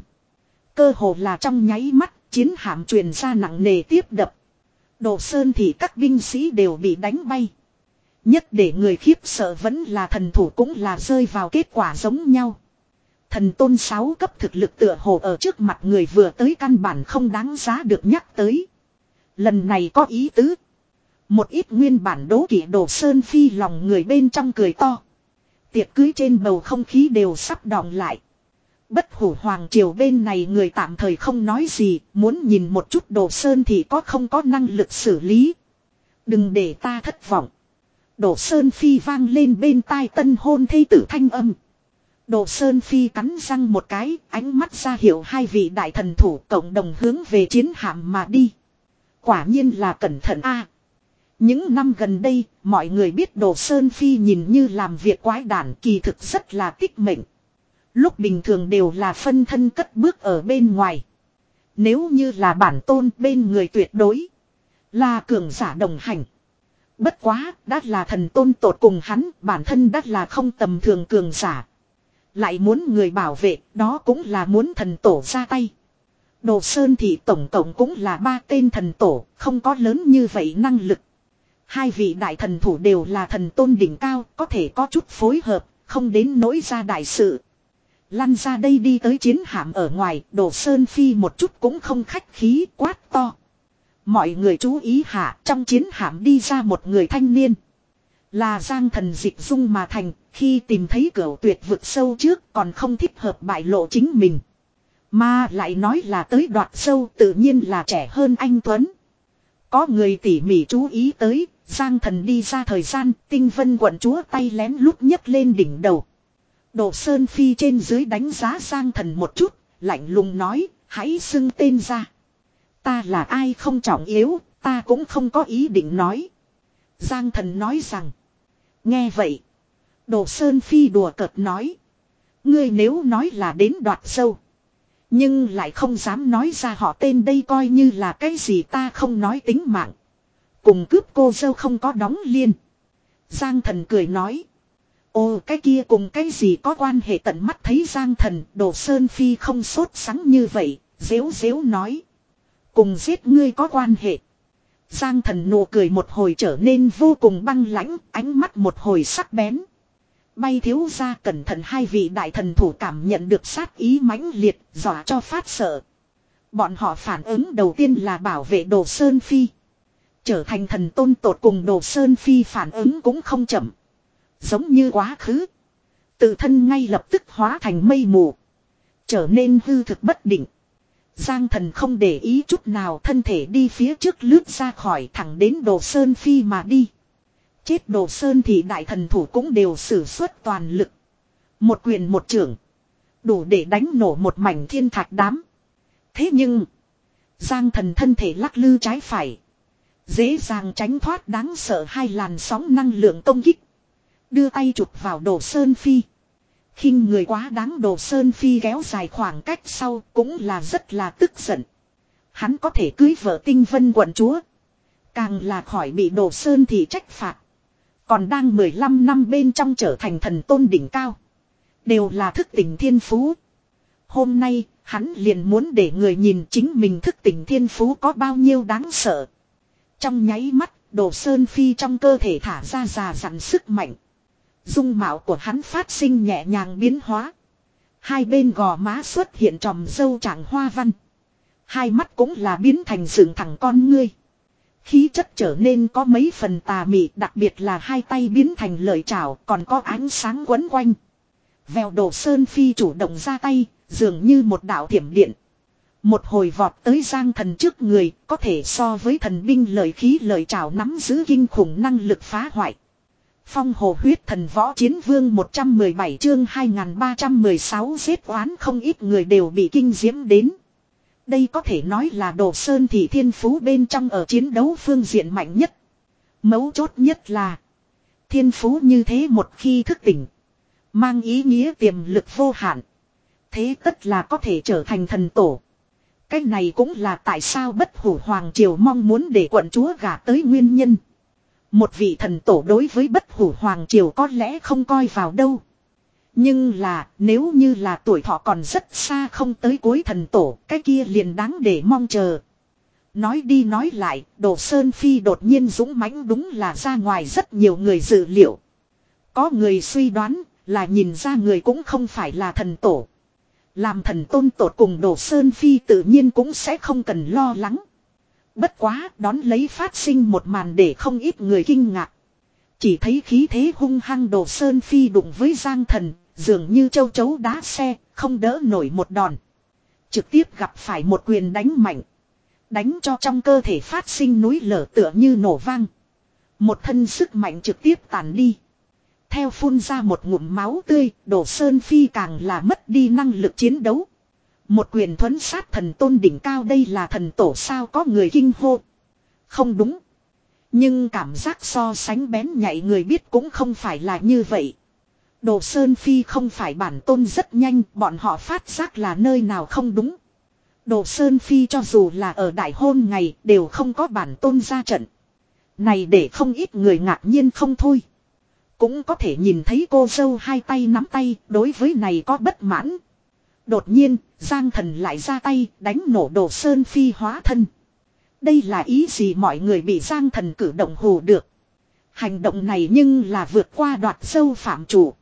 Cơ hồ là trong nháy mắt, chiến hạm truyền ra nặng nề tiếp đập. Đồ Sơn thì các binh sĩ đều bị đánh bay. Nhất để người khiếp sợ vẫn là thần thủ cũng là rơi vào kết quả giống nhau. Thần tôn sáu cấp thực lực tựa hồ ở trước mặt người vừa tới căn bản không đáng giá được nhắc tới. Lần này có ý tứ. Một ít nguyên bản đố kỵ Đồ Sơn Phi lòng người bên trong cười to. Tiệc cưới trên bầu không khí đều sắp đọng lại. Bất Hủ Hoàng triều bên này người tạm thời không nói gì, muốn nhìn một chút Đồ Sơn thì có không có năng lực xử lý. Đừng để ta thất vọng. Đồ Sơn Phi vang lên bên tai tân hôn thê tử thanh âm. Đồ Sơn Phi cắn răng một cái, ánh mắt ra hiệu hai vị đại thần thủ cộng đồng hướng về chiến hạm mà đi. Quả nhiên là cẩn thận a. Những năm gần đây, mọi người biết Đồ Sơn Phi nhìn như làm việc quái đản, kỳ thực rất là tích mệnh. Lúc bình thường đều là phân thân cất bước ở bên ngoài. Nếu như là bản tôn bên người tuyệt đối, Là cường giả đồng hành. Bất quá, đã là thần tôn tột cùng hắn, bản thân đã là không tầm thường cường giả. Lại muốn người bảo vệ, đó cũng là muốn thần tổ ra tay. Đồ Sơn thì tổng cộng cũng là ba tên thần tổ, không có lớn như vậy năng lực. Hai vị đại thần thủ đều là thần tôn đỉnh cao, có thể có chút phối hợp, không đến nỗi ra đại sự. Lăn ra đây đi tới chiến hạm ở ngoài, Đồ Sơn Phi một chút cũng không khách khí, quát to. Mọi người chú ý hạ, trong chiến hạm đi ra một người thanh niên. Là Giang Thần dịch dung mà thành, khi tìm thấy cửu tuyệt vực sâu trước còn không thích hợp bại lộ chính mình. Mà lại nói là tới đoạt sâu tự nhiên là trẻ hơn anh Tuấn. Có người tỉ mỉ chú ý tới, Giang Thần đi ra thời gian, Tinh Vân quận chúa tay lén lút nhấc lên đỉnh đầu. Đồ Sơn Phi trên dưới đánh giá Giang Thần một chút, lạnh lùng nói, hãy xưng tên ra. Ta là ai không trọng yếu, ta cũng không có ý định nói. Giang Thần nói rằng, nghe vậy. Đồ Sơn Phi đùa cợt nói, ngươi nếu nói là đến đoạt sâu. Nhưng lại không dám nói ra họ tên đây coi như là cái gì ta không nói tính mạng. Cùng cướp cô dâu không có đóng liên. Giang Thần cười nói. Ồ cái kia cùng cái gì có quan hệ tận mắt thấy Giang Thần, Đồ Sơn Phi không sốt sắng như vậy, dếu dếu nói. Cùng giết ngươi có quan hệ. Giang Thần nụ cười một hồi trở nên vô cùng băng lãnh, ánh mắt một hồi sắc bén. Bay thiếu ra cẩn thận hai vị đại thần thủ cảm nhận được sát ý mãnh liệt, dọa cho phát sợ. Bọn họ phản ứng đầu tiên là bảo vệ Đồ Sơn Phi. Trở thành thần tôn tột cùng Đồ Sơn Phi phản ứng cũng không chậm. Giống như quá khứ. Tự thân ngay lập tức hóa thành mây mù. Trở nên hư thực bất định. Giang Thần không để ý chút nào thân thể đi phía trước lướt ra khỏi thẳng đến Đồ Sơn Phi mà đi. Chết Đồ Sơn thì đại thần thủ cũng đều sử xuất toàn lực. Một quyền một trưởng. Đủ để đánh nổ một mảnh thiên thạch đám. Thế nhưng. Giang Thần thân thể lắc lư trái phải. Dễ dàng tránh thoát đáng sợ hai làn sóng năng lượng công kích. Đưa tay chụp vào Đồ Sơn Phi. Khinh người quá đáng Đồ Sơn Phi kéo dài khoảng cách sau cũng là rất là tức giận. Hắn có thể cưới vợ Tinh Vân quận chúa. Càng là khỏi bị Đồ Sơn thì trách phạt. Còn đang mười lăm năm bên trong trở thành thần tôn đỉnh cao. Đều là thức tỉnh thiên phú. Hôm nay hắn liền muốn để người nhìn chính mình thức tỉnh thiên phú có bao nhiêu đáng sợ. Trong nháy mắt Đồ Sơn Phi trong cơ thể thả ra già dặn sức mạnh. Dung mạo của hắn phát sinh nhẹ nhàng biến hóa. Hai bên gò má xuất hiện tròm râu trạng hoa văn. Hai mắt cũng là biến thành dựng thẳng con ngươi. Khí chất trở nên có mấy phần tà mị, đặc biệt là hai tay biến thành lợi chảo còn có ánh sáng quấn quanh. Vèo Đồ Sơn Phi chủ động ra tay, dường như một đạo thiểm điện. Một hồi vọt tới Giang Thần trước người, có thể so với thần binh lợi khí lợi chảo nắm giữ kinh khủng năng lực phá hoại. Phong hồ huyết thần võ chiến vương một trăm mười bảy chương hai nghìn ba trăm mười sáu giết oán không ít người đều bị kinh diễm đến. Đây có thể nói là Đồ Sơn thì thiên phú bên trong ở chiến đấu phương diện mạnh nhất. Mấu chốt nhất là thiên phú như thế một khi thức tỉnh. Mang ý nghĩa tiềm lực vô hạn. Thế tất là có thể trở thành thần tổ. Cái này cũng là tại sao Bất Hủ Hoàng Triều mong muốn để quận chúa gả tới nguyên nhân. Một vị thần tổ đối với Bất Hủ Hoàng Triều có lẽ không coi vào đâu. Nhưng là nếu như là tuổi thọ còn rất xa không tới cuối thần tổ, cái kia liền đáng để mong chờ. Nói đi nói lại, Đồ Sơn Phi đột nhiên dũng mãnh đúng là ra ngoài rất nhiều người dự liệu. Có người suy đoán là nhìn ra người cũng không phải là thần tổ. Làm thần tôn tột cùng Đồ Sơn Phi tự nhiên cũng sẽ không cần lo lắng. Bất quá đón lấy phát sinh một màn để không ít người kinh ngạc. Chỉ thấy khí thế hung hăng Đồ Sơn Phi đụng với Giang Thần, dường như châu chấu đá xe, không đỡ nổi một đòn. Trực tiếp gặp phải một quyền đánh mạnh. Đánh cho trong cơ thể phát sinh núi lở tựa như nổ vang. Một thân sức mạnh trực tiếp tàn đi. Theo phun ra một ngụm máu tươi, Đồ Sơn Phi càng là mất đi năng lực chiến đấu. Một quyền thuấn sát thần tôn đỉnh cao đây là thần tổ sao có người kinh hô. Không đúng. Nhưng cảm giác so sánh bén nhạy người biết cũng không phải là như vậy. Đồ Sơn Phi không phải bản tôn rất nhanh, bọn họ phát giác là nơi nào không đúng. Đồ Sơn Phi cho dù là ở đại hôn ngày đều không có bản tôn ra trận. Này để không ít người ngạc nhiên không thôi. Cũng có thể nhìn thấy cô dâu hai tay nắm tay, đối với này có bất mãn. Đột nhiên, Giang Thần lại ra tay đánh nổ Đồ Sơn Phi hóa thân. Đây là ý gì mọi người bị Giang Thần cử động hù được. Hành động này nhưng là vượt qua đoạt dâu phạm chủ.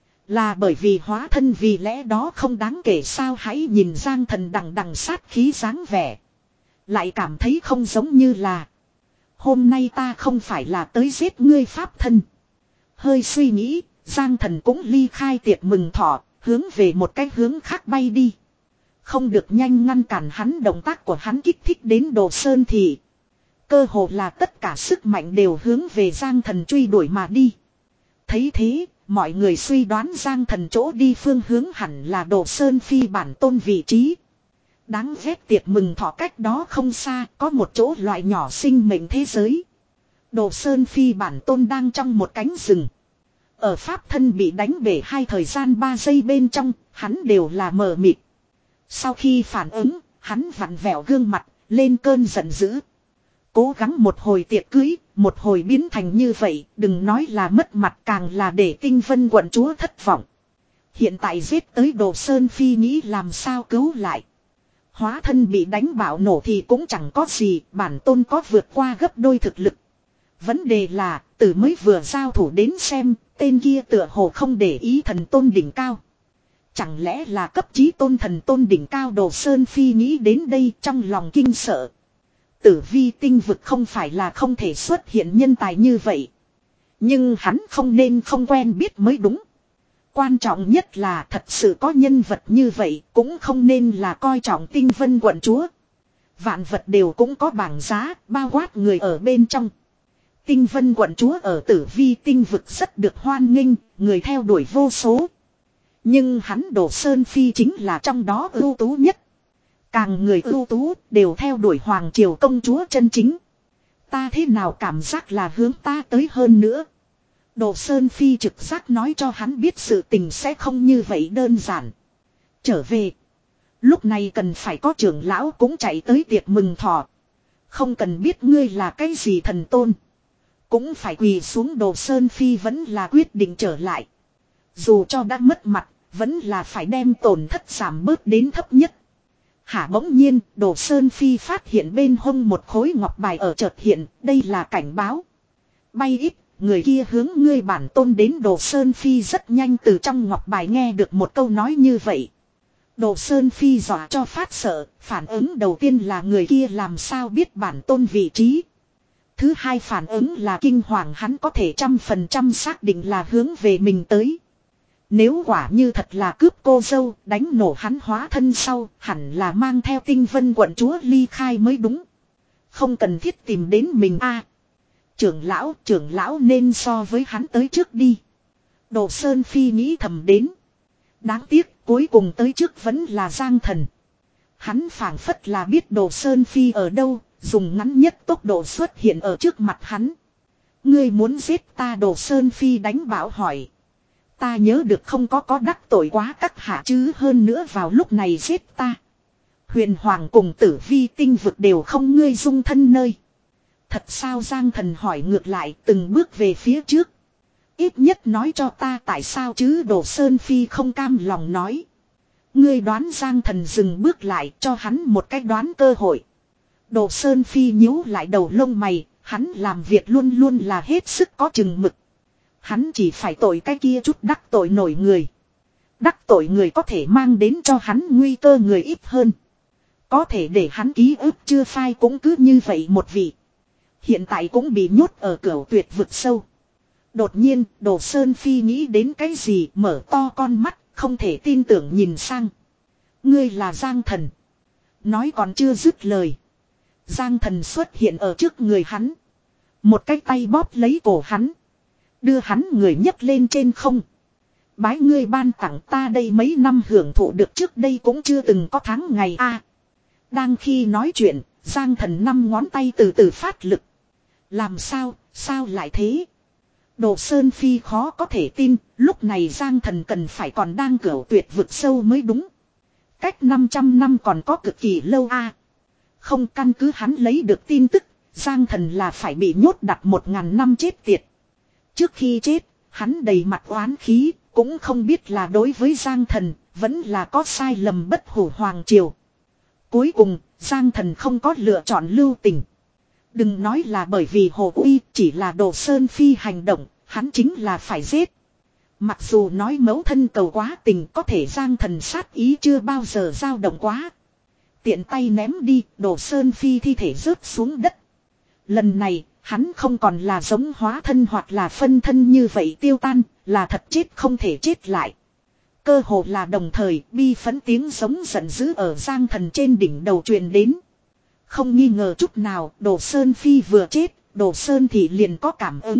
Là bởi vì hóa thân vì lẽ đó không đáng kể sao, hãy nhìn Giang Thần đằng đằng sát khí dáng vẻ. Lại cảm thấy không giống như là. Hôm nay ta không phải là tới giết ngươi pháp thân. Hơi suy nghĩ, Giang Thần cũng ly khai tiệc mừng thọ, hướng về một cái hướng khác bay đi. Không được nhanh ngăn cản hắn, động tác của hắn kích thích đến Đồ Sơn Thị. Cơ hồ là tất cả sức mạnh đều hướng về Giang Thần truy đuổi mà đi. Thấy thế, mọi người suy đoán Giang Thần chỗ đi phương hướng hẳn là Đồ Sơn Phi bản tôn vị trí. Đáng ghét, tiệc mừng thọ cách đó không xa, có một chỗ loại nhỏ sinh mệnh thế giới. Đồ Sơn Phi bản tôn đang trong một cánh rừng. Ở pháp thân bị đánh bể hai thời gian ba giây bên trong, hắn đều là mờ mịt. Sau khi phản ứng, hắn vặn vẹo gương mặt, lên cơn giận dữ. Cố gắng một hồi tiệc cưới, một hồi biến thành như vậy, đừng nói là mất mặt, càng là để Tinh Vân quận chúa thất vọng. Hiện tại giết tới Đồ Sơn Phi nghĩ làm sao cứu lại. Hóa thân bị đánh bạo nổ thì cũng chẳng có gì, bản tôn có vượt qua gấp đôi thực lực. Vấn đề là, từ mới vừa giao thủ đến xem, tên kia tựa hồ không để ý thần tôn đỉnh cao. Chẳng lẽ là cấp chí tôn thần tôn đỉnh cao? Đồ Sơn Phi nghĩ đến đây trong lòng kinh sợ. Tử vi tinh vực không phải là không thể xuất hiện nhân tài như vậy. Nhưng hắn không nên không quen biết mới đúng. Quan trọng nhất là thật sự có nhân vật như vậy cũng không nên là coi trọng Tinh Vân quận chúa. Vạn vật đều cũng có bảng giá, bao quát người ở bên trong. Tinh Vân quận chúa ở tử vi tinh vực rất được hoan nghênh, người theo đuổi vô số. Nhưng hắn Đồ Sơn Phi chính là trong đó ưu tú nhất. Càng người ưu tú đều theo đuổi hoàng triều công chúa chân chính. Ta thế nào cảm giác là hướng ta tới hơn nữa. Đồ Sơn Phi trực giác nói cho hắn biết sự tình sẽ không như vậy đơn giản. Trở về. Lúc này cần phải có trưởng lão cũng chạy tới tiệc mừng thọ. Không cần biết ngươi là cái gì thần tôn. Cũng phải quỳ xuống. Đồ Sơn Phi vẫn là quyết định trở lại. Dù cho đã mất mặt, vẫn là phải đem tổn thất giảm bớt đến thấp nhất. Hả, bỗng nhiên, Đồ Sơn Phi phát hiện bên hông một khối ngọc bài ở chợt hiện, đây là cảnh báo. Bay ít, người kia hướng ngươi bản tôn đến. Đồ Sơn Phi rất nhanh từ trong ngọc bài nghe được một câu nói như vậy. Đồ Sơn Phi dọa cho phát sợ, phản ứng đầu tiên là người kia làm sao biết bản tôn vị trí. Thứ hai phản ứng là kinh hoàng, hắn có thể trăm phần trăm xác định là hướng về mình tới. Nếu quả như thật là cướp cô dâu, đánh nổ hắn hóa thân sau, hẳn là mang theo Tinh Vân quận chúa ly khai mới đúng. Không cần thiết tìm đến mình a. Trưởng lão, trưởng lão nên so với hắn tới trước đi. Đồ Sơn Phi nghĩ thầm đến. Đáng tiếc, cuối cùng tới trước vẫn là Giang Thần. Hắn phảng phất là biết Đồ Sơn Phi ở đâu, dùng ngắn nhất tốc độ xuất hiện ở trước mặt hắn. Ngươi muốn giết ta? Đồ Sơn Phi đánh bảo hỏi. Ta nhớ được không có có đắc tội quá các hạ chứ, hơn nữa vào lúc này giết ta. Huyền Hoàng cùng tử vi tinh vực đều không ngươi dung thân nơi. Thật sao? Giang Thần hỏi ngược lại, từng bước về phía trước. Ít nhất nói cho ta tại sao chứ? Đồ Sơn Phi không cam lòng nói. Ngươi đoán? Giang Thần dừng bước lại, cho hắn một cái đoán cơ hội. Đồ Sơn Phi nhíu lại đầu lông mày, hắn làm việc luôn luôn là hết sức có chừng mực. Hắn chỉ phải tội cái kia chút đắc tội nổi người. Đắc tội người có thể mang đến cho hắn nguy cơ người ít hơn. Có thể để hắn ký ức chưa phai cũng cứ như vậy một vị. Hiện tại cũng bị nhốt ở cửu tuyệt vực sâu. Đột nhiên, Đồ Sơn Phi nghĩ đến cái gì, mở to con mắt, không thể tin tưởng nhìn sang. Ngươi là Giang Thần. Nói còn chưa dứt lời. Giang Thần xuất hiện ở trước người hắn. Một cái tay bóp lấy cổ hắn. Đưa hắn người nhấc lên trên không. Bái ngươi ban tặng ta đây mấy năm hưởng thụ được trước đây cũng chưa từng có tháng ngày a. Đang khi nói chuyện, Giang Thần năm ngón tay từ từ phát lực. Làm sao, sao lại thế? Đồ Sơn Phi khó có thể tin, lúc này Giang Thần cần phải còn đang cửu tuyệt vực sâu mới đúng. cách năm trăm năm còn có cực kỳ lâu a. Không, căn cứ hắn lấy được tin tức, Giang Thần là phải bị nhốt đặt một ngàn năm chết tiệt. Trước khi chết, hắn đầy mặt oán khí, cũng không biết là đối với Giang Thần, vẫn là có sai lầm bất hủ hoàng triều. Cuối cùng, Giang Thần không có lựa chọn lưu tình. Đừng nói là bởi vì Hồ Uy chỉ là Đồ Sơn Phi hành động, hắn chính là phải giết. Mặc dù nói mẫu thân cầu quá tình, có thể Giang Thần sát ý chưa bao giờ dao động quá. Tiện tay ném đi, Đồ Sơn Phi thi thể rớt xuống đất. Lần này, hắn không còn là giống hóa thân hoặc là phân thân như vậy tiêu tan, là thật chết không thể chết lại. Cơ hồ là đồng thời, bi phấn tiếng giống giận dữ ở Giang Thần trên đỉnh đầu truyền đến. Không nghi ngờ chút nào, Đồ Sơn Phi vừa chết, Đồ Sơn thì liền có cảm ứng.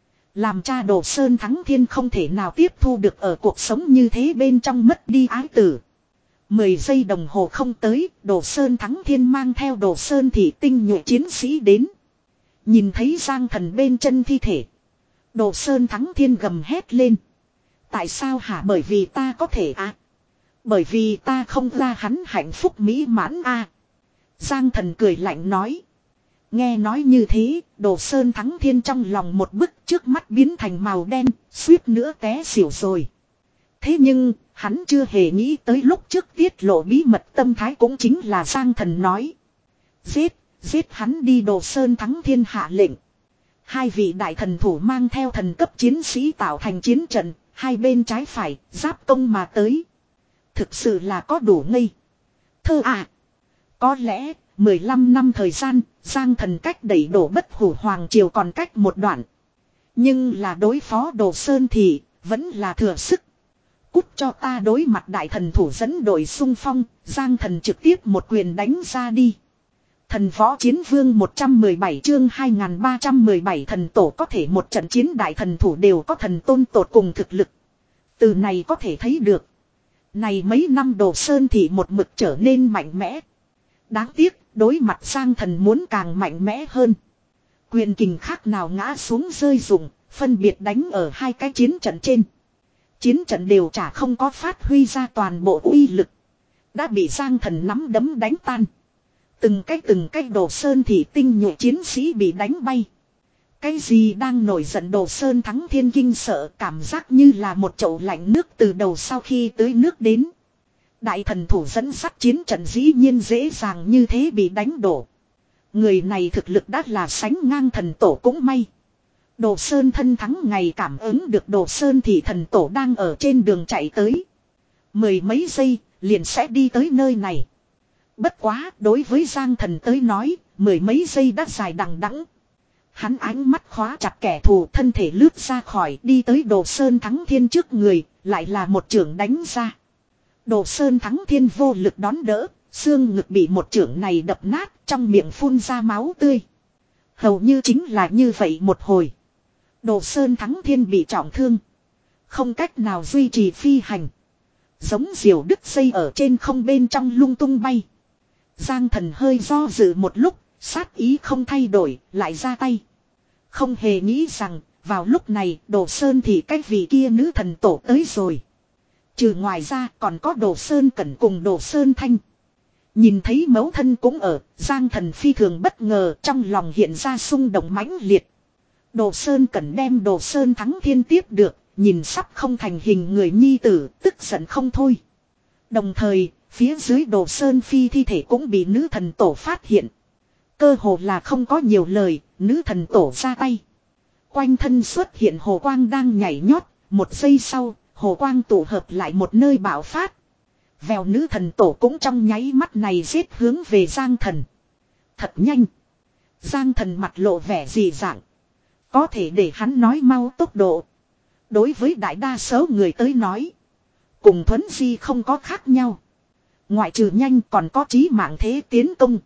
Làm cha Đồ Sơn Thắng Thiên không thể nào tiếp thu được ở cuộc sống như thế bên trong mất đi ái tử. Mười giây đồng hồ không tới, Đồ Sơn Thắng Thiên mang theo Đồ Sơn thị tinh nhuệ chiến sĩ đến. Nhìn thấy Giang Thần bên chân thi thể. Đồ Sơn Thắng Thiên gầm hét lên. Tại sao hả? Bởi vì ta có thể à? Bởi vì ta không ra hắn hạnh phúc mỹ mãn à? Giang Thần cười lạnh nói. Nghe nói như thế, Đồ Sơn Thắng Thiên trong lòng một bức, trước mắt biến thành màu đen, suýt nữa té xỉu rồi. Thế nhưng, hắn chưa hề nghĩ tới lúc trước tiết lộ bí mật tâm thái cũng chính là Giang Thần nói. Giết, giết hắn đi. Đồ Sơn Thắng Thiên hạ lệnh. Hai vị đại thần thủ mang theo thần cấp chiến sĩ tạo thành chiến trận, hai bên trái phải, giáp công mà tới. Thực sự là có đủ ngây thơ à. Có lẽ, mười lăm năm thời gian, Giang Thần cách đẩy đổ bất hủ hoàng triều còn cách một đoạn. Nhưng là đối phó Đồ Sơn thì, vẫn là thừa sức. Cút cho ta. Đối mặt đại thần thủ dẫn đội xung phong, Giang Thần trực tiếp một quyền đánh ra đi. Thần võ chiến vương một trăm mười bảy chương hai nghìn ba trăm mười bảy thần tổ có thể một trận chiến đại thần thủ đều có thần tôn tột cùng thực lực. Từ này có thể thấy được. Này mấy năm Đồ Sơn thì một mực trở nên mạnh mẽ. Đáng tiếc, đối mặt Giang Thần muốn càng mạnh mẽ hơn. Quyền kình khác nào ngã xuống rơi rụng, phân biệt đánh ở hai cái chiến trận trên. Chiến trận đều chả không có phát huy ra toàn bộ uy lực. Đã bị Giang Thần nắm đấm đánh tan. Từng cái từng cái Đồ Sơn thì tinh nhuệ chiến sĩ bị đánh bay. Cái gì đang nổi giận Đồ Sơn Thắng Thiên kinh sợ, cảm giác như là một chậu lạnh nước từ đầu sau khi tưới nước đến. Đại thần thủ dẫn dắt chiến trận dĩ nhiên dễ dàng như thế bị đánh đổ. Người này thực lực đã là sánh ngang thần tổ cũng may. Đồ Sơn thân thắng ngày cảm ứng được Đồ Sơn thì thần tổ đang ở trên đường chạy tới. Mười mấy giây liền sẽ đi tới nơi này. Bất quá đối với Giang Thần tới nói, mười mấy giây đã dài đằng đẵng. Hắn ánh mắt khóa chặt kẻ thù, thân thể lướt ra khỏi, đi tới Đồ Sơn Thắng Thiên trước người, lại là một chưởng đánh ra. Đồ Sơn Thắng Thiên vô lực đón đỡ, xương ngực bị một chưởng này đập nát, trong miệng phun ra máu tươi. Hầu như chính là như vậy một hồi. Đồ Sơn Thắng Thiên bị trọng thương, không cách nào duy trì phi hành. Giống diều đứt dây ở trên không bên trong lung tung bay. Giang Thần hơi do dự một lúc, sát ý không thay đổi, lại ra tay. Không hề nghĩ rằng, vào lúc này, Đồ Sơn thì cái vị kia nữ thần tổ tới rồi. Trừ ngoài ra còn có Đồ Sơn Cẩn cùng Đồ Sơn Thanh. Nhìn thấy mẫu thân cũng ở, Giang Thần phi thường bất ngờ, trong lòng hiện ra xung động mãnh liệt. Đồ Sơn Cẩn đem Đồ Sơn Thắng Thiên tiếp được, nhìn sắp không thành hình người nhi tử, tức giận không thôi. Đồng thời, phía dưới Đồ Sơn Phi thi thể cũng bị nữ thần tổ phát hiện. Cơ hồ là không có nhiều lời, nữ thần tổ ra tay. Quanh thân xuất hiện hồ quang đang nhảy nhót, một giây sau, hồ quang tụ hợp lại một nơi bạo phát. Vèo, nữ thần tổ cũng trong nháy mắt này giết hướng về Giang Thần. Thật nhanh. Giang Thần mặt lộ vẻ dị dạng. Có thể để hắn nói mau tốc độ. Đối với đại đa số người tới nói, cùng thuấn di không có khác nhau. Ngoại trừ nhanh còn có chí mạng thế tiến công.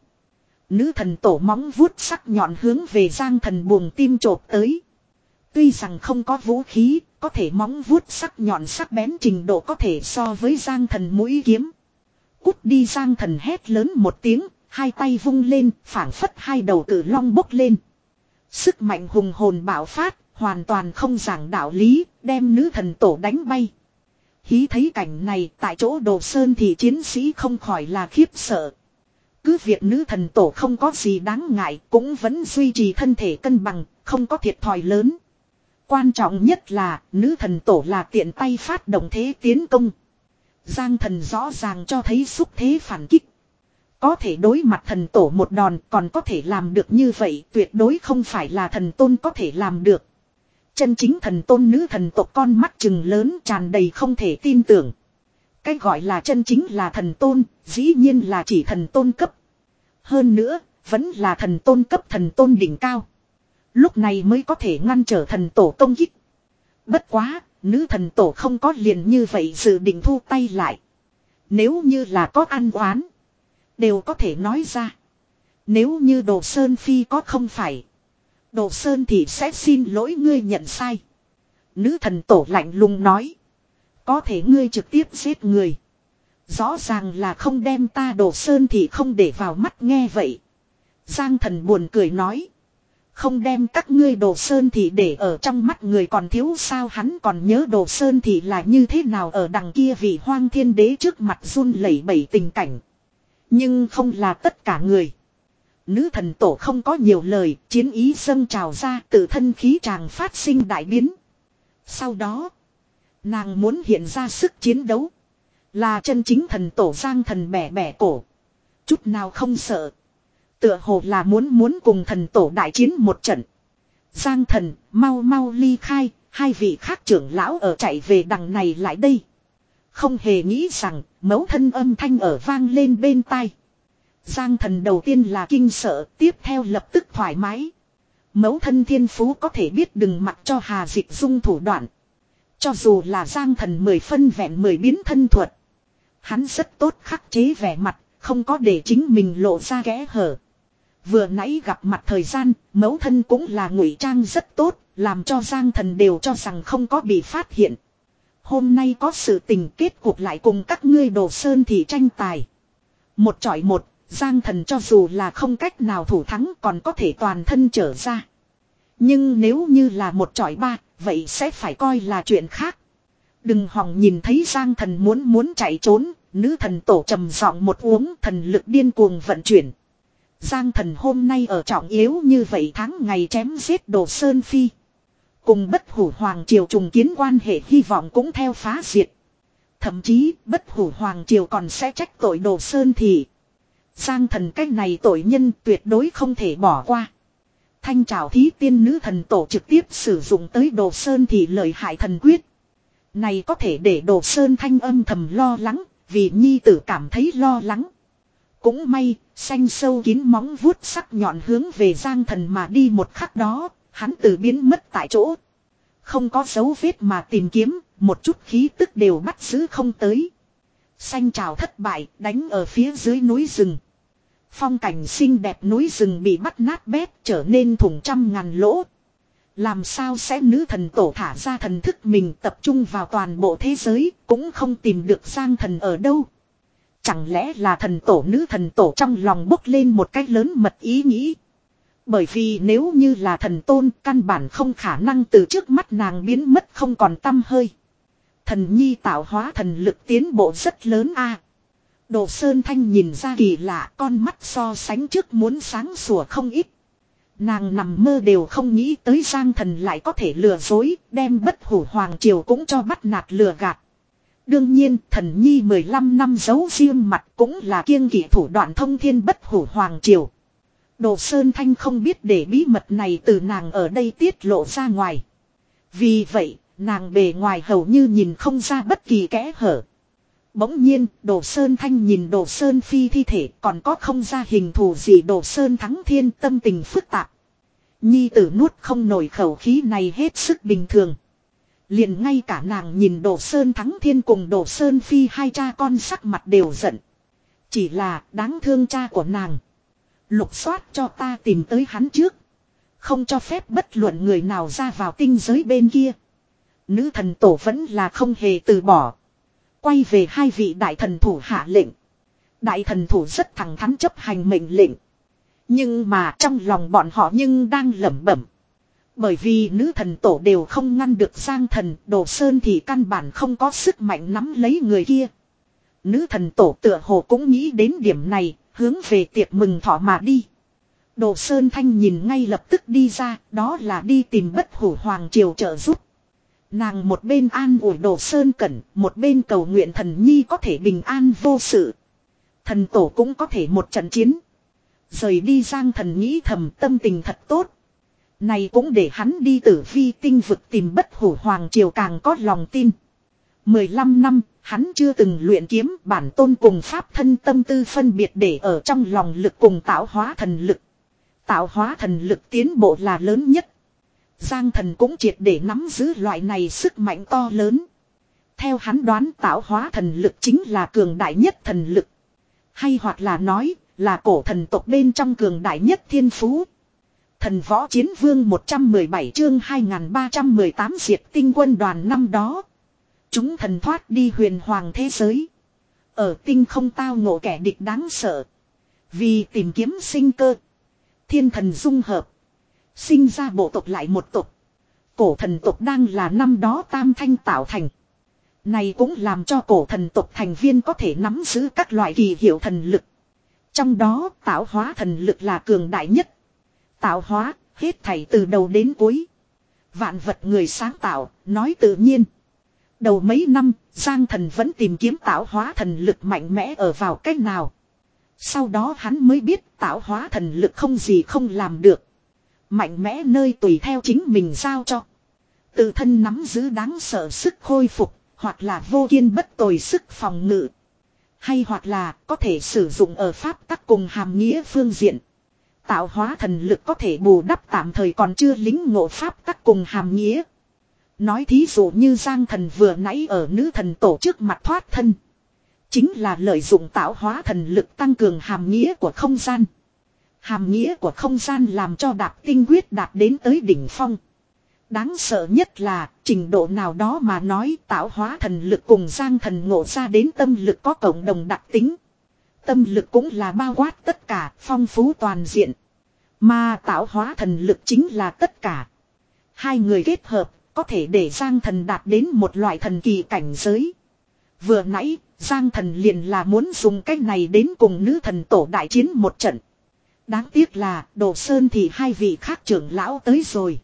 Nữ thần tổ móng vuốt sắc nhọn hướng về Giang Thần buồng tim chộp tới. Tuy rằng không có vũ khí, có thể móng vuốt sắc nhọn sắc bén trình độ có thể so với Giang Thần mũi kiếm. Cút đi. Giang Thần hét lớn một tiếng, hai tay vung lên, phảng phất hai đầu cử long bốc lên. Sức mạnh hùng hồn bạo phát, hoàn toàn không giảng đạo lý, đem nữ thần tổ đánh bay. Hí thấy cảnh này tại chỗ Đồ Sơn thì chiến sĩ không khỏi là khiếp sợ. Cứ việc nữ thần tổ không có gì đáng ngại cũng vẫn duy trì thân thể cân bằng, không có thiệt thòi lớn. Quan trọng nhất là nữ thần tổ là tiện tay phát động thế tiến công. Giang thần rõ ràng cho thấy xúc thế phản kích. Có thể đối mặt thần tổ một đòn còn có thể làm được như vậy tuyệt đối không phải là thần tôn có thể làm được. Chân chính thần tôn nữ thần tộc con mắt trừng lớn tràn đầy không thể tin tưởng. Cái gọi là chân chính là thần tôn, dĩ nhiên là chỉ thần tôn cấp. Hơn nữa, vẫn là thần tôn cấp thần tôn đỉnh cao. Lúc này mới có thể ngăn trở thần tổ công kích. Bất quá, nữ thần tổ không có liền như vậy dự định thu tay lại. Nếu như là có ăn oán, đều có thể nói ra. Nếu như Đồ Sơn Phi có không phải, Đồ Sơn thì sẽ xin lỗi ngươi nhận sai. Nữ thần tổ lạnh lùng nói. Có thể ngươi trực tiếp giết người. Rõ ràng là không đem ta Đồ Sơn thì không để vào mắt nghe vậy. Giang thần buồn cười nói. Không đem các ngươi Đồ Sơn thì để ở trong mắt người còn thiếu sao hắn còn nhớ Đồ Sơn thì là như thế nào ở đằng kia vị hoang thiên đế trước mặt run lẩy bẩy tình cảnh. Nhưng không là tất cả người. Nữ thần tổ không có nhiều lời, chiến ý dâng trào ra tự thân khí tràng phát sinh đại biến. Sau đó, nàng muốn hiện ra sức chiến đấu. Là chân chính thần tổ Giang thần bẻ bẻ cổ. Chút nào không sợ. Tựa hồ là muốn muốn cùng thần tổ đại chiến một trận. Giang thần, mau mau ly khai, hai vị khác trưởng lão ở chạy về đằng này lại đây. Không hề nghĩ rằng, mẫu thân âm thanh ở vang lên bên tai. Giang thần đầu tiên là kinh sợ, tiếp theo lập tức thoải mái. Mẫu thân thiên phú có thể biết đừng mặc cho Hà Dịch Dung thủ đoạn. Cho dù là Giang thần mười phân vẹn mười biến thân thuật. Hắn rất tốt khắc chế vẻ mặt, không có để chính mình lộ ra kẽ hở. Vừa nãy gặp mặt thời gian, mẫu thân cũng là ngụy trang rất tốt, làm cho Giang thần đều cho rằng không có bị phát hiện. Hôm nay có sự tình kết cuộc lại cùng các ngươi Đồ Sơn thì tranh tài. Một chọi một, Giang thần cho dù là không cách nào thủ thắng còn có thể toàn thân trở ra. Nhưng nếu như là một chọi ba, vậy sẽ phải coi là chuyện khác. Đừng hòng nhìn thấy Giang thần muốn muốn chạy trốn, nữ thần tổ trầm giọng một uống thần lực điên cuồng vận chuyển. Giang thần hôm nay ở trọng yếu như vậy tháng ngày chém giết Đồ Sơn Phi. Cùng Bất Hủ Hoàng Triều trùng kiến quan hệ hy vọng cũng theo phá diệt. Thậm chí Bất Hủ Hoàng Triều còn sẽ trách tội Đồ Sơn thì. Giang thần cách này tội nhân tuyệt đối không thể bỏ qua. Thanh trảo thí tiên nữ thần tổ trực tiếp sử dụng tới Đồ Sơn thì lợi hại thần quyết. Này có thể để Đồ Sơn thanh âm thầm lo lắng, vì nhi tử cảm thấy lo lắng. Cũng may, xanh sâu kín móng vuốt sắc nhọn hướng về Giang thần mà đi một khắc đó, hắn từ biến mất tại chỗ. Không có dấu vết mà tìm kiếm, một chút khí tức đều bắt giữ không tới. Xanh trào thất bại, đánh ở phía dưới núi rừng. Phong cảnh xinh đẹp núi rừng bị bắt nát bét trở nên thủng trăm ngàn lỗ. Làm sao sẽ nữ thần tổ thả ra thần thức mình tập trung vào toàn bộ thế giới, cũng không tìm được Giang thần ở đâu. Chẳng lẽ là thần tổ nữ thần tổ trong lòng bốc lên một cách lớn mật ý nghĩ. Bởi vì nếu như là thần tôn căn bản không khả năng từ trước mắt nàng biến mất không còn tăm hơi. Thần nhi tạo hóa thần lực tiến bộ rất lớn a. Đồ Sơn Thanh nhìn ra kỳ lạ con mắt so sánh trước muốn sáng sủa không ít. Nàng nằm mơ đều không nghĩ tới Giang thần lại có thể lừa dối, đem Bất Hủ Hoàng Triều cũng cho bắt nạt lừa gạt. Đương nhiên thần nhi mười lăm năm giấu riêng mặt cũng là kiêng kỵ thủ đoạn thông thiên Bất Hủ Hoàng Triều. Đồ Sơn Thanh không biết để bí mật này từ nàng ở đây tiết lộ ra ngoài. Vì vậy, nàng bề ngoài hầu như nhìn không ra bất kỳ kẽ hở. Bỗng nhiên, Đồ Sơn Thanh nhìn Đồ Sơn Phi thi thể còn có không ra hình thù gì Đồ Sơn Thắng Thiên tâm tình phức tạp. Nhi tử nuốt không nổi khẩu khí này hết sức bình thường. Liền ngay cả nàng nhìn Đồ Sơn Thắng Thiên cùng Đồ Sơn Phi hai cha con sắc mặt đều giận. Chỉ là đáng thương cha của nàng. Lục soát cho ta tìm tới hắn trước. Không cho phép bất luận người nào ra vào tinh giới bên kia. Nữ thần tổ vẫn là không hề từ bỏ. Quay về hai vị đại thần thủ hạ lệnh. Đại thần thủ rất thẳng thắn chấp hành mệnh lệnh. Nhưng mà trong lòng bọn họ nhưng đang lẩm bẩm. Bởi vì nữ thần tổ đều không ngăn được Giang Thần, Đồ Sơn thì căn bản không có sức mạnh nắm lấy người kia. Nữ thần tổ tựa hồ cũng nghĩ đến điểm này, hướng về tiệc mừng thọ mà đi. Đồ Sơn Thanh nhìn ngay lập tức đi ra, đó là đi tìm Bất Hủ Hoàng Triều trợ giúp. Nàng một bên an ủi Đồ Sơn Cẩn, một bên cầu nguyện thần nhi có thể bình an vô sự. Thần tổ cũng có thể một trận chiến. Rời đi Giang Thần nghĩ thầm tâm tình thật tốt. Này cũng để hắn đi Tử Vi tinh vực tìm Bất Hủ Hoàng Triều càng có lòng tin. mười lăm năm, hắn chưa từng luyện kiếm, bản tôn cùng pháp thân tâm tư phân biệt để ở trong lòng lực cùng tạo hóa thần lực. Tạo hóa thần lực tiến bộ là lớn nhất. Giang Thần cũng triệt để nắm giữ loại này sức mạnh to lớn. Theo hắn đoán tạo hóa thần lực chính là cường đại nhất thần lực. Hay hoặc là nói là cổ thần tộc bên trong cường đại nhất thiên phú. Thần võ chiến vương một trăm mười bảy chương hai nghìn ba trăm mười tám diệt tinh quân đoàn năm đó. Chúng thần thoát đi huyền hoàng thế giới. Ở tinh không tao ngộ kẻ địch đáng sợ. Vì tìm kiếm sinh cơ. Thiên thần dung hợp. Sinh ra bộ tộc lại một tộc. Cổ thần tộc đang là năm đó tam thanh tạo thành. Này cũng làm cho cổ thần tộc thành viên có thể nắm giữ các loại kỳ hiệu thần lực. Trong đó tạo hóa thần lực là cường đại nhất. Tạo hóa, hết thảy từ đầu đến cuối. Vạn vật người sáng tạo, nói tự nhiên. Đầu mấy năm, Giang Thần vẫn tìm kiếm tạo hóa thần lực mạnh mẽ ở vào cách nào. Sau đó hắn mới biết tạo hóa thần lực không gì không làm được. Mạnh mẽ nơi tùy theo chính mình giao cho. Tự thân nắm giữ đáng sợ sức khôi phục, hoặc là vô kiên bất tồi sức phòng ngự. Hay hoặc là có thể sử dụng ở pháp tắc cùng hàm nghĩa phương diện. Tạo hóa thần lực có thể bù đắp tạm thời còn chưa lính ngộ pháp tắc cùng hàm nghĩa. Nói thí dụ như Giang Thần vừa nãy ở nữ thần tổ trước mặt thoát thân. Chính là lợi dụng tạo hóa thần lực tăng cường hàm nghĩa của không gian. Hàm nghĩa của không gian làm cho đạp tinh quyết đạt đến tới đỉnh phong. Đáng sợ nhất là trình độ nào đó mà nói tạo hóa thần lực cùng Giang Thần ngộ ra đến tâm lực có cộng đồng đặc tính. Tâm lực cũng là bao quát tất cả, phong phú toàn diện. Mà tạo hóa thần lực chính là tất cả. Hai người kết hợp, có thể để Giang Thần đạt đến một loại thần kỳ cảnh giới. Vừa nãy, Giang Thần liền là muốn dùng cách này đến cùng nữ thần tổ đại chiến một trận. Đáng tiếc là, Đồ Sơn thì hai vị khác trưởng lão tới rồi.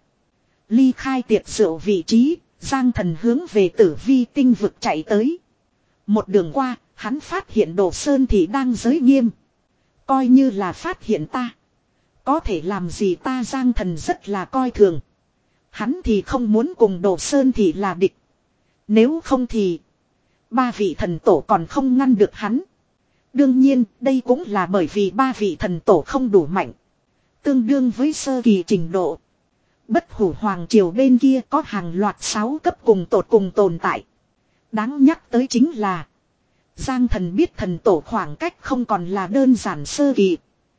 Ly khai tiệc rượu vị trí, Giang Thần hướng về Tử Vi tinh vực chạy tới. Một đường qua, hắn phát hiện Đồ Sơn thì đang giới nghiêm. Coi như là phát hiện ta. Có thể làm gì ta Giang Thần rất là coi thường. Hắn thì không muốn cùng Đồ Sơn thì là địch. Nếu không thì ba vị thần tổ còn không ngăn được hắn. Đương nhiên đây cũng là bởi vì ba vị thần tổ không đủ mạnh. Tương đương với sơ kỳ trình độ. Bất Hủ Hoàng Triều bên kia có hàng loạt sáu cấp cùng tột cùng tồn tại. Đáng nhắc tới chính là Giang Thần biết thần tổ khoảng cách không còn là đơn giản sơ kỳ.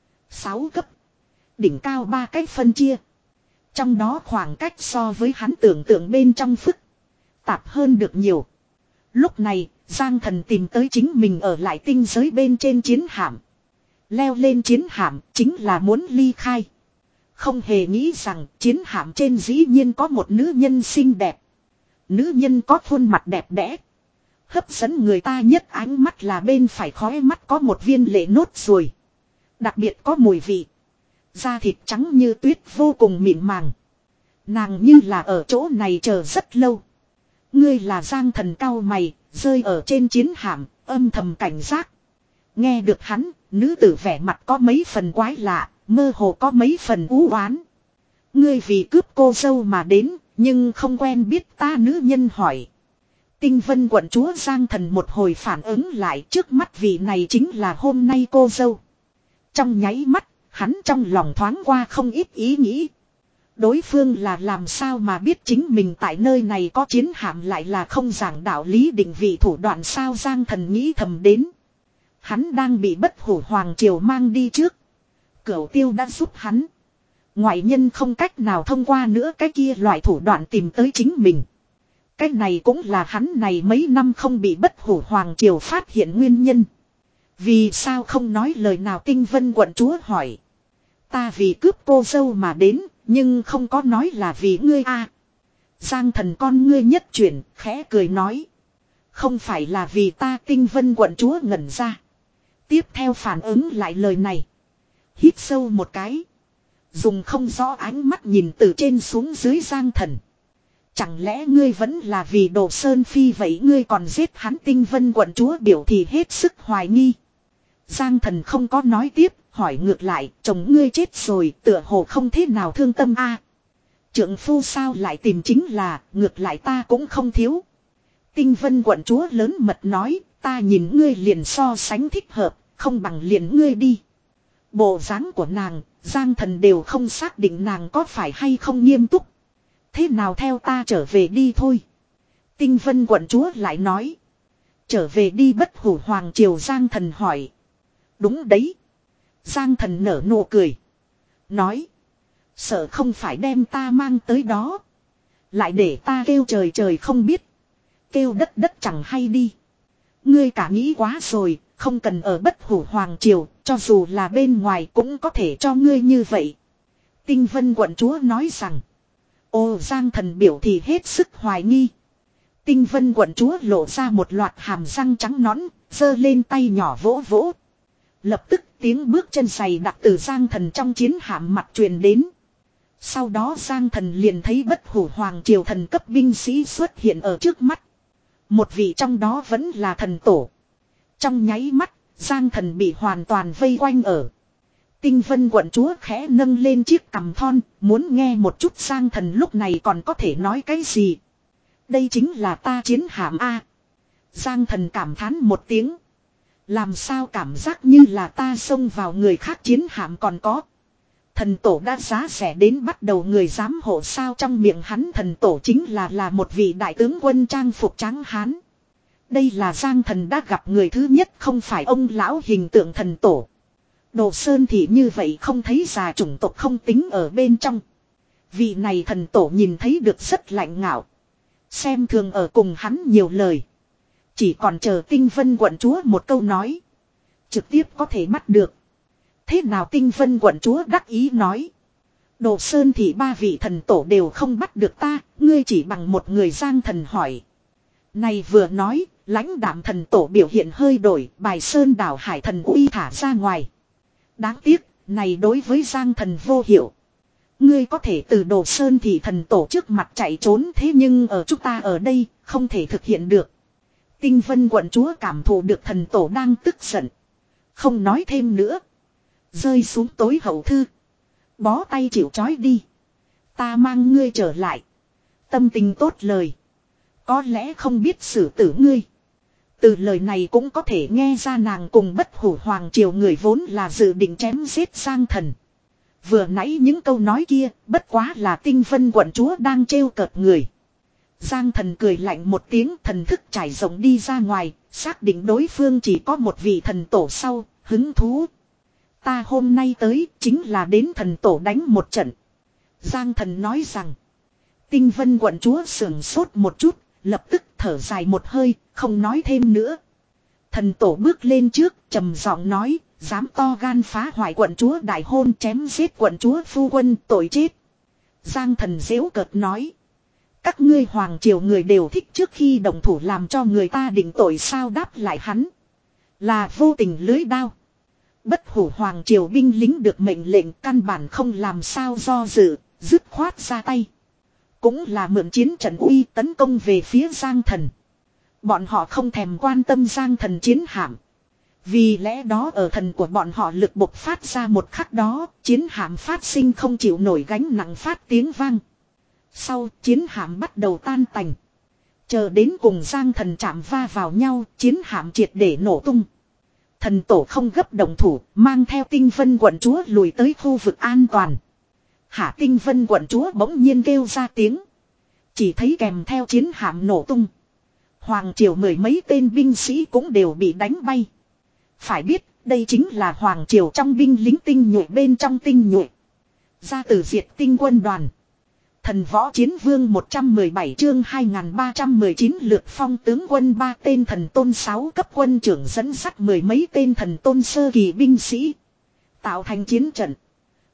Sáu cấp. Đỉnh cao ba cách phân chia. Trong đó khoảng cách so với hắn tưởng tượng bên trong phức tạp hơn được nhiều. Lúc này Giang Thần tìm tới chính mình ở lại tinh giới bên trên chiến hạm. Leo lên chiến hạm chính là muốn ly khai. Không hề nghĩ rằng chiến hạm trên dĩ nhiên có một nữ nhân xinh đẹp. Nữ nhân có khuôn mặt đẹp đẽ. Hấp dẫn người ta nhất ánh mắt là bên phải khóe mắt có một viên lệ nốt ruồi. Đặc biệt có mùi vị. Da thịt trắng như tuyết vô cùng mịn màng. Nàng như là ở chỗ này chờ rất lâu. Ngươi là Giang Thần cau mày, rơi ở trên chiến hạm, âm thầm cảnh giác. Nghe được hắn, nữ tử vẻ mặt có mấy phần quái lạ, mơ hồ có mấy phần u oán. Ngươi vì cướp cô dâu mà đến, nhưng không quen biết ta nữ nhân hỏi. Tinh Vân quận chúa Giang Thần một hồi phản ứng lại trước mắt vị này chính là hôm nay cô dâu. Trong nháy mắt, hắn trong lòng thoáng qua không ít ý nghĩ. Đối phương là làm sao mà biết chính mình tại nơi này có chiến hạm lại là không giảng đạo lý định vị thủ đoạn sao Giang Thần nghĩ thầm đến. Hắn đang bị Bất Hủ Hoàng Triều mang đi trước. Cửu Tiêu đã giúp hắn. Ngoại nhân không cách nào thông qua nữa cái kia loại thủ đoạn tìm tới chính mình. Cái này cũng là hắn này mấy năm không bị Bất Hủ Hoàng Triều phát hiện nguyên nhân. Vì sao không nói lời nào Tinh Vân quận chúa hỏi. Ta vì cướp cô dâu mà đến, Nhưng không có nói là vì ngươi a. Giang thần con ngươi nhất chuyển, khẽ cười nói. Không phải là vì ta. Tinh Vân quận chúa ngẩn ra. Tiếp theo phản ứng lại lời này. Hít sâu một cái. Dùng không rõ ánh mắt nhìn từ trên xuống dưới Giang thần. Chẳng lẽ ngươi vẫn là vì Đồ Sơn Phi vậy ngươi còn giết hắn? Tinh Vân quận chúa biểu thì hết sức hoài nghi. Giang thần không có nói tiếp, hỏi ngược lại, chồng ngươi chết rồi, tựa hồ không thế nào thương tâm a. Trượng phu sao lại tìm chính là, ngược lại ta cũng không thiếu. Tinh Vân quận chúa lớn mật nói, ta nhìn ngươi liền so sánh thích hợp, không bằng liền ngươi đi. Bộ dáng của nàng, Giang thần đều không xác định nàng có phải hay không nghiêm túc. Thế nào theo ta trở về đi thôi. Tinh Vân quận chúa lại nói. Trở về đi Bất Hủ Hoàng triều? Giang thần hỏi. Đúng đấy. Giang thần nở nụ cười. Nói. Sợ không phải đem ta mang tới đó. Lại để ta kêu trời trời không biết. Kêu đất đất chẳng hay đi. Ngươi cả nghĩ quá rồi. Không cần ở Bất Hủ Hoàng triều. Cho dù là bên ngoài cũng có thể cho ngươi như vậy. Tinh Vân quận chúa nói rằng. Ô, Giang thần biểu thì hết sức hoài nghi. Tinh Vân quận chúa lộ ra một loạt hàm răng trắng nõn, giơ lên tay nhỏ vỗ vỗ. Lập tức tiếng bước chân giày đặc từ Giang thần trong chiến hạm mặt truyền đến. Sau đó Giang thần liền thấy Bất Hủ Hoàng triều thần cấp binh sĩ xuất hiện ở trước mắt. Một vị trong đó vẫn là thần tổ. Trong nháy mắt, Giang thần bị hoàn toàn vây quanh ở. Tinh Vân quận chúa khẽ nâng lên chiếc cằm thon, muốn nghe một chút Giang thần lúc này còn có thể nói cái gì. Đây chính là ta chiến hạm a. Giang thần cảm thán một tiếng. Làm sao cảm giác như là ta xông vào người khác chiến hạm còn có. Thần tổ đã giá rẻ đến bắt đầu người dám hộ sao? Trong miệng hắn thần tổ chính là là một vị đại tướng quân trang phục trắng hán. Đây là Giang thần đã gặp người thứ nhất, không phải ông lão hình tượng thần tổ. Đồ Sơn thì như vậy không thấy già chủng tộc không tính ở bên trong. Vị này thần tổ nhìn thấy được rất lạnh ngạo. Xem thường ở cùng hắn nhiều lời. Chỉ còn chờ Tinh Vân quận chúa một câu nói. Trực tiếp có thể bắt được. Thế nào? Tinh Vân quận chúa đắc ý nói. Đồ Sơn thì ba vị thần tổ đều không bắt được ta. Ngươi chỉ bằng một người? Giang thần hỏi. Này vừa nói, lãnh đạm thần tổ biểu hiện hơi đổi. Bài Sơn đảo hải thần uy thả ra ngoài. Đáng tiếc, này đối với Giang thần vô hiệu. Ngươi có thể từ Đồ Sơn thì thần tổ trước mặt chạy trốn, thế nhưng ở chúng ta ở đây, không thể thực hiện được. Tinh Vân quận chúa cảm thụ được thần tổ đang tức giận. Không nói thêm nữa. Rơi xuống tối hậu thư. Bó tay chịu trói đi. Ta mang ngươi trở lại. Tâm tình tốt lời. Có lẽ không biết xử tử ngươi. Từ lời này cũng có thể nghe ra nàng cùng Bất Hủ Hoàng triều người vốn là dự định chém giết Giang thần. Vừa nãy những câu nói kia, bất quá là Tinh Vân quận chúa đang trêu cợt người. Giang thần cười lạnh một tiếng, thần thức trải rộng đi ra ngoài, xác định đối phương chỉ có một vị thần tổ sau, hứng thú. Ta hôm nay tới, chính là đến thần tổ đánh một trận. Giang thần nói rằng, Tinh Vân quận chúa sưởng sốt một chút, lập tức thở dài một hơi, không nói thêm nữa. Thần tổ bước lên trước, trầm giọng nói, dám to gan phá hoại quận chúa đại hôn, chém giết quận chúa phu quân, tội chết. Giang thần giễu cợt nói, các ngươi hoàng triều người đều thích trước khi động thủ làm cho người ta định tội sao? Đáp lại hắn, là vô tình lưới đao. Bất Hủ Hoàng triều binh lính được mệnh lệnh căn bản không làm sao do dự, dứt khoát ra tay. Cũng là mượn chiến trận uy tấn công về phía Giang thần. Bọn họ không thèm quan tâm Giang thần chiến hạm. Vì lẽ đó ở thần của bọn họ lực bộc phát ra một khắc đó, chiến hạm phát sinh không chịu nổi gánh nặng phát tiếng vang. Sau chiến hạm bắt đầu tan tành. Chờ đến cùng Giang thần chạm va vào nhau, chiến hạm triệt để nổ tung. Thần tổ không gấp động thủ, mang theo Tinh Vân quận chúa lùi tới khu vực an toàn. Hả? Tinh Vân quận chúa bỗng nhiên kêu ra tiếng. Chỉ thấy kèm theo chiến hạm nổ tung. Hoàng triều mười mấy tên binh sĩ cũng đều bị đánh bay. Phải biết, đây chính là hoàng triều trong binh lính tinh nhuệ bên trong tinh nhuệ. Ra từ diệt tinh quân đoàn. Thần võ chiến vương một trăm mười bảy chương hai nghìn ba trăm mười chín lượt phong tướng quân ba tên thần tôn sáu cấp quân trưởng dẫn dắt mười mấy tên thần tôn sơ kỳ binh sĩ. Tạo thành chiến trận.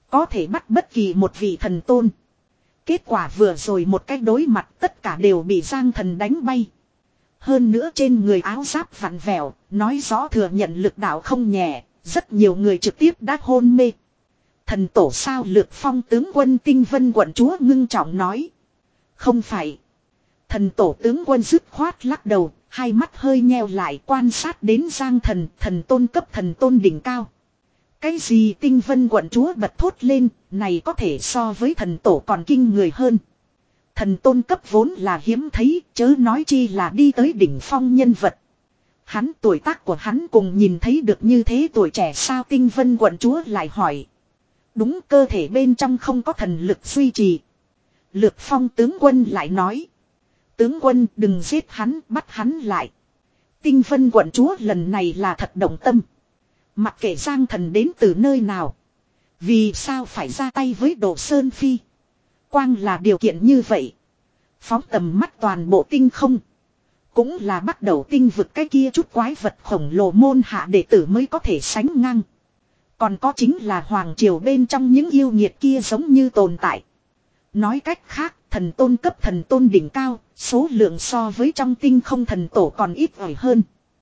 Có thể bắt bất kỳ một vị thần tôn. Kết quả vừa rồi một cách đối mặt tất cả đều bị Giang Thần đánh bay. Hơn nữa trên người áo giáp vặn vẹo, nói rõ thừa nhận lực đạo không nhẹ, rất nhiều người trực tiếp đã hôn mê. Thần tổ sao Lược Phong tướng quân Tinh Vân quận chúa ngưng trọng nói. Không phải. Thần tổ tướng quân dứt khoát lắc đầu, hai mắt hơi nheo lại quan sát đến Giang Thần, thần tôn cấp thần tôn đỉnh cao. Cái gì Tinh Vân quận chúa bật thốt lên, này có thể so với thần tổ còn kinh người hơn. Thần tôn cấp vốn là hiếm thấy, chớ nói chi là đi tới đỉnh phong nhân vật. Hắn tuổi tác của hắn cùng nhìn thấy được như thế tuổi trẻ sao Tinh Vân quận chúa lại hỏi. Đúng cơ thể bên trong không có thần lực duy trì. Lược Phong tướng quân lại nói. Tướng quân đừng giết hắn, bắt hắn lại. Tinh Vân quận chúa lần này là thật động tâm. Mặc kệ Giang Thần đến từ nơi nào. Vì sao phải ra tay với Đồ Sơn Phi. Quang là điều kiện như vậy. Phóng tầm mắt toàn bộ tinh không. Cũng là bắt đầu tinh vực cái kia chút quái vật khổng lồ môn hạ đệ tử mới có thể sánh ngang. Còn có chính là hoàng triều bên trong những yêu nghiệt kia giống như tồn tại. Nói cách khác, thần tôn cấp thần tôn đỉnh cao, số lượng so với trong tinh không thần tổ còn ít ỏi hơn.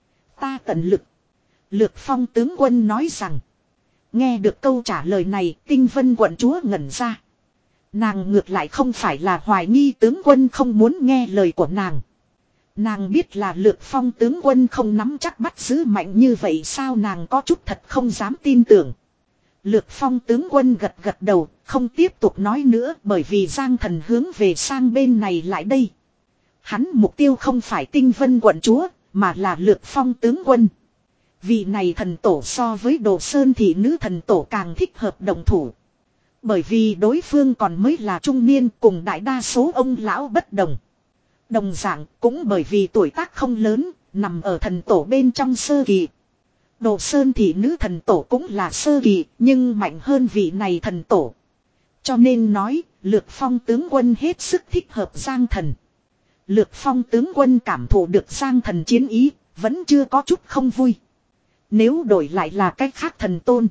Ta tận lực. Lược Phong tướng quân nói rằng. Nghe được câu trả lời này, Tinh Vân quận chúa ngẩn ra. Nàng ngược lại không phải là hoài nghi tướng quân không muốn nghe lời của nàng. Nàng biết là Lược Phong tướng quân không nắm chắc bắt giữ mạnh như vậy sao nàng có chút thật không dám tin tưởng. Lược Phong tướng quân gật gật đầu, không tiếp tục nói nữa bởi vì Giang Thần hướng về sang bên này lại đây. Hắn mục tiêu không phải Tinh Vân quận chúa, mà là Lược Phong tướng quân. Vị này thần tổ so với Đồ Sơn thì nữ thần tổ càng thích hợp đồng thủ. Bởi vì đối phương còn mới là trung niên cùng đại đa số ông lão bất đồng. Đồng dạng cũng bởi vì tuổi tác không lớn, nằm ở thần tổ bên trong sơ kỳ. Đồ Sơn thị nữ thần tổ cũng là sơ kỳ, nhưng mạnh hơn vị này thần tổ. Cho nên nói, Lược Phong tướng quân hết sức thích hợp Giang Thần. Lược Phong tướng quân cảm thụ được Giang Thần chiến ý, vẫn chưa có chút không vui. Nếu đổi lại là cách khác thần tôn,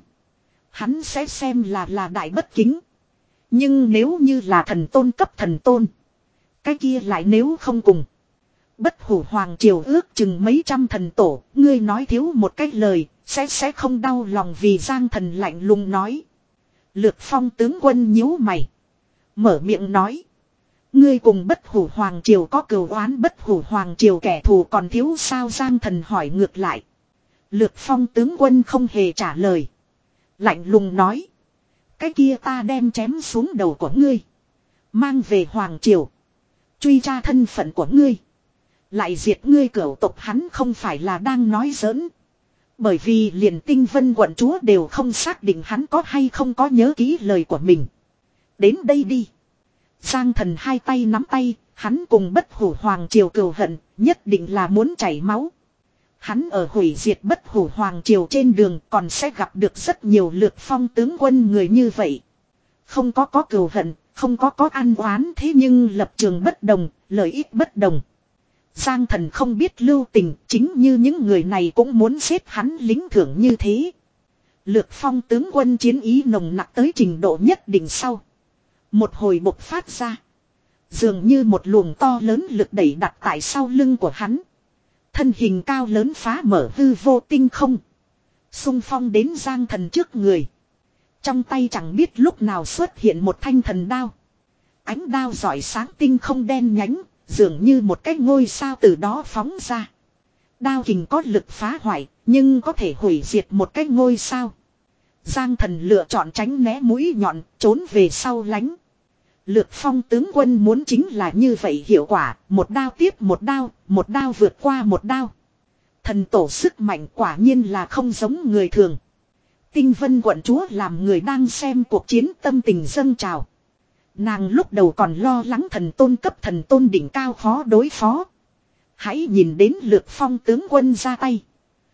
hắn sẽ xem là là đại bất kính. Nhưng nếu như là thần tôn cấp thần tôn, cái kia lại nếu không cùng. Bất hủ hoàng triều ước chừng mấy trăm thần tổ, ngươi nói thiếu một cái lời, sẽ sẽ không đau lòng vì Giang Thần lạnh lùng nói. Lược Phong tướng quân nhíu mày. Mở miệng nói. Ngươi cùng bất hủ hoàng triều có cừu oán bất hủ hoàng triều kẻ thù còn thiếu sao Giang Thần hỏi ngược lại. Lược Phong tướng quân không hề trả lời. Lạnh lùng nói. Cái kia ta đem chém xuống đầu của ngươi. Mang về hoàng triều. Truy tra thân phận của ngươi. Lại diệt ngươi cửu tộc hắn không phải là đang nói giỡn. Bởi vì liền Tinh Vân quận chúa đều không xác định hắn có hay không có nhớ kỹ lời của mình. Đến đây đi. Giang Thần hai tay nắm tay, hắn cùng bất hủ hoàng triều cừu hận, nhất định là muốn chảy máu. Hắn ở hủy diệt bất hủ hoàng triều trên đường còn sẽ gặp được rất nhiều Lược Phong tướng quân người như vậy. Không có có cừu hận, không có có ăn oán thế nhưng lập trường bất đồng, lợi ích bất đồng. Giang Thần không biết lưu tình, chính như những người này cũng muốn giết hắn lính thưởng như thế. Lược Phong tướng quân chiến ý nồng nặc tới trình độ nhất định sau. Một hồi bộc phát ra. Dường như một luồng to lớn lực đẩy đặt tại sau lưng của hắn. Thân hình cao lớn phá mở hư vô tinh không. Xung phong đến Giang Thần trước người. Trong tay chẳng biết lúc nào xuất hiện một thanh thần đao. Ánh đao rọi sáng tinh không đen nhánh. Dường như một cái ngôi sao từ đó phóng ra. Đao kình có lực phá hoại, nhưng có thể hủy diệt một cái ngôi sao. Giang Thần lựa chọn tránh né mũi nhọn, trốn về sau lánh. Lược Phong tướng quân muốn chính là như vậy hiệu quả, một đao tiếp một đao, một đao vượt qua một đao. Thần tổ sức mạnh quả nhiên là không giống người thường. Tinh Vân quận chúa làm người đang xem cuộc chiến tâm tình dâng trào. Nàng lúc đầu còn lo lắng thần tôn cấp thần tôn đỉnh cao khó đối phó. Hãy nhìn đến Lược Phong tướng quân ra tay.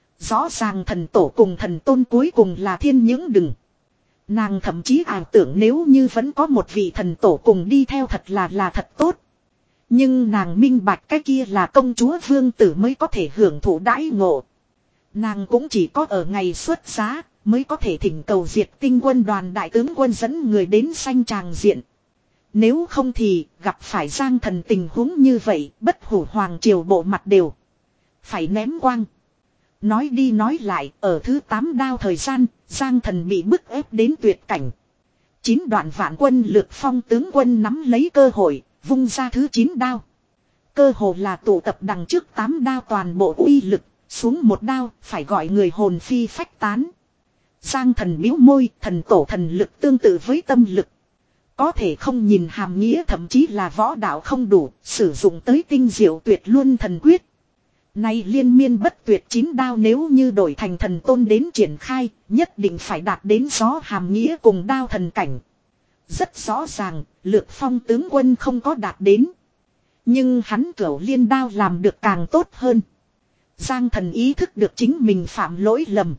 Rõ ràng thần tổ cùng thần tôn cuối cùng là thiên những đừng. Nàng thậm chí ảo tưởng nếu như vẫn có một vị thần tổ cùng đi theo thật là là thật tốt. Nhưng nàng minh bạch cái kia là công chúa vương tử mới có thể hưởng thụ đãi ngộ. Nàng cũng chỉ có ở ngày xuất giá mới có thể thỉnh cầu diệt tinh quân đoàn đại tướng quân dẫn người đến sanh tràng diện. Nếu không thì gặp phải Giang Thần tình huống như vậy, bất hủ hoàng triều bộ mặt đều phải ném quang. Nói đi nói lại, ở thứ tám đao thời gian, Giang Thần bị bức ép đến tuyệt cảnh. Chín đoạn vạn quân Lược Phong tướng quân nắm lấy cơ hội, vung ra thứ chín đao. Cơ hồ là tụ tập đằng trước tám đao toàn bộ uy lực, xuống một đao, phải gọi người hồn phi phách tán. Giang Thần bĩu môi, thần tổ thần lực tương tự với tâm lực. Có thể không nhìn hàm nghĩa, thậm chí là võ đạo không đủ, sử dụng tới tinh diệu tuyệt luân thần quyết. Nay liên miên bất tuyệt chín đao nếu như đổi thành thần tôn đến triển khai, nhất định phải đạt đến gió hàm nghĩa cùng đao thần cảnh. Rất rõ ràng, Lược Phong tướng quân không có đạt đến. Nhưng hắn cửu liên đao làm được càng tốt hơn. Giang Thần ý thức được chính mình phạm lỗi lầm.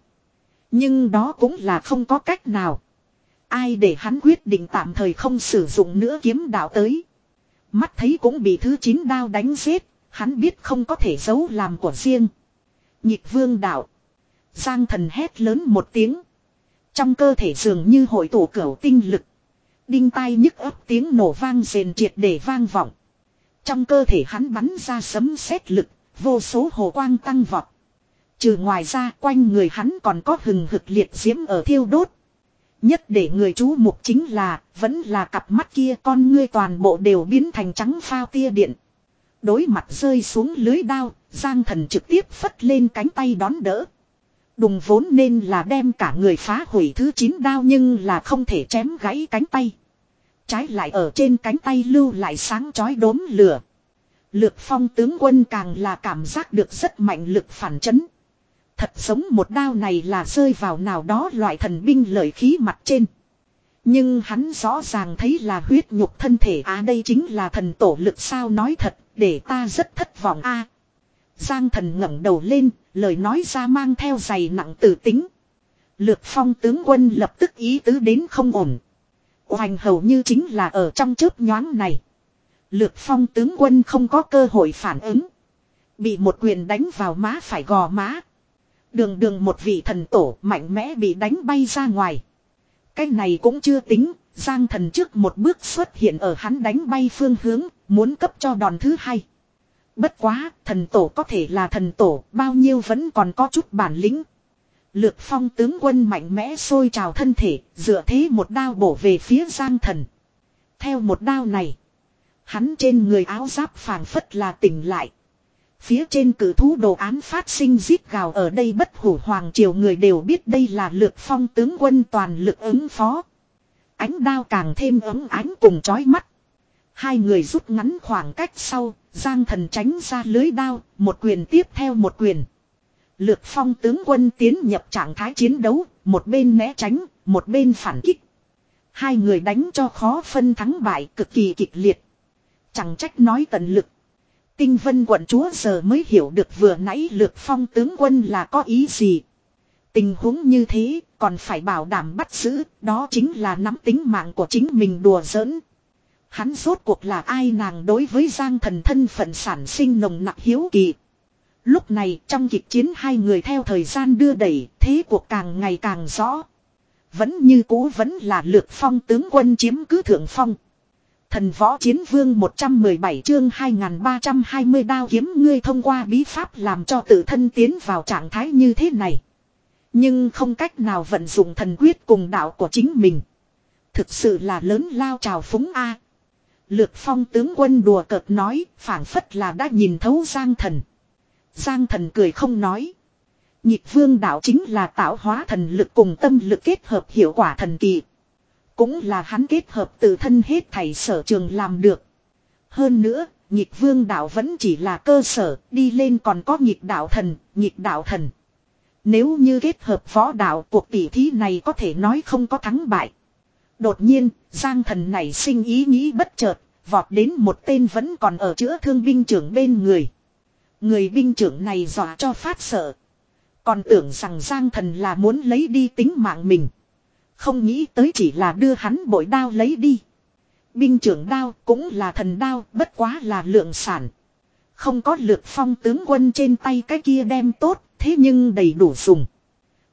Nhưng đó cũng là không có cách nào. Ai để hắn quyết định tạm thời không sử dụng nữa kiếm đạo tới. Mắt thấy cũng bị thứ chín đao đánh giết. Hắn biết không có thể giấu làm của riêng. Nhịp vương đạo. Giang Thần hét lớn một tiếng. Trong cơ thể dường như hội tụ cửu tinh lực. Đinh tai nhức ấp tiếng nổ vang rền triệt để vang vọng. Trong cơ thể hắn bắn ra sấm sét lực. Vô số hồ quang tăng vọt. Trừ ngoài ra quanh người hắn còn có hừng hực liệt diễm ở thiêu đốt. Nhất để người chú mục chính là vẫn là cặp mắt kia, con ngươi toàn bộ đều biến thành trắng phao tia điện. Đối mặt rơi xuống lưới đao, Giang Thần trực tiếp phất lên cánh tay đón đỡ. Đùng vốn nên là đem cả người phá hủy thứ chín đao nhưng là không thể chém gãy cánh tay. Trái lại ở trên cánh tay lưu lại sáng chói đốm lửa. Lược Phong tướng quân càng là cảm giác được rất mạnh lực phản chấn. Thật giống một đao này là rơi vào nào đó loại thần binh lợi khí mặt trên. Nhưng hắn rõ ràng thấy là huyết nhục thân thể, à đây chính là thần tổ lực sao, nói thật, để ta rất thất vọng a. Giang Thần ngẩng đầu lên, lời nói ra mang theo dày nặng tử tính. Lược Phong tướng quân lập tức ý tứ đến không ổn. Hoành hầu như chính là ở trong chớp nhoáng này. Lược Phong tướng quân không có cơ hội phản ứng. Bị một quyền đánh vào má phải gò má. Đường đường một vị thần tổ mạnh mẽ bị đánh bay ra ngoài. Cái này cũng chưa tính, Giang Thần trước một bước xuất hiện ở hắn đánh bay phương hướng, muốn cấp cho đòn thứ hai. Bất quá, thần tổ có thể là thần tổ, bao nhiêu vẫn còn có chút bản lĩnh. Lược Phong tướng quân mạnh mẽ sôi trào thân thể, dựa thế một đao bổ về phía Giang Thần. Theo một đao này, hắn trên người áo giáp phảng phất là tỉnh lại. Phía trên cử thú đồ án phát sinh rít gào, ở đây bất hủ hoàng triều người đều biết đây là Lược Phong tướng quân toàn lực ứng phó. Ánh đao càng thêm ấm ánh cùng chói mắt. Hai người rút ngắn khoảng cách sau, Giang Thần tránh ra lưới đao, một quyền tiếp theo một quyền. Lược Phong tướng quân tiến nhập trạng thái chiến đấu, một bên né tránh, một bên phản kích. Hai người đánh cho khó phân thắng bại, cực kỳ kịch liệt. Chẳng trách nói tận lực. Tinh Vân quận chúa giờ mới hiểu được vừa nãy Lược Phong tướng quân là có ý gì. Tình huống như thế, còn phải bảo đảm bắt giữ, đó chính là nắm tính mạng của chính mình đùa giỡn. Hắn rốt cuộc là ai, nàng đối với Giang Thần thân phận sản sinh nồng nặc hiếu kỳ. Lúc này trong kịch chiến hai người theo thời gian đưa đẩy, thế cuộc càng ngày càng rõ. Vẫn như cũ vẫn là Lược Phong tướng quân chiếm cứ thượng phong. Thần võ chiến vương một trăm mười bảy chương hai nghìn ba trăm hai mươi đao kiếm, ngươi thông qua bí pháp làm cho tự thân tiến vào trạng thái như thế này. Nhưng không cách nào vận dụng thần quyết cùng đạo của chính mình. Thực sự là lớn lao trào phúng a. Lược Phong tướng quân đùa cợt nói, phảng phất là đã nhìn thấu Giang Thần. Giang Thần cười không nói. Nhịp vương đạo chính là tạo hóa thần lực cùng tâm lực kết hợp hiệu quả thần kỳ. Cũng là hắn kết hợp tự thân hết thảy sở trường làm được. Hơn nữa, nhịp vương đạo vẫn chỉ là cơ sở, đi lên còn có nhịp đạo thần, nhịp đạo thần. Nếu như kết hợp võ đạo, cuộc tỷ thí này có thể nói không có thắng bại. Đột nhiên, Giang Thần nảy sinh ý nghĩ bất chợt, vọt đến một tên vẫn còn ở chữa thương binh trưởng bên người. Người binh trưởng này dọa cho phát sợ. Còn tưởng rằng Giang Thần là muốn lấy đi tính mạng mình. Không nghĩ tới chỉ là đưa hắn bội đao lấy đi. Binh trưởng đao cũng là thần đao, bất quá là lượng sản. Không có Lược Phong tướng quân trên tay cái kia đem tốt, thế nhưng đầy đủ dùng.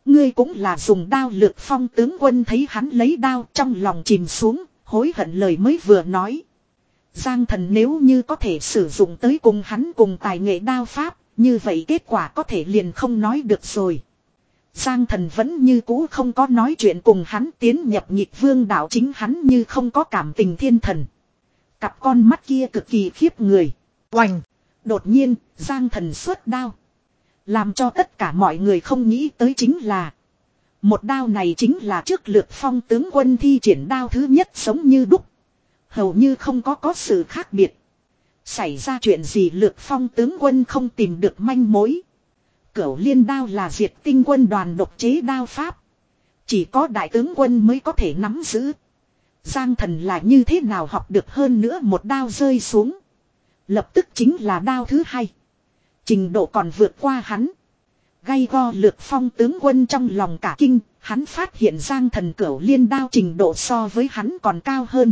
Ngươi cũng là dùng đao. Lược Phong tướng quân thấy hắn lấy đao trong lòng chìm xuống, hối hận lời mới vừa nói. Giang Thần nếu như có thể sử dụng tới cùng hắn cùng tài nghệ đao pháp, như vậy kết quả có thể liền không nói được rồi. Giang Thần vẫn như cũ không có nói chuyện cùng hắn tiến nhập nhịp vương đạo, chính hắn như không có cảm tình thiên thần. Cặp con mắt kia cực kỳ khiếp người. Oành! Đột nhiên, Giang Thần xuất đao. Làm cho tất cả mọi người không nghĩ tới chính là một đao này chính là trước Lược Phong tướng quân thi triển đao thứ nhất giống như đúc. Hầu như không có có sự khác biệt. Xảy ra chuyện gì Lược Phong tướng quân không tìm được manh mối. Cửu liên đao là diệt tinh quân đoàn độc chế đao pháp. Chỉ có đại tướng quân mới có thể nắm giữ. Giang Thần là như thế nào học được hơn nữa một đao rơi xuống. Lập tức chính là đao thứ hai. Trình độ còn vượt qua hắn. Gay go Lược Phong tướng quân trong lòng cả kinh. Hắn phát hiện Giang Thần cửu liên đao trình độ so với hắn còn cao hơn.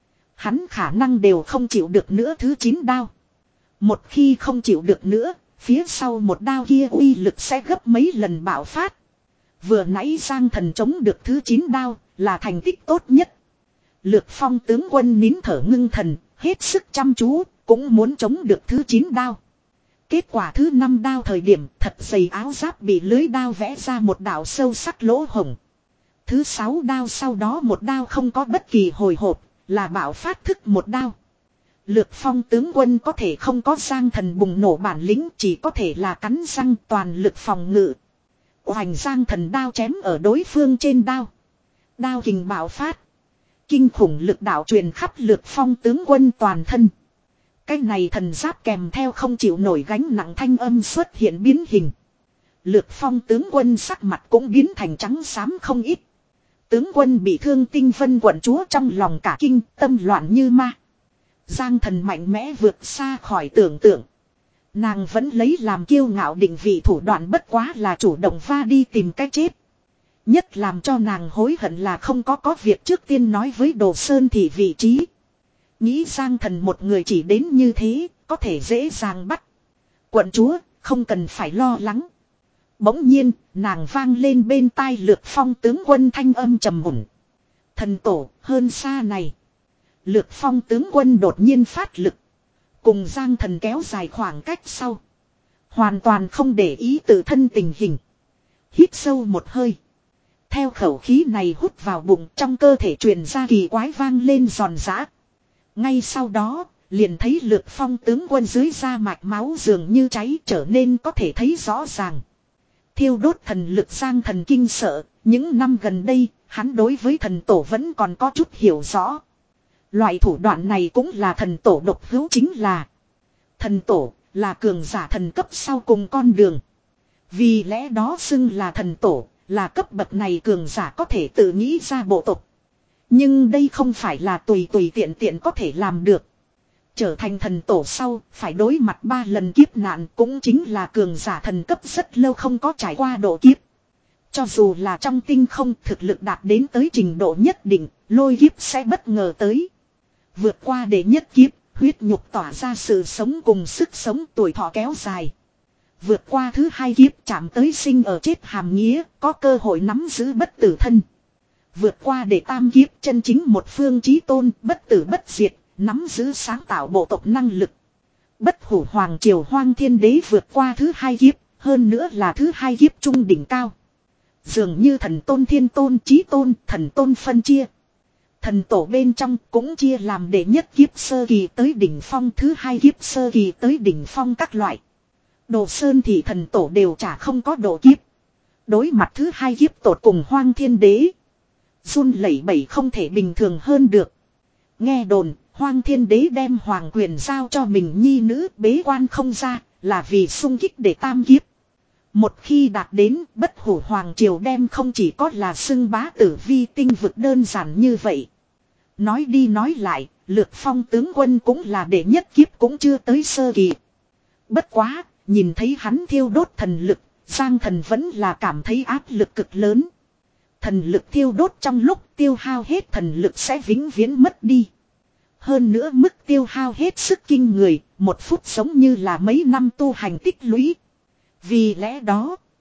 Hắn khả năng đều không chịu được nữa thứ chín đao. Một khi không chịu được nữa, phía sau một đao kia uy lực sẽ gấp mấy lần bạo phát. Vừa nãy Giang Thần chống được thứ chín đao, là thành tích tốt nhất. Lược Phong tướng quân nín thở ngưng thần, hết sức chăm chú, cũng muốn chống được thứ chín đao. Kết quả thứ năm đao thời điểm, thật dày áo giáp bị lưới đao vẽ ra một đạo sâu sắc lỗ hổng. Thứ sáu đao sau đó một đao không có bất kỳ hồi hộp, là bạo phát thức một đao. Lược Phong tướng quân có thể không có Giang Thần bùng nổ bản lĩnh, chỉ có thể là cắn răng toàn lực phòng ngự. Hoành Giang Thần đao chém ở đối phương trên đao. Đao kình bạo phát. Kinh khủng lực đạo truyền khắp Lược Phong tướng quân toàn thân. Cái này thần giáp kèm theo không chịu nổi gánh nặng thanh âm xuất hiện biến hình. Lược Phong tướng quân sắc mặt cũng biến thành trắng xám không ít. Tướng quân bị thương Tinh Vân quận chúa trong lòng cả kinh, tâm loạn như ma. Giang Thần mạnh mẽ vượt xa khỏi tưởng tượng. Nàng vẫn lấy làm kiêu ngạo định vị thủ đoạn bất quá là chủ động va đi tìm cách chết. Nhất làm cho nàng hối hận là không có có việc trước tiên nói với Đồ Sơn Thị vị trí. Nghĩ Giang Thần một người chỉ đến như thế, có thể dễ dàng bắt. Quận chúa, không cần phải lo lắng. Bỗng nhiên, nàng vang lên bên tai Lược Phong tướng quân thanh âm trầm mùn. Thần tổ, hơn xa này. Lược Phong tướng quân đột nhiên phát lực. Cùng Giang Thần kéo dài khoảng cách sau. Hoàn toàn không để ý tự thân tình hình. Hít sâu một hơi. Theo khẩu khí này hút vào bụng, trong cơ thể truyền ra kỳ quái vang lên giòn giã. Ngay sau đó, liền thấy Lược Phong tướng quân dưới da mạch máu dường như cháy trở nên có thể thấy rõ ràng. Thiêu đốt thần lực Giang Thần kinh sợ, những năm gần đây, hắn đối với thần tổ vẫn còn có chút hiểu rõ. Loại thủ đoạn này cũng là thần tổ độc hữu, chính là thần tổ, là cường giả thần cấp sau cùng con đường. Vì lẽ đó xưng là thần tổ, là cấp bậc này cường giả có thể tự nghĩ ra bộ tộc. Nhưng đây không phải là tùy tùy tiện tiện có thể làm được. Trở thành thần tổ sau, phải đối mặt ba lần kiếp nạn, cũng chính là cường giả thần cấp rất lâu không có trải qua độ kiếp. Cho dù là trong tinh không thực lực đạt đến tới trình độ nhất định, lôi kiếp sẽ bất ngờ tới. Vượt qua đệ nhất kiếp, huyết nhục tỏa ra sự sống cùng sức sống, tuổi thọ kéo dài. Vượt qua thứ hai kiếp chạm tới sinh ở chết hàm nghĩa, có cơ hội nắm giữ bất tử thân. Vượt qua đệ tam kiếp chân chính một phương chí tôn, bất tử bất diệt, nắm giữ sáng tạo bộ tộc năng lực. Bất hủ hoàng triều Hoang Thiên Đế vượt qua thứ hai kiếp, hơn nữa là thứ hai kiếp trung đỉnh cao. Dường như thần tôn thiên tôn chí tôn, thần tôn phân chia. Thần tổ bên trong cũng chia làm đệ nhất kiếp sơ kỳ tới đỉnh phong, thứ hai kiếp sơ kỳ tới đỉnh phong các loại. Đồ Sơn thì thần tổ đều chả không có độ kiếp. Đối mặt thứ hai kiếp tột cùng Hoang Thiên Đế. Run lẩy bẩy không thể bình thường hơn được. Nghe đồn, Hoang Thiên Đế đem hoàng quyền giao cho mình nhi nữ bế quan không ra, là vì sung kích để tam kiếp. Một khi đạt đến, bất hủ hoàng triều đem không chỉ có là xưng bá tử vi tinh vực đơn giản như vậy. Nói đi nói lại, Lược Phong tướng quân cũng là đệ nhất kiếp cũng chưa tới sơ kỳ. Bất quá, nhìn thấy hắn thiêu đốt thần lực, Giang Thần vẫn là cảm thấy áp lực cực lớn. Thần lực thiêu đốt trong lúc tiêu hao hết thần lực sẽ vĩnh viễn mất đi. Hơn nữa mức tiêu hao hết sức kinh người, một phút giống như là mấy năm tu hành tích lũy. Vì lẽ đó,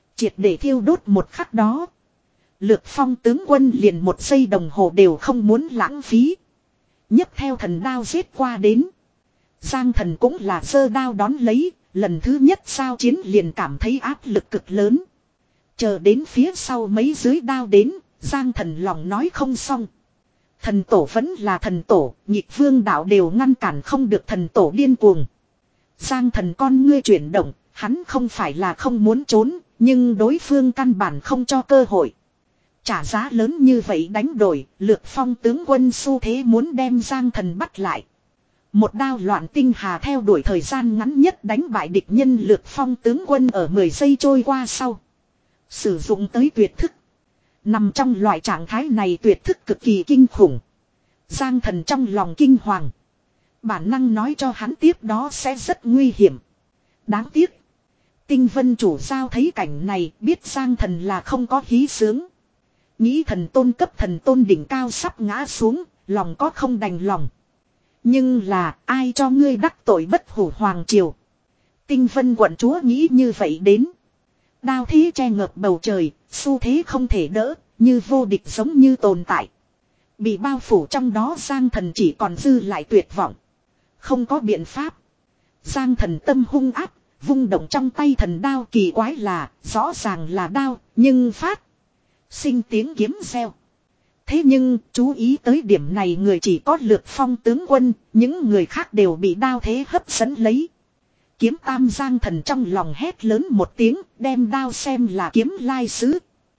Triệt để thiêu đốt một khắc đó. Lược Phong tướng quân liền một giây đồng hồ đều không muốn lãng phí. Nhấc theo thần đao giết qua đến. Giang Thần cũng là giơ đao đón lấy. Lần thứ nhất sao chiến liền cảm thấy áp lực cực lớn. Chờ đến phía sau mấy dưới đao đến. Giang Thần lòng nói không xong. Thần tổ vẫn là thần tổ. Nhịp vương đạo đều ngăn cản không được thần tổ điên cuồng. Giang Thần con ngươi chuyển động. Hắn không phải là không muốn trốn. Nhưng đối phương căn bản không cho cơ hội. Trả giá lớn như vậy đánh đổi. Lược Phong tướng quân xu thế muốn đem Giang Thần bắt lại. Một đao loạn tinh hà theo đuổi thời gian ngắn nhất đánh bại địch nhân. Lược Phong tướng quân ở mười giây trôi qua sau. Sử dụng tới tuyệt thức. Nằm trong loại trạng thái này tuyệt thức cực kỳ kinh khủng. Giang Thần trong lòng kinh hoàng. Bản năng nói cho hắn tiếp đó sẽ rất nguy hiểm. Đáng tiếc. Tinh Vân chủ sao thấy cảnh này biết Giang Thần là không có hí sướng. Nghĩ thần tôn cấp thần tôn đỉnh cao sắp ngã xuống. Lòng có không đành lòng. Nhưng là ai cho ngươi đắc tội bất hủ hoàng triều. Tinh Vân quận chúa nghĩ như vậy đến. Đao thế che ngợp bầu trời. Xu thế không thể đỡ. Như vô địch giống như tồn tại. Bị bao phủ trong đó Giang Thần chỉ còn dư lại tuyệt vọng. Không có biện pháp. Giang Thần tâm hung áp. Vung động trong tay thần đao kỳ quái là. Rõ ràng là đao. Nhưng phát. Sinh tiếng kiếm reo. Thế nhưng chú ý tới điểm này người chỉ có Lược Phong tướng quân. Những người khác đều bị đao thế hấp dẫn lấy. Kiếm tam Giang Thần trong lòng hét lớn một tiếng. Đem đao xem là kiếm lai sứ.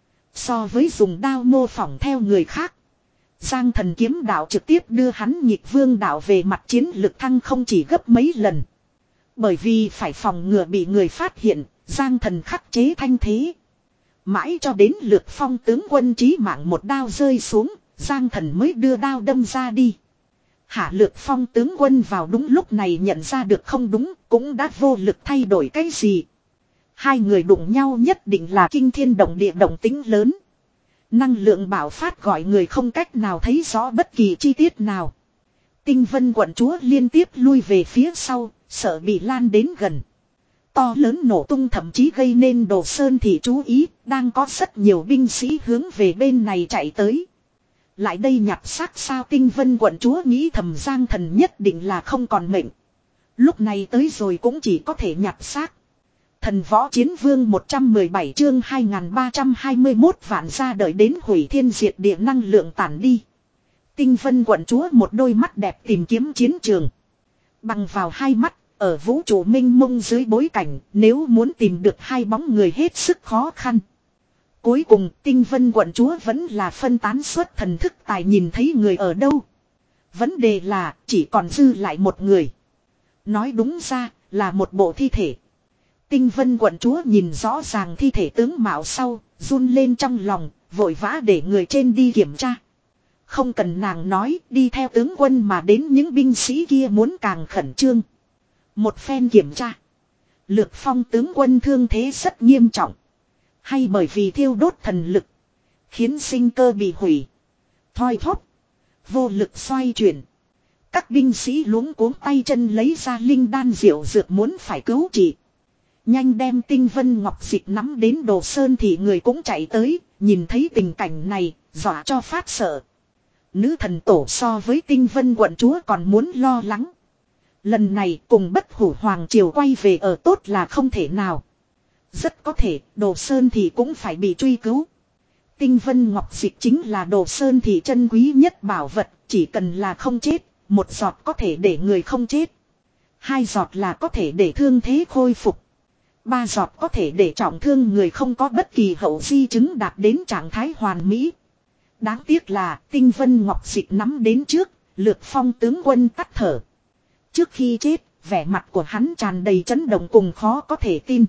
So với dùng đao mô phỏng theo người khác. Giang Thần kiếm đạo trực tiếp đưa hắn nhịp vương đạo về mặt chiến lực thăng không chỉ gấp mấy lần. Bởi vì phải phòng ngừa bị người phát hiện. Giang Thần khắc chế thanh thế. Mãi cho đến Lược Phong tướng quân chí mạng một đao rơi xuống. Giang Thần mới đưa đao đâm ra đi. Hạ Lược Phong tướng quân vào đúng lúc này nhận ra được không đúng. Cũng đã vô lực thay đổi cái gì. Hai người đụng nhau nhất định là kinh thiên động địa động tính lớn. Năng lượng bạo phát gọi người không cách nào thấy rõ bất kỳ chi tiết nào. Tinh Vân quận chúa liên tiếp lui về phía sau. Sợ bị lan đến gần. To lớn nổ tung thậm chí gây nên Đồ Sơn thì chú ý. Đang có rất nhiều binh sĩ hướng về bên này chạy tới. Lại đây nhặt xác sao Tinh Vân quận chúa nghĩ thầm Giang Thần nhất định là không còn mệnh. Lúc này tới rồi cũng chỉ có thể nhặt xác. Thần võ chiến vương một trăm mười bảy chương hai nghìn ba trăm hai mươi mốt vạn ra đợi đến hủy thiên diệt địa năng lượng tản đi. Tinh Vân quận chúa một đôi mắt đẹp tìm kiếm chiến trường. Bằng vào hai mắt, ở vũ trụ minh mông dưới bối cảnh, nếu muốn tìm được hai bóng người hết sức khó khăn. Cuối cùng, Tinh Vân quận chúa vẫn là phân tán suốt thần thức tài nhìn thấy người ở đâu. Vấn đề là, chỉ còn dư lại một người. Nói đúng ra, là một bộ thi thể. Tinh Vân quận chúa nhìn rõ ràng thi thể tướng mạo sau, run lên trong lòng, vội vã để người trên đi kiểm tra. Không cần nàng nói, đi theo tướng quân mà đến những binh sĩ kia muốn càng khẩn trương. Một phen kiểm tra. Lược Phong tướng quân thương thế rất nghiêm trọng. Hay bởi vì thiêu đốt thần lực. Khiến sinh cơ bị hủy. Thoi thóp. Vô lực xoay chuyển. Các binh sĩ luống cuống tay chân lấy ra linh đan diệu dược muốn phải cứu trị. Nhanh đem Tinh Vân Ngọc Dịch nắm đến Đồ Sơn thì người cũng chạy tới. Nhìn thấy tình cảnh này, dọa cho phát sợ. Nữ thần tổ so với Tinh Vân quận chúa còn muốn lo lắng. Lần này cùng bất hủ hoàng triều quay về ở tốt là không thể nào. Rất có thể Đồ Sơn thì cũng phải bị truy cứu. Tinh Vân Ngọc Dịch chính là Đồ Sơn thì chân quý nhất bảo vật. Chỉ cần là không chết, một giọt có thể để người không chết. Hai giọt là có thể để thương thế khôi phục. Ba giọt có thể để trọng thương người không có bất kỳ hậu di chứng đạt đến trạng thái hoàn mỹ. Đáng tiếc là Tinh Vân Ngọc Dịch nắm đến trước, Lược Phong tướng quân tắt thở. Trước khi chết, vẻ mặt của hắn tràn đầy chấn động cùng khó có thể tin.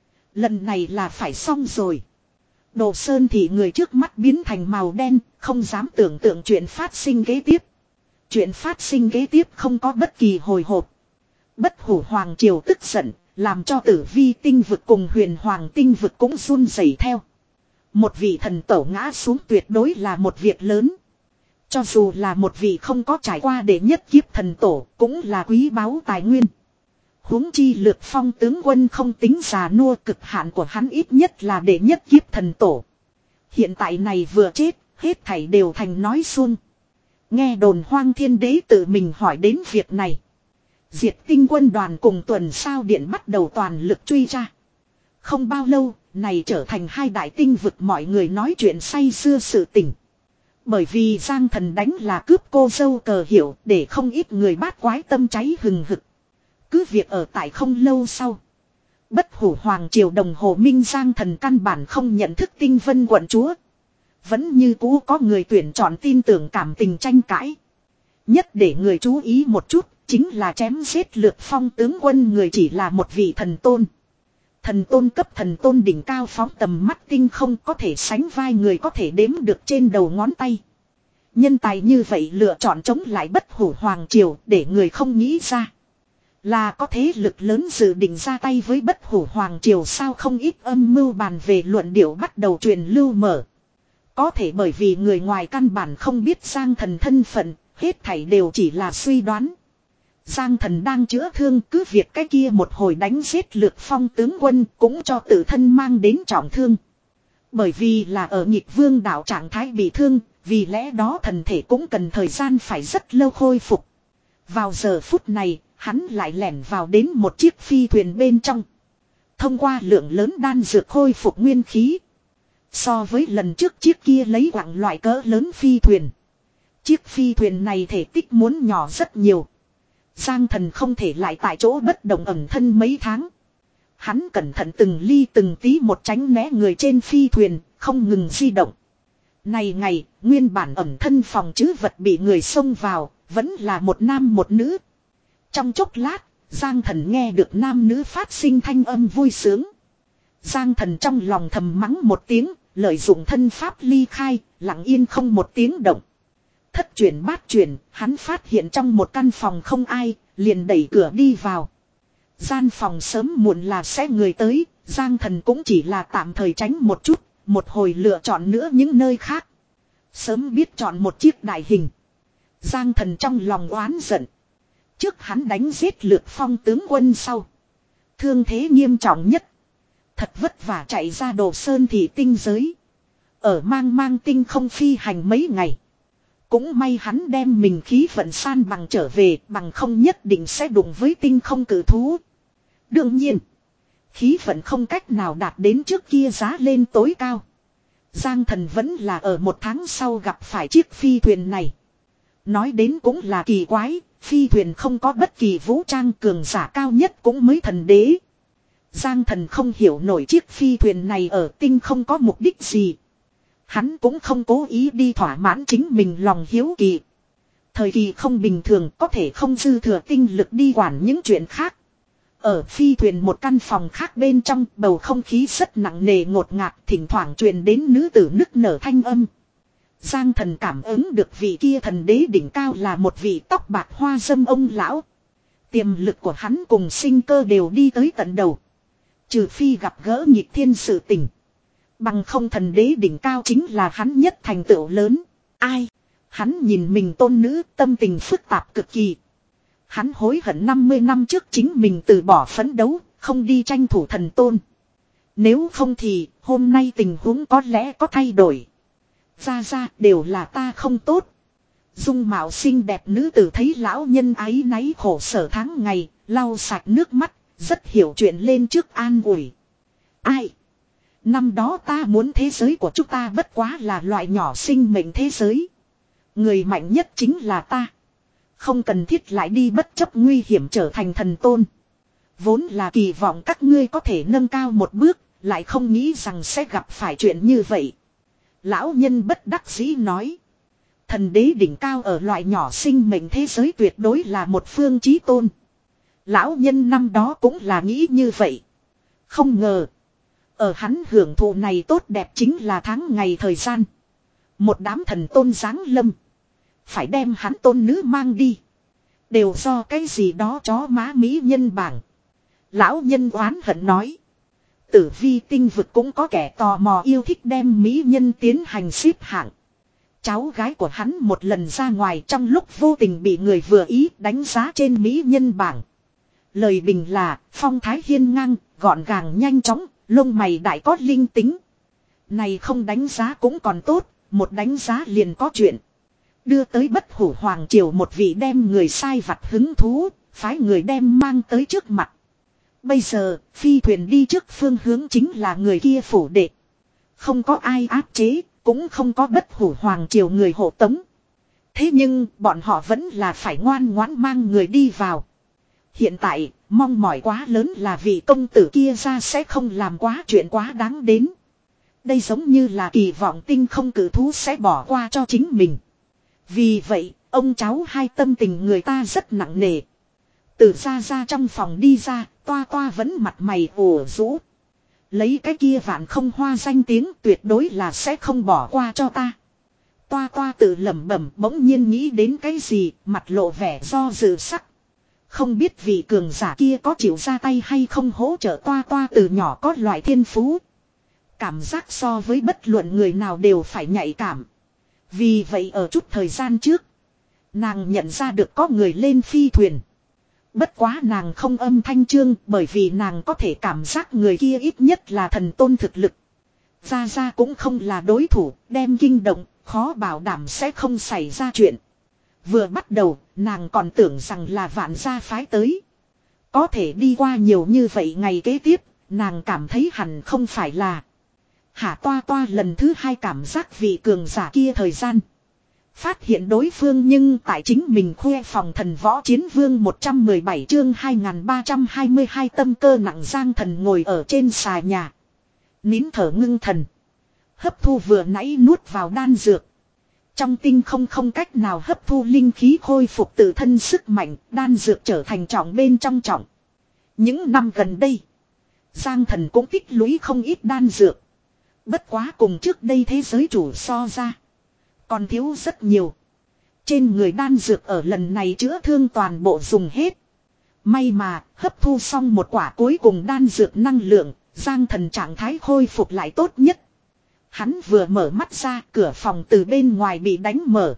Lần này là phải xong rồi. Đồ Sơn thì người trước mắt biến thành màu đen, không dám tưởng tượng chuyện phát sinh kế tiếp. Chuyện phát sinh kế tiếp không có bất kỳ hồi hộp. Bất hủ hoàng triều tức giận, làm cho tử vi tinh vực cùng huyền hoàng tinh vực cũng run rẩy theo. Một vị thần tổ ngã xuống tuyệt đối là một việc lớn. Cho dù là một vị không có trải qua để nhất kiếp thần tổ cũng là quý báu tài nguyên. Huống chi Lược Phong tướng quân không tính già nua, cực hạn của hắn ít nhất là đệ nhất kiếp thần tổ. Hiện tại này vừa chết, hết thảy đều thành nói suông. Nghe đồn Hoang Thiên Đế tự mình hỏi đến việc này. Diệt Tinh quân đoàn cùng Tuần Sao Điện bắt đầu toàn lực truy tra. Không bao lâu, này trở thành hai đại tinh vực mọi người nói chuyện say xưa sự tình. Bởi vì Giang Thần đánh là cướp cô dâu cờ hiệu, để không ít người bát quái tâm cháy hừng hực. Cứ việc ở tại không lâu sau. Bất Hủ Hoàng Triều đồng hồ minh Giang Thần căn bản không nhận thức Tinh Vân quận chúa. Vẫn như cũ có người tuyển chọn tin tưởng cảm tình tranh cãi. Nhất để người chú ý một chút, chính là chém giết Lược Phong tướng quân người chỉ là một vị thần tôn. Thần tôn cấp thần tôn đỉnh cao phóng tầm mắt tinh không, có thể sánh vai người có thể đếm được trên đầu ngón tay. Nhân tài như vậy lựa chọn chống lại Bất Hủ Hoàng Triều để người không nghĩ ra. Là có thế lực lớn dự định ra tay với Bất Hủ Hoàng Triều sao, không ít âm mưu bàn về luận điệu bắt đầu truyền lưu mở. Có thể bởi vì người ngoài căn bản không biết Giang Thần thân phận, hết thảy đều chỉ là suy đoán. Giang Thần đang chữa thương, cứ việc cái kia một hồi đánh giết Lược Phong tướng quân cũng cho tự thân mang đến trọng thương. Bởi vì là ở Nhịp Vương đảo trạng thái bị thương, vì lẽ đó thần thể cũng cần thời gian phải rất lâu khôi phục. Vào giờ phút này, hắn lại lẻn vào đến một chiếc phi thuyền bên trong. Thông qua lượng lớn đan dược khôi phục nguyên khí. So với lần trước chiếc kia lấy quặng loại cỡ lớn phi thuyền. Chiếc phi thuyền này thể tích muốn nhỏ rất nhiều. Giang Thần không thể lại tại chỗ bất động ẩn thân mấy tháng. Hắn cẩn thận từng ly từng tí một tránh né người trên phi thuyền, không ngừng di động. Này ngày, nguyên bản ẩn thân phòng trữ vật bị người xông vào, vẫn là một nam một nữ. Trong chốc lát, Giang Thần nghe được nam nữ phát sinh thanh âm vui sướng. Giang Thần trong lòng thầm mắng một tiếng, lợi dụng thân pháp ly khai, lặng yên không một tiếng động. Thất chuyển bát chuyển, hắn phát hiện trong một căn phòng không ai, liền đẩy cửa đi vào. Gian phòng sớm muộn là sẽ người tới, Giang Thần cũng chỉ là tạm thời tránh một chút, một hồi lựa chọn nữa những nơi khác. Sớm biết chọn một chiếc đại hình. Giang Thần trong lòng oán giận. Trước hắn đánh giết Lược Phong tướng quân sau. Thương thế nghiêm trọng nhất. Thật vất vả chạy ra Đồ Sơn thị tinh giới. Ở mang mang tinh không phi hành mấy ngày. Cũng may hắn đem mình khí vận san bằng trở về, bằng không nhất định sẽ đụng với tinh không cử thú. Đương nhiên, khí vận không cách nào đạt đến trước kia giá lên tối cao. Giang Thần vẫn là ở một tháng sau gặp phải chiếc phi thuyền này. Nói đến cũng là kỳ quái, phi thuyền không có bất kỳ vũ trang, cường giả cao nhất cũng mới thần đế. Giang Thần không hiểu nổi chiếc phi thuyền này ở tinh không có mục đích gì. Hắn cũng không cố ý đi thỏa mãn chính mình lòng hiếu kỳ. Thời kỳ không bình thường, có thể không dư thừa tinh lực đi quản những chuyện khác. Ở phi thuyền một căn phòng khác bên trong, bầu không khí rất nặng nề ngột ngạt, thỉnh thoảng truyền đến nữ tử nức nở thanh âm. Giang Thần cảm ứng được vị kia thần đế đỉnh cao là một vị tóc bạc hoa dâm ông lão. Tiềm lực của hắn cùng sinh cơ đều đi tới tận đầu. Trừ phi gặp gỡ nhịp thiên sự tình. Bằng không thần đế đỉnh cao chính là hắn nhất thành tựu lớn. Ai? Hắn nhìn mình tôn nữ, tâm tình phức tạp cực kỳ. Hắn hối hận năm mươi năm trước chính mình từ bỏ phấn đấu, không đi tranh thủ thần tôn. Nếu không thì, hôm nay tình huống có lẽ có thay đổi. Ra ra, đều là ta không tốt. Dung mạo xinh đẹp nữ tử thấy lão nhân áy náy khổ sở tháng ngày, lau sạch nước mắt, rất hiểu chuyện lên trước an ủi. Ai? Năm đó ta muốn thế giới của chúng ta bất quá là loại nhỏ sinh mệnh thế giới. Người mạnh nhất chính là ta. Không cần thiết lại đi bất chấp nguy hiểm trở thành thần tôn. Vốn là kỳ vọng các ngươi có thể nâng cao một bước, lại không nghĩ rằng sẽ gặp phải chuyện như vậy. Lão nhân bất đắc dĩ nói. Thần đế đỉnh cao ở loại nhỏ sinh mệnh thế giới tuyệt đối là một phương chí tôn. Lão nhân năm đó cũng là nghĩ như vậy. Không ngờ. Ở hắn hưởng thụ này tốt đẹp chính là tháng ngày thời gian. Một đám thần tôn giáng lâm. Phải đem hắn tôn nữ mang đi. Đều do cái gì đó chó má mỹ nhân bảng. Lão nhân oán hận nói. Tử vi tinh vực cũng có kẻ tò mò yêu thích đem mỹ nhân tiến hành xếp hạng. Cháu gái của hắn một lần ra ngoài trong lúc vô tình bị người vừa ý đánh giá trên mỹ nhân bảng. Lời bình là phong thái hiên ngang, gọn gàng nhanh chóng, lông mày đại có linh tính. Này không đánh giá cũng còn tốt, một đánh giá liền có chuyện. Đưa tới Bất Hủ Hoàng Triều một vị đem người sai vặt hứng thú, phái người đem mang tới trước mặt. Bây giờ, phi thuyền đi trước phương hướng chính là người kia phủ đệ. Không có ai áp chế, cũng không có Bất Hủ Hoàng Triều người hộ tống. Thế nhưng, bọn họ vẫn là phải ngoan ngoãn mang người đi vào. Hiện tại, mong mỏi quá lớn là vị công tử kia ra sẽ không làm quá chuyện quá đáng đến. Đây giống như là kỳ vọng tinh không cử thú sẽ bỏ qua cho chính mình. Vì vậy, ông cháu hai tâm tình người ta rất nặng nề. Từ ra ra trong phòng đi ra, toa toa vẫn mặt mày ủ rũ. Lấy cái kia vạn không hoa danh tiếng tuyệt đối là sẽ không bỏ qua cho ta. Toa toa tự lẩm bẩm bỗng nhiên nghĩ đến cái gì, mặt lộ vẻ do dự sắc. Không biết vị cường giả kia có chịu ra tay hay không hỗ trợ toa toa từ nhỏ có loại thiên phú. Cảm giác so với bất luận người nào đều phải nhạy cảm. Vì vậy ở chút thời gian trước, nàng nhận ra được có người lên phi thuyền. Bất quá nàng không âm thanh chương bởi vì nàng có thể cảm giác người kia ít nhất là thần tôn thực lực. Ra ra cũng không là đối thủ, đem kinh động, khó bảo đảm sẽ không xảy ra chuyện. Vừa bắt đầu, nàng còn tưởng rằng là vạn gia phái tới. Có thể đi qua nhiều như vậy ngày kế tiếp, nàng cảm thấy hẳn không phải là. Hả toa toa lần thứ hai cảm giác vị cường giả kia thời gian. Phát hiện đối phương nhưng tại chính mình khoe phòng thần võ chiến vương một trăm mười bảy chương hai nghìn ba trăm hai mươi hai tâm cơ nặng Giang Thần ngồi ở trên xà nhà. Nín thở ngưng thần. Hấp thu vừa nãy nuốt vào đan dược. Trong tinh không không cách nào hấp thu linh khí khôi phục tự thân sức mạnh, đan dược trở thành trọng bên trong trọng. Những năm gần đây, Giang Thần cũng tích lũy không ít đan dược. Bất quá cùng trước đây thế giới chủ so ra, còn thiếu rất nhiều. Trên người đan dược ở lần này chữa thương toàn bộ dùng hết. May mà hấp thu xong một quả cuối cùng đan dược năng lượng, Giang Thần trạng thái khôi phục lại tốt nhất. Hắn vừa mở mắt ra, cửa phòng từ bên ngoài bị đánh mở.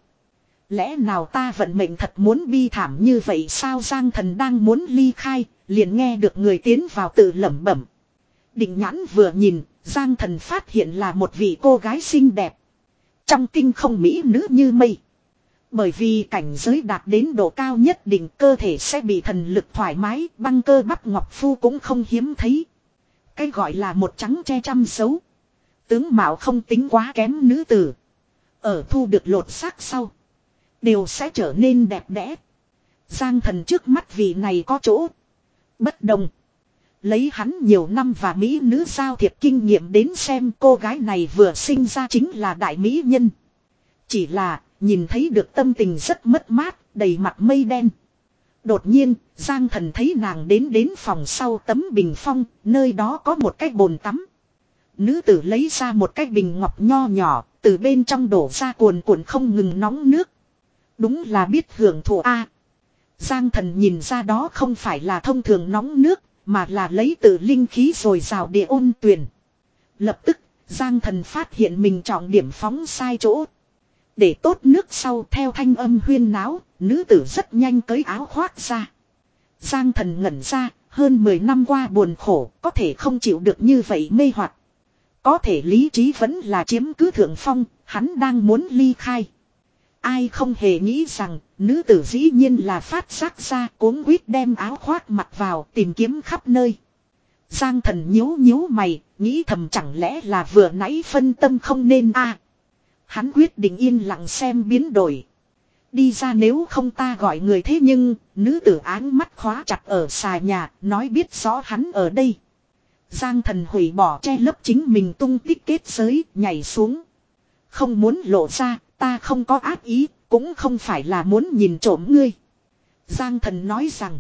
Lẽ nào ta vận mệnh thật muốn bi thảm như vậy sao? Giang Thần đang muốn ly khai, liền nghe được người tiến vào tự lẩm bẩm. Định nhãn vừa nhìn, Giang Thần phát hiện là một vị cô gái xinh đẹp. Trong tinh không mỹ nữ như mây. Bởi vì cảnh giới đạt đến độ cao nhất định, cơ thể sẽ bị thần lực thoải mái, băng cơ bắp ngọc phu cũng không hiếm thấy. Cái gọi là một trắng che trăm xấu. Tướng mạo không tính quá kém nữ tử. Ở thu được lột xác sau, đều sẽ trở nên đẹp đẽ. Giang Thần trước mắt vị này có chỗ bất đồng. Lấy hắn nhiều năm và mỹ nữ giao thiệp kinh nghiệm đến xem, cô gái này vừa sinh ra chính là đại mỹ nhân. Chỉ là nhìn thấy được tâm tình rất mất mát, đầy mặt mây đen. Đột nhiên, Giang Thần thấy nàng đến đến phòng sau tấm bình phong, nơi đó có một cái bồn tắm. Nữ tử lấy ra một cái bình ngọc nho nhỏ, từ bên trong đổ ra cuồn cuộn không ngừng nóng nước. Đúng là biết hưởng thụ a. Giang Thần nhìn ra đó không phải là thông thường nóng nước, mà là lấy từ linh khí rồi rào địa ôn tuyền. Lập tức, Giang Thần phát hiện mình trọng điểm phóng sai chỗ. Để tốt nước sau theo thanh âm huyên náo, nữ tử rất nhanh cởi áo khoác ra. Giang Thần ngẩn ra, hơn mười năm qua buồn khổ, có thể không chịu được như vậy mê hoặc. Có thể lý trí vẫn là chiếm cứ thượng phong, hắn đang muốn ly khai. Ai không hề nghĩ rằng, nữ tử dĩ nhiên là phát giác ra, cuống quýt đem áo khoác mặc vào, tìm kiếm khắp nơi. Giang Thần nhíu nhíu mày, nghĩ thầm chẳng lẽ là vừa nãy phân tâm không nên a. À, hắn quyết định yên lặng xem biến đổi. Đi ra nếu không ta gọi người, thế nhưng, nữ tử áng mắt khóa chặt ở xà nhà, nói biết rõ hắn ở đây. Giang Thần hủy bỏ che lấp chính mình tung tích kết giới, nhảy xuống. Không muốn lộ ra, ta không có ác ý, cũng không phải là muốn nhìn trộm ngươi. Giang Thần nói rằng,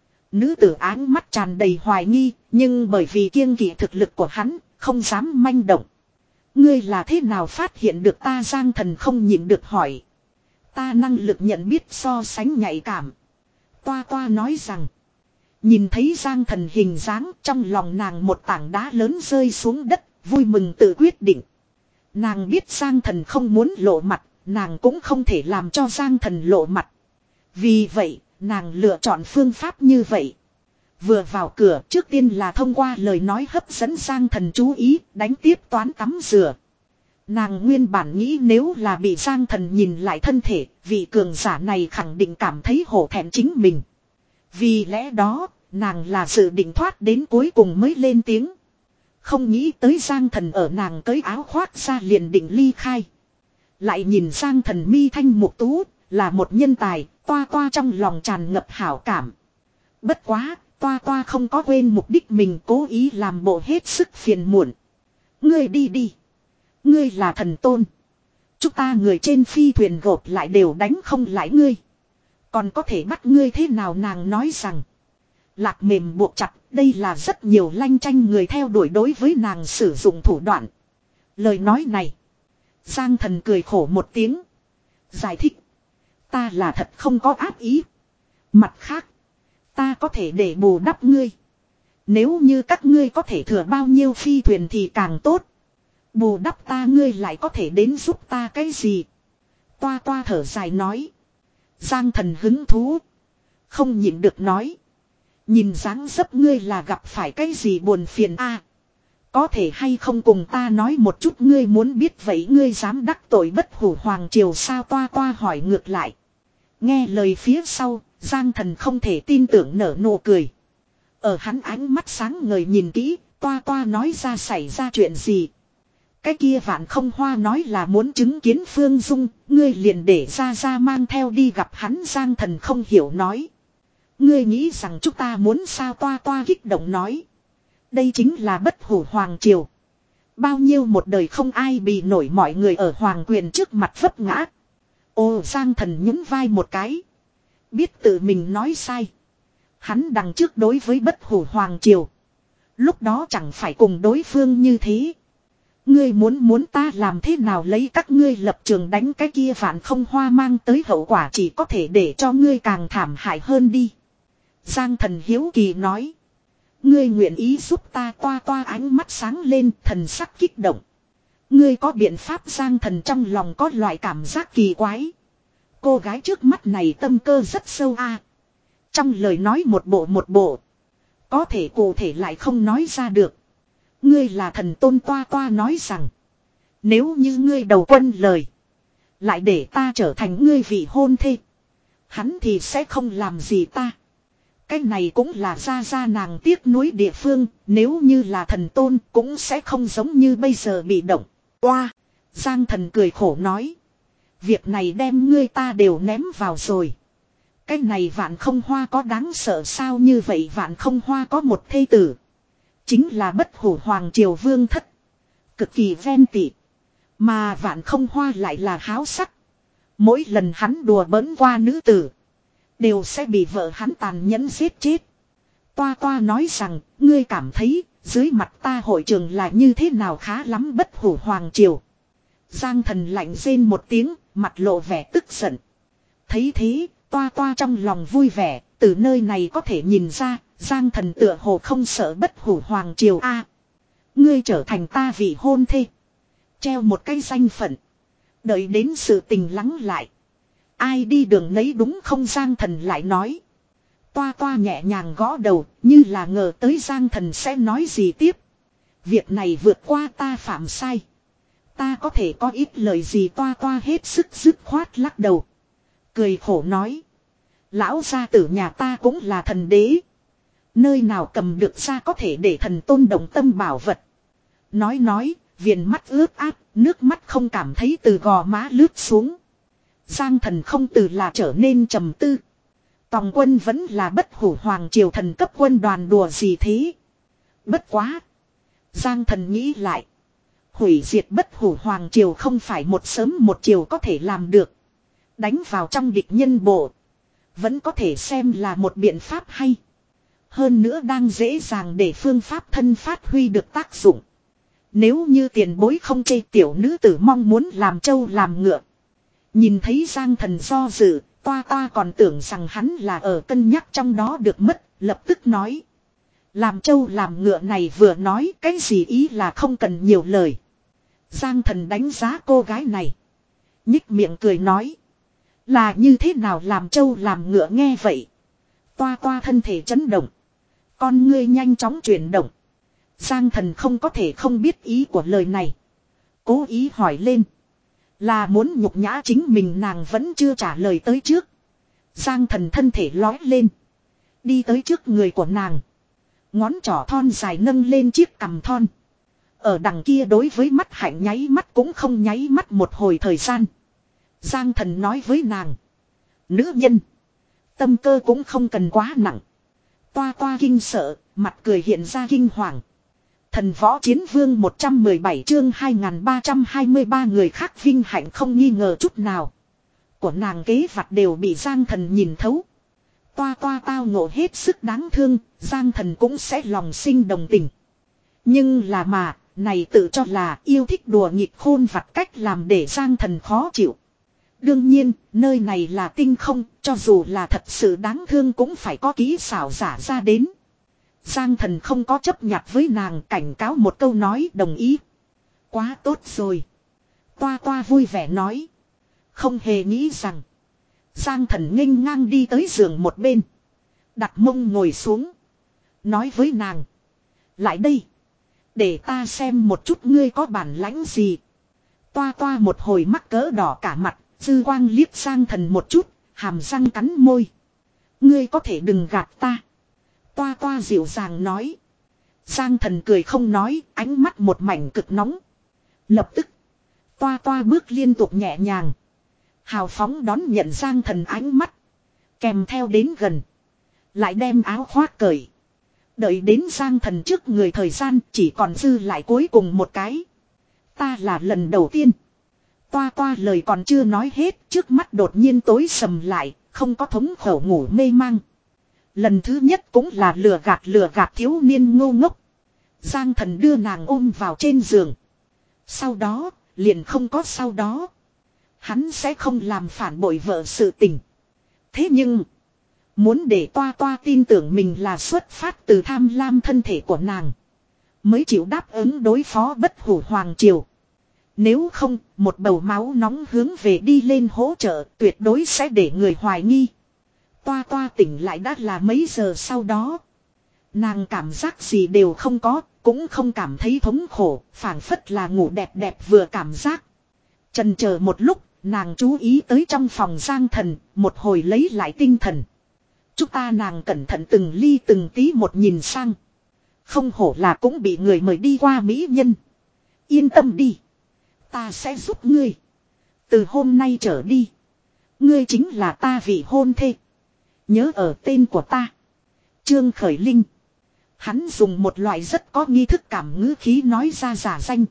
nữ tử áng mắt tràn đầy hoài nghi, nhưng bởi vì kiêng kỵ thực lực của hắn, không dám manh động. Ngươi là thế nào phát hiện được ta? Giang Thần không nhịn được hỏi. Ta năng lực nhận biết so sánh nhạy cảm. Toa toa nói rằng, nhìn thấy Giang Thần hình dáng, trong lòng nàng một tảng đá lớn rơi xuống đất, vui mừng tự quyết định. Nàng biết Giang Thần không muốn lộ mặt, nàng cũng không thể làm cho Giang Thần lộ mặt. Vì vậy, nàng lựa chọn phương pháp như vậy. Vừa vào cửa trước tiên là thông qua lời nói hấp dẫn Giang Thần chú ý, đánh tiếp toán tắm rửa. Nàng nguyên bản nghĩ nếu là bị Giang Thần nhìn lại thân thể, vị cường giả này khẳng định cảm thấy hổ thẹn chính mình. Vì lẽ đó, nàng là dự định thoát đến cuối cùng mới lên tiếng. Không nghĩ tới Giang Thần ở nàng cởi áo khoác ra liền định ly khai. Lại nhìn Giang Thần mi thanh mục tú, là một nhân tài, toa toa trong lòng tràn ngập hảo cảm. Bất quá, toa toa không có quên mục đích mình cố ý làm bộ hết sức phiền muộn. Ngươi đi đi. Ngươi là thần tôn. Chúng ta người trên phi thuyền gộp lại đều đánh không lại ngươi. Còn có thể bắt ngươi thế nào nàng nói rằng. Lạc mềm buộc chặt, đây là rất nhiều lanh chanh người theo đuổi đối với nàng sử dụng thủ đoạn. Lời nói này. Giang Thần cười khổ một tiếng. Giải thích. Ta là thật không có ác ý. Mặt khác. Ta có thể để bù đắp ngươi. Nếu như các ngươi có thể thừa bao nhiêu phi thuyền thì càng tốt. Bù đắp ta ngươi lại có thể đến giúp ta cái gì. Toa toa thở dài nói. Giang Thần hứng thú. Không nhịn được nói. Nhìn dáng dấp ngươi là gặp phải cái gì buồn phiền a? À, có thể hay không cùng ta nói một chút ngươi muốn biết vậy ngươi dám đắc tội Bất Hủ Hoàng Triều sao toa toa hỏi ngược lại. Nghe lời phía sau, Giang Thần không thể tin tưởng nở nụ cười. Ở hắn ánh mắt sáng ngời nhìn kỹ, toa toa nói ra xảy ra chuyện gì. Cái kia Vạn Không Hoa nói là muốn chứng kiến Phương Dung, ngươi liền để ra ra mang theo đi gặp hắn. Giang Thần không hiểu nói. Ngươi nghĩ rằng chúng ta muốn sao toa toa kích động nói. Đây chính là Bất Hủ Hoàng Triều. Bao nhiêu một đời không ai bị nổi mọi người ở Hoàng quyền trước mặt vấp ngã. Ồ Giang Thần nhún vai một cái. Biết tự mình nói sai. Hắn đằng trước đối với Bất Hủ Hoàng Triều. Lúc đó chẳng phải cùng đối phương như thế. Ngươi muốn muốn ta làm thế nào lấy các ngươi lập trường đánh cái kia Vạn Không Hoa mang tới hậu quả chỉ có thể để cho ngươi càng thảm hại hơn đi. Giang Thần hiếu kỳ nói. Ngươi nguyện ý giúp ta toa toa ánh mắt sáng lên thần sắc kích động. Ngươi có biện pháp Giang Thần trong lòng có loại cảm giác kỳ quái. Cô gái trước mắt này tâm cơ rất sâu a. Trong lời nói một bộ một bộ. Có thể cụ thể lại không nói ra được. Ngươi là thần tôn toa toa nói rằng. Nếu như ngươi đầu quân lời. Lại để ta trở thành ngươi vị hôn thê. Hắn thì sẽ không làm gì ta. Cái này cũng là ra ra nàng tiếc nuối địa phương. Nếu như là thần tôn cũng sẽ không giống như bây giờ bị động. Oa. Giang Thần cười khổ nói. Việc này đem ngươi ta đều ném vào rồi. Cái này Vạn Không Hoa có đáng sợ sao như vậy Vạn Không Hoa có một thê tử. Chính là Bất Hủ Hoàng Triều Vương Thất. Cực kỳ ven tị. Mà Vạn Không Hoa lại là háo sắc. Mỗi lần hắn đùa bỡn qua nữ tử. Đều sẽ bị vợ hắn tàn nhẫn giết chết. Toa toa nói rằng. Ngươi cảm thấy dưới mặt ta hội trường là như thế nào khá lắm Bất Hủ Hoàng Triều. Giang Thần lạnh rên một tiếng. Mặt lộ vẻ tức giận. Thấy thế. Toa toa trong lòng vui vẻ. Từ nơi này có thể nhìn ra. Giang Thần tựa hồ không sợ Bất Hủ Hoàng Triều a. Ngươi trở thành ta vị hôn thê. Treo một cái danh phận. Đợi đến sự tình lắng lại. Ai đi đường nấy đúng không Giang Thần lại nói. Toa toa nhẹ nhàng gõ đầu. Như là ngờ tới Giang Thần sẽ nói gì tiếp. Việc này vượt qua ta phạm sai. Ta có thể có ít lời gì toa toa hết sức dứt khoát lắc đầu. Cười khổ nói. Lão gia tử nhà ta cũng là thần đế. Nơi nào cầm được ra có thể để thần tôn động tâm bảo vật. Nói nói, viền mắt ướt át, nước mắt không cảm thấy từ gò má lướt xuống. Giang Thần không từ là trở nên trầm tư. Tòng quân vẫn là Bất Hủ Hoàng Triều thần cấp quân đoàn đùa gì thế. Bất quá. Giang Thần nghĩ lại. Hủy diệt Bất Hủ Hoàng Triều không phải một sớm một chiều có thể làm được. Đánh vào trong địch nhân bộ. Vẫn có thể xem là một biện pháp hay. Hơn nữa đang dễ dàng để phương pháp thân phát huy được tác dụng. Nếu như tiền bối không chê tiểu nữ tử mong muốn làm trâu làm ngựa. Nhìn thấy Giang Thần do dự, toa toa còn tưởng rằng hắn là ở cân nhắc trong đó được mất, lập tức nói. Làm trâu làm ngựa này vừa nói cái gì ý là không cần nhiều lời. Giang Thần đánh giá cô gái này. Nhích miệng cười nói. Là như thế nào làm trâu làm ngựa nghe vậy. Toa toa thân thể chấn động. Con ngươi nhanh chóng chuyển động. Giang Thần không có thể không biết ý của lời này. Cố ý hỏi lên. Là muốn nhục nhã chính mình, nàng vẫn chưa trả lời tới trước. Giang Thần thân thể lói lên. Đi tới trước người của nàng. Ngón trỏ thon dài nâng lên chiếc cằm thon. Ở đằng kia đối với mắt hạnh nháy mắt cũng không nháy mắt một hồi thời gian. Giang Thần nói với nàng. Nữ nhân. Tâm cơ cũng không cần quá nặng. Toa toa kinh sợ, mặt cười hiện ra kinh hoàng. Thần võ chiến vương một trăm mười bảy chương hai nghìn ba trăm hai mươi ba người khác vinh hạnh không nghi ngờ chút nào. Của nàng kế vặt đều bị Giang Thần nhìn thấu. Toa toa tao ngộ hết sức đáng thương, Giang Thần cũng sẽ lòng sinh đồng tình. Nhưng là mà, này tự cho là yêu thích đùa nghịch khôn vặt cách làm để Giang Thần khó chịu. Đương nhiên, nơi này là tinh không, cho dù là thật sự đáng thương cũng phải có kỹ xảo giả ra đến. Giang Thần không có chấp nhặt với nàng, cảnh cáo một câu nói đồng ý. Quá tốt rồi. Toa toa vui vẻ nói. Không hề nghĩ rằng. Giang Thần nghênh ngang đi tới giường một bên. Đặt mông ngồi xuống. Nói với nàng. Lại đây. Để ta xem một chút ngươi có bản lãnh gì. Toa toa một hồi mắc cỡ đỏ cả mặt. Dư quang liếc Giang Thần một chút. Hàm răng cắn môi. Ngươi có thể đừng gạt ta. Toa toa dịu dàng nói. Giang Thần cười không nói. Ánh mắt một mảnh cực nóng. Lập tức. Toa toa bước liên tục nhẹ nhàng. Hào phóng đón nhận Giang Thần ánh mắt. Kèm theo đến gần. Lại đem áo khoác cởi. Đợi đến Giang Thần trước người thời gian chỉ còn dư lại cuối cùng một cái. Ta là lần đầu tiên. Toa toa lời còn chưa nói hết. Trước mắt đột nhiên tối sầm lại. Không có thống khẩu ngủ mê mang. Lần thứ nhất cũng là lừa gạt lừa gạt thiếu niên ngô ngốc. Giang Thần đưa nàng ôm vào trên giường. Sau đó liền không có sau đó. Hắn sẽ không làm phản bội vợ sự tình. Thế nhưng. Muốn để toa toa tin tưởng mình là xuất phát từ tham lam thân thể của nàng. Mới chịu đáp ứng đối phó bất hủ hoàng triều. Nếu không, một bầu máu nóng hướng về đi lên hỗ trợ tuyệt đối sẽ để người hoài nghi. Toa toa tỉnh lại đã là mấy giờ sau đó. Nàng cảm giác gì đều không có, cũng không cảm thấy thống khổ, phảng phất là ngủ đẹp đẹp vừa cảm giác. Chần chờ một lúc, nàng chú ý tới trong phòng Giang Thần, một hồi lấy lại tinh thần. Chúng ta nàng cẩn thận từng ly từng tí một nhìn sang. Không hổ là cũng bị người mời đi qua mỹ nhân. Yên tâm đi. Ta sẽ giúp ngươi. Từ hôm nay trở đi. Ngươi chính là ta vị hôn thê. Nhớ ở tên của ta. Trương Khởi Linh. Hắn dùng một loại rất có nghi thức cảm ngữ khí nói ra giả danh.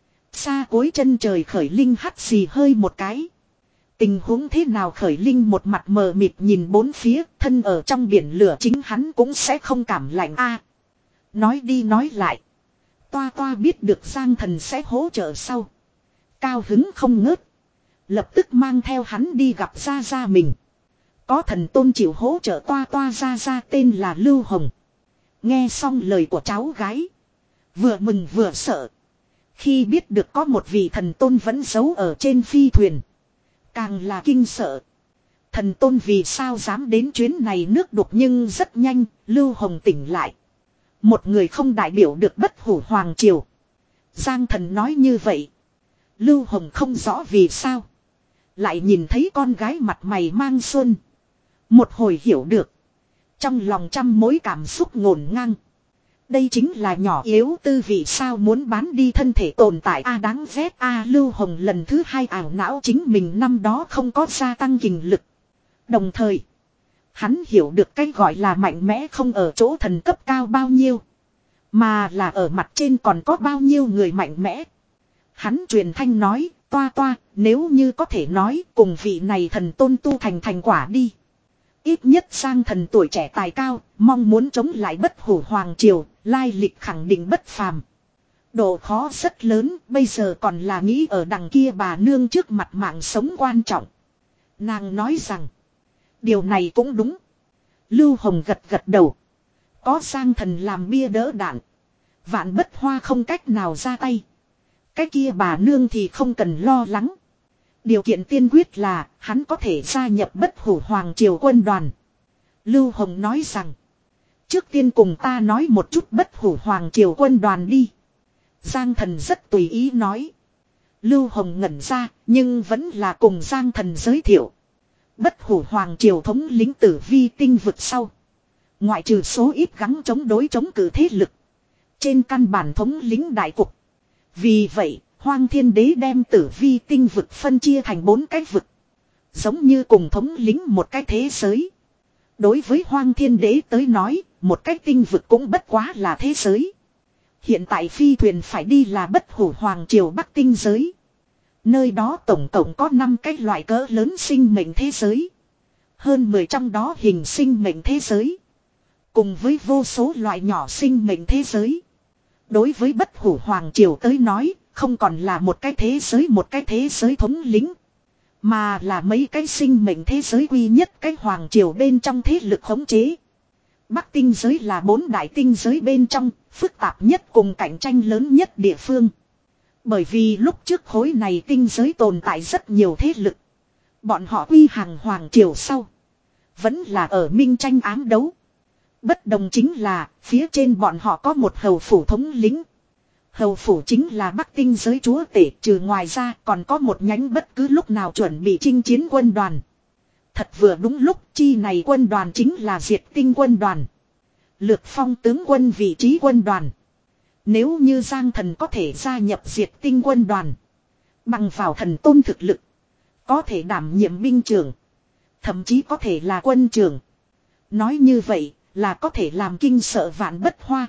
Xa cuối chân trời Khởi Linh hắt xì hơi một cái. Tình huống thế nào Khởi Linh một mặt mờ mịt nhìn bốn phía, thân ở trong biển lửa chính hắn cũng sẽ không cảm lạnh a. Nói đi nói lại. Toa toa biết được Giang Thần sẽ hỗ trợ sau. Cao hứng không ngớt. Lập tức mang theo hắn đi gặp gia gia mình. Có thần tôn chịu hỗ trợ toa toa gia gia tên là Lưu Hồng. Nghe xong lời của cháu gái. Vừa mừng vừa sợ. Khi biết được có một vị thần tôn vẫn giấu ở trên phi thuyền. Càng là kinh sợ. Thần tôn vì sao dám đến chuyến này nước đục nhưng rất nhanh, Lưu Hồng tỉnh lại. Một người không đại biểu được bất hủ hoàng triều. Giang Thần nói như vậy. Lưu Hồng không rõ vì sao. Lại nhìn thấy con gái mặt mày mang xuân. Một hồi hiểu được. Trong lòng trăm mối cảm xúc ngổn ngang. Đây chính là nhỏ yếu tư vị sao muốn bán đi thân thể tồn tại a à, đáng ghét a à, Lưu Hồng lần thứ hai ảo não chính mình năm đó không có gia tăng kình lực. Đồng thời, hắn hiểu được cái gọi là mạnh mẽ không ở chỗ thần cấp cao bao nhiêu. Mà là ở mặt trên còn có bao nhiêu người mạnh mẽ. Hắn truyền thanh nói, toa toa, nếu như có thể nói cùng vị này thần tôn tu thành thành quả đi. Ít nhất Giang Thần tuổi trẻ tài cao, mong muốn chống lại bất hủ hoàng triều, lai lịch khẳng định bất phàm. Độ khó rất lớn, bây giờ còn là nghĩ ở đằng kia bà nương trước mặt mạng sống quan trọng. Nàng nói rằng, điều này cũng đúng. Lưu Hồng gật gật đầu. Có Giang Thần làm bia đỡ đạn. Vạn bất hoa không cách nào ra tay. Cái kia bà nương thì không cần lo lắng. Điều kiện tiên quyết là hắn có thể gia nhập bất hủ hoàng triều quân đoàn. Lưu Hồng nói rằng. Trước tiên cùng ta nói một chút Bất Hủ Hoàng Triều quân đoàn đi. Giang Thần rất tùy ý nói. Lưu Hồng ngẩn ra, nhưng vẫn là cùng Giang Thần giới thiệu. Bất Hủ Hoàng Triều thống lĩnh Tử Vi tinh vực sau. Ngoại trừ số ít gắng chống đối chống cử thế lực. Trên căn bản thống lĩnh đại cục. Vì vậy, Hoang Thiên Đế đem Tử Vi tinh vực phân chia thành bốn cái vực. Giống như cùng thống lĩnh một cái thế giới. Đối với Hoang Thiên Đế tới nói, một cái tinh vực cũng bất quá là thế giới. Hiện tại phi thuyền phải đi là Bất Hủ Hoàng Triều Bắc tinh giới. Nơi đó tổng cộng có năm cái loại cỡ lớn sinh mệnh thế giới. Hơn mười trong đó hình sinh mệnh thế giới. Cùng với vô số loại nhỏ sinh mệnh thế giới. Đối với Bất Hủ Hoàng Triều tới nói, không còn là một cái thế giới một cái thế giới thống lĩnh. Mà là mấy cái sinh mệnh thế giới quy nhất cái Hoàng Triều bên trong thế lực khống chế. Bắc tinh giới là bốn đại tinh giới bên trong, phức tạp nhất cùng cạnh tranh lớn nhất địa phương. Bởi vì lúc trước khối này tinh giới tồn tại rất nhiều thế lực. Bọn họ quy hàng Hoàng Triều sau. Vẫn là ở minh tranh ám đấu. Bất đồng chính là, phía trên bọn họ có một hầu phủ thống lĩnh. Hầu phủ chính là Bắc tinh giới chúa tể, trừ ngoài ra còn có một nhánh bất cứ lúc nào chuẩn bị chinh chiến quân đoàn. Thật vừa đúng lúc chi này quân đoàn chính là Diệt Tinh quân đoàn. Lược Phong tướng quân vị trí quân đoàn. Nếu như Giang Thần có thể gia nhập Diệt Tinh quân đoàn. Bằng vào thần tôn thực lực. Có thể đảm nhiệm binh trưởng. Thậm chí có thể là quân trưởng. Nói như vậy là có thể làm kinh sợ Vạn Bất Hoa.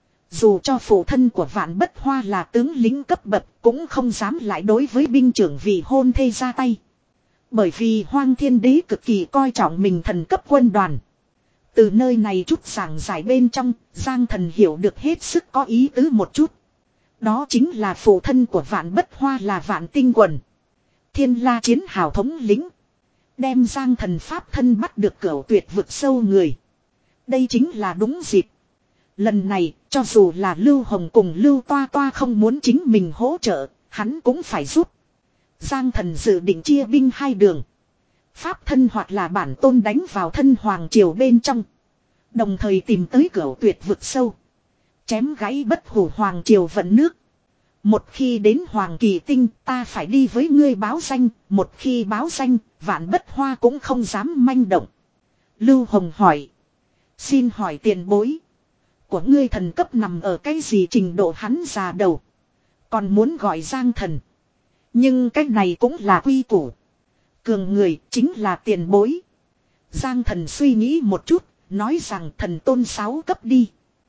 Dù cho phụ thân của Vạn Bất Hoa là tướng lính cấp bậc cũng không dám lại đối với binh trưởng vì hôn thê ra tay. Bởi vì Hoang Thiên Đế cực kỳ coi trọng mình thần cấp quân đoàn. Từ nơi này chút giảng giải bên trong, Giang Thần hiểu được hết sức có ý tứ một chút. Đó chính là phụ thân của Vạn Bất Hoa là Vạn Tinh Quần. Thiên La chiến hào thống lĩnh. Đem Giang Thần pháp thân bắt được cửu tuyệt vực sâu người. Đây chính là đúng dịp. Lần này, cho dù là Lưu Hồng cùng Lưu Toa Toa không muốn chính mình hỗ trợ, hắn cũng phải giúp. Giang Thần dự định chia binh hai đường. Pháp thân hoặc là bản tôn đánh vào thân Hoàng Triều bên trong. Đồng thời tìm tới cửu tuyệt vực sâu. Chém gãy Bất Hủ Hoàng Triều vận nước. Một khi đến Hoàng Kỳ Tinh ta phải đi với ngươi báo danh. Một khi báo danh, Vạn Bất Hoa cũng không dám manh động. Lưu Hồng hỏi. Xin hỏi tiền bối. Của ngươi thần cấp nằm ở cái gì trình độ hắn già đầu. Còn muốn gọi Giang Thần. Nhưng cái này cũng là quy củ. Cường người chính là tiền bối. Giang Thần suy nghĩ một chút. Nói rằng thần tôn sáu cấp đi.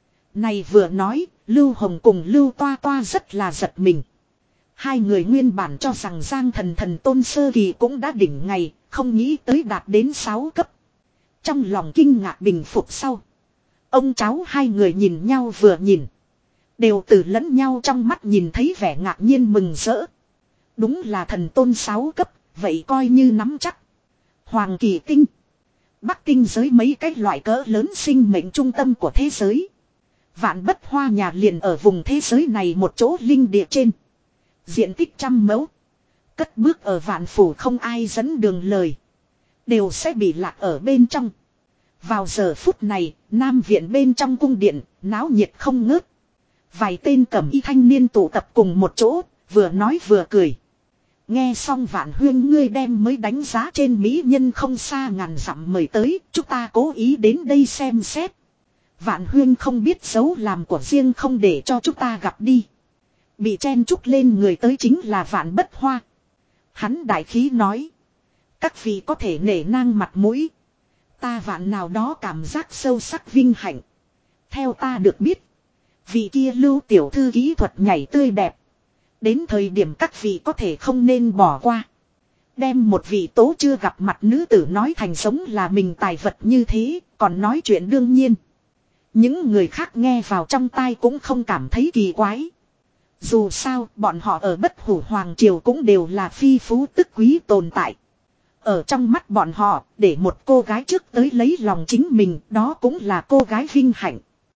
Này vừa nói. Lưu Hồng cùng Lưu Toa Toa rất là giật mình. Hai người nguyên bản cho rằng Giang Thần thần tôn sơ kỳ cũng đã đỉnh ngày. Không nghĩ tới đạt đến sáu cấp. Trong lòng kinh ngạc bình phục sau. Ông cháu hai người nhìn nhau vừa nhìn. Đều từ lẫn nhau trong mắt nhìn thấy vẻ ngạc nhiên mừng rỡ. Đúng là thần tôn sáu cấp. Vậy coi như nắm chắc. Hoàng Kỳ Tinh. Bắc tinh giới mấy cái loại cỡ lớn sinh mệnh trung tâm của thế giới. Vạn Bất Hoa nhà liền ở vùng thế giới này một chỗ linh địa trên. Diện tích trăm mẫu. Cất bước ở vạn phủ không ai dẫn đường lời. Đều sẽ bị lạc ở bên trong. Vào giờ phút này, Nam viện bên trong cung điện, náo nhiệt không ngớt. Vài tên cẩm y thanh niên tụ tập cùng một chỗ, vừa nói vừa cười. Nghe xong Vạn Huyên ngươi đem mới đánh giá trên mỹ nhân không xa ngàn dặm mời tới, chúng ta cố ý đến đây xem xét. Vạn Huyên không biết dấu làm của riêng không để cho chúng ta gặp đi. Bị chen chúc lên người tới chính là Vạn Bất Hoa. Hắn đại khí nói. Các vị có thể nể nang mặt mũi. Ta Vạn nào đó cảm giác sâu sắc vinh hạnh. Theo ta được biết. Vị kia Lưu tiểu thư kỹ thuật nhảy tươi đẹp. Đến thời điểm các vị có thể không nên bỏ qua. Đem một vị tố chưa gặp mặt nữ tử nói thành giống là mình tài vật như thế, còn nói chuyện đương nhiên. Những người khác nghe vào trong tai cũng không cảm thấy kỳ quái. Dù sao, bọn họ ở Bất Hủ Hoàng Triều cũng đều là phi phú tức quý tồn tại. Ở trong mắt bọn họ, để một cô gái trước tới lấy lòng chính mình, đó cũng là cô gái vinh hạnh.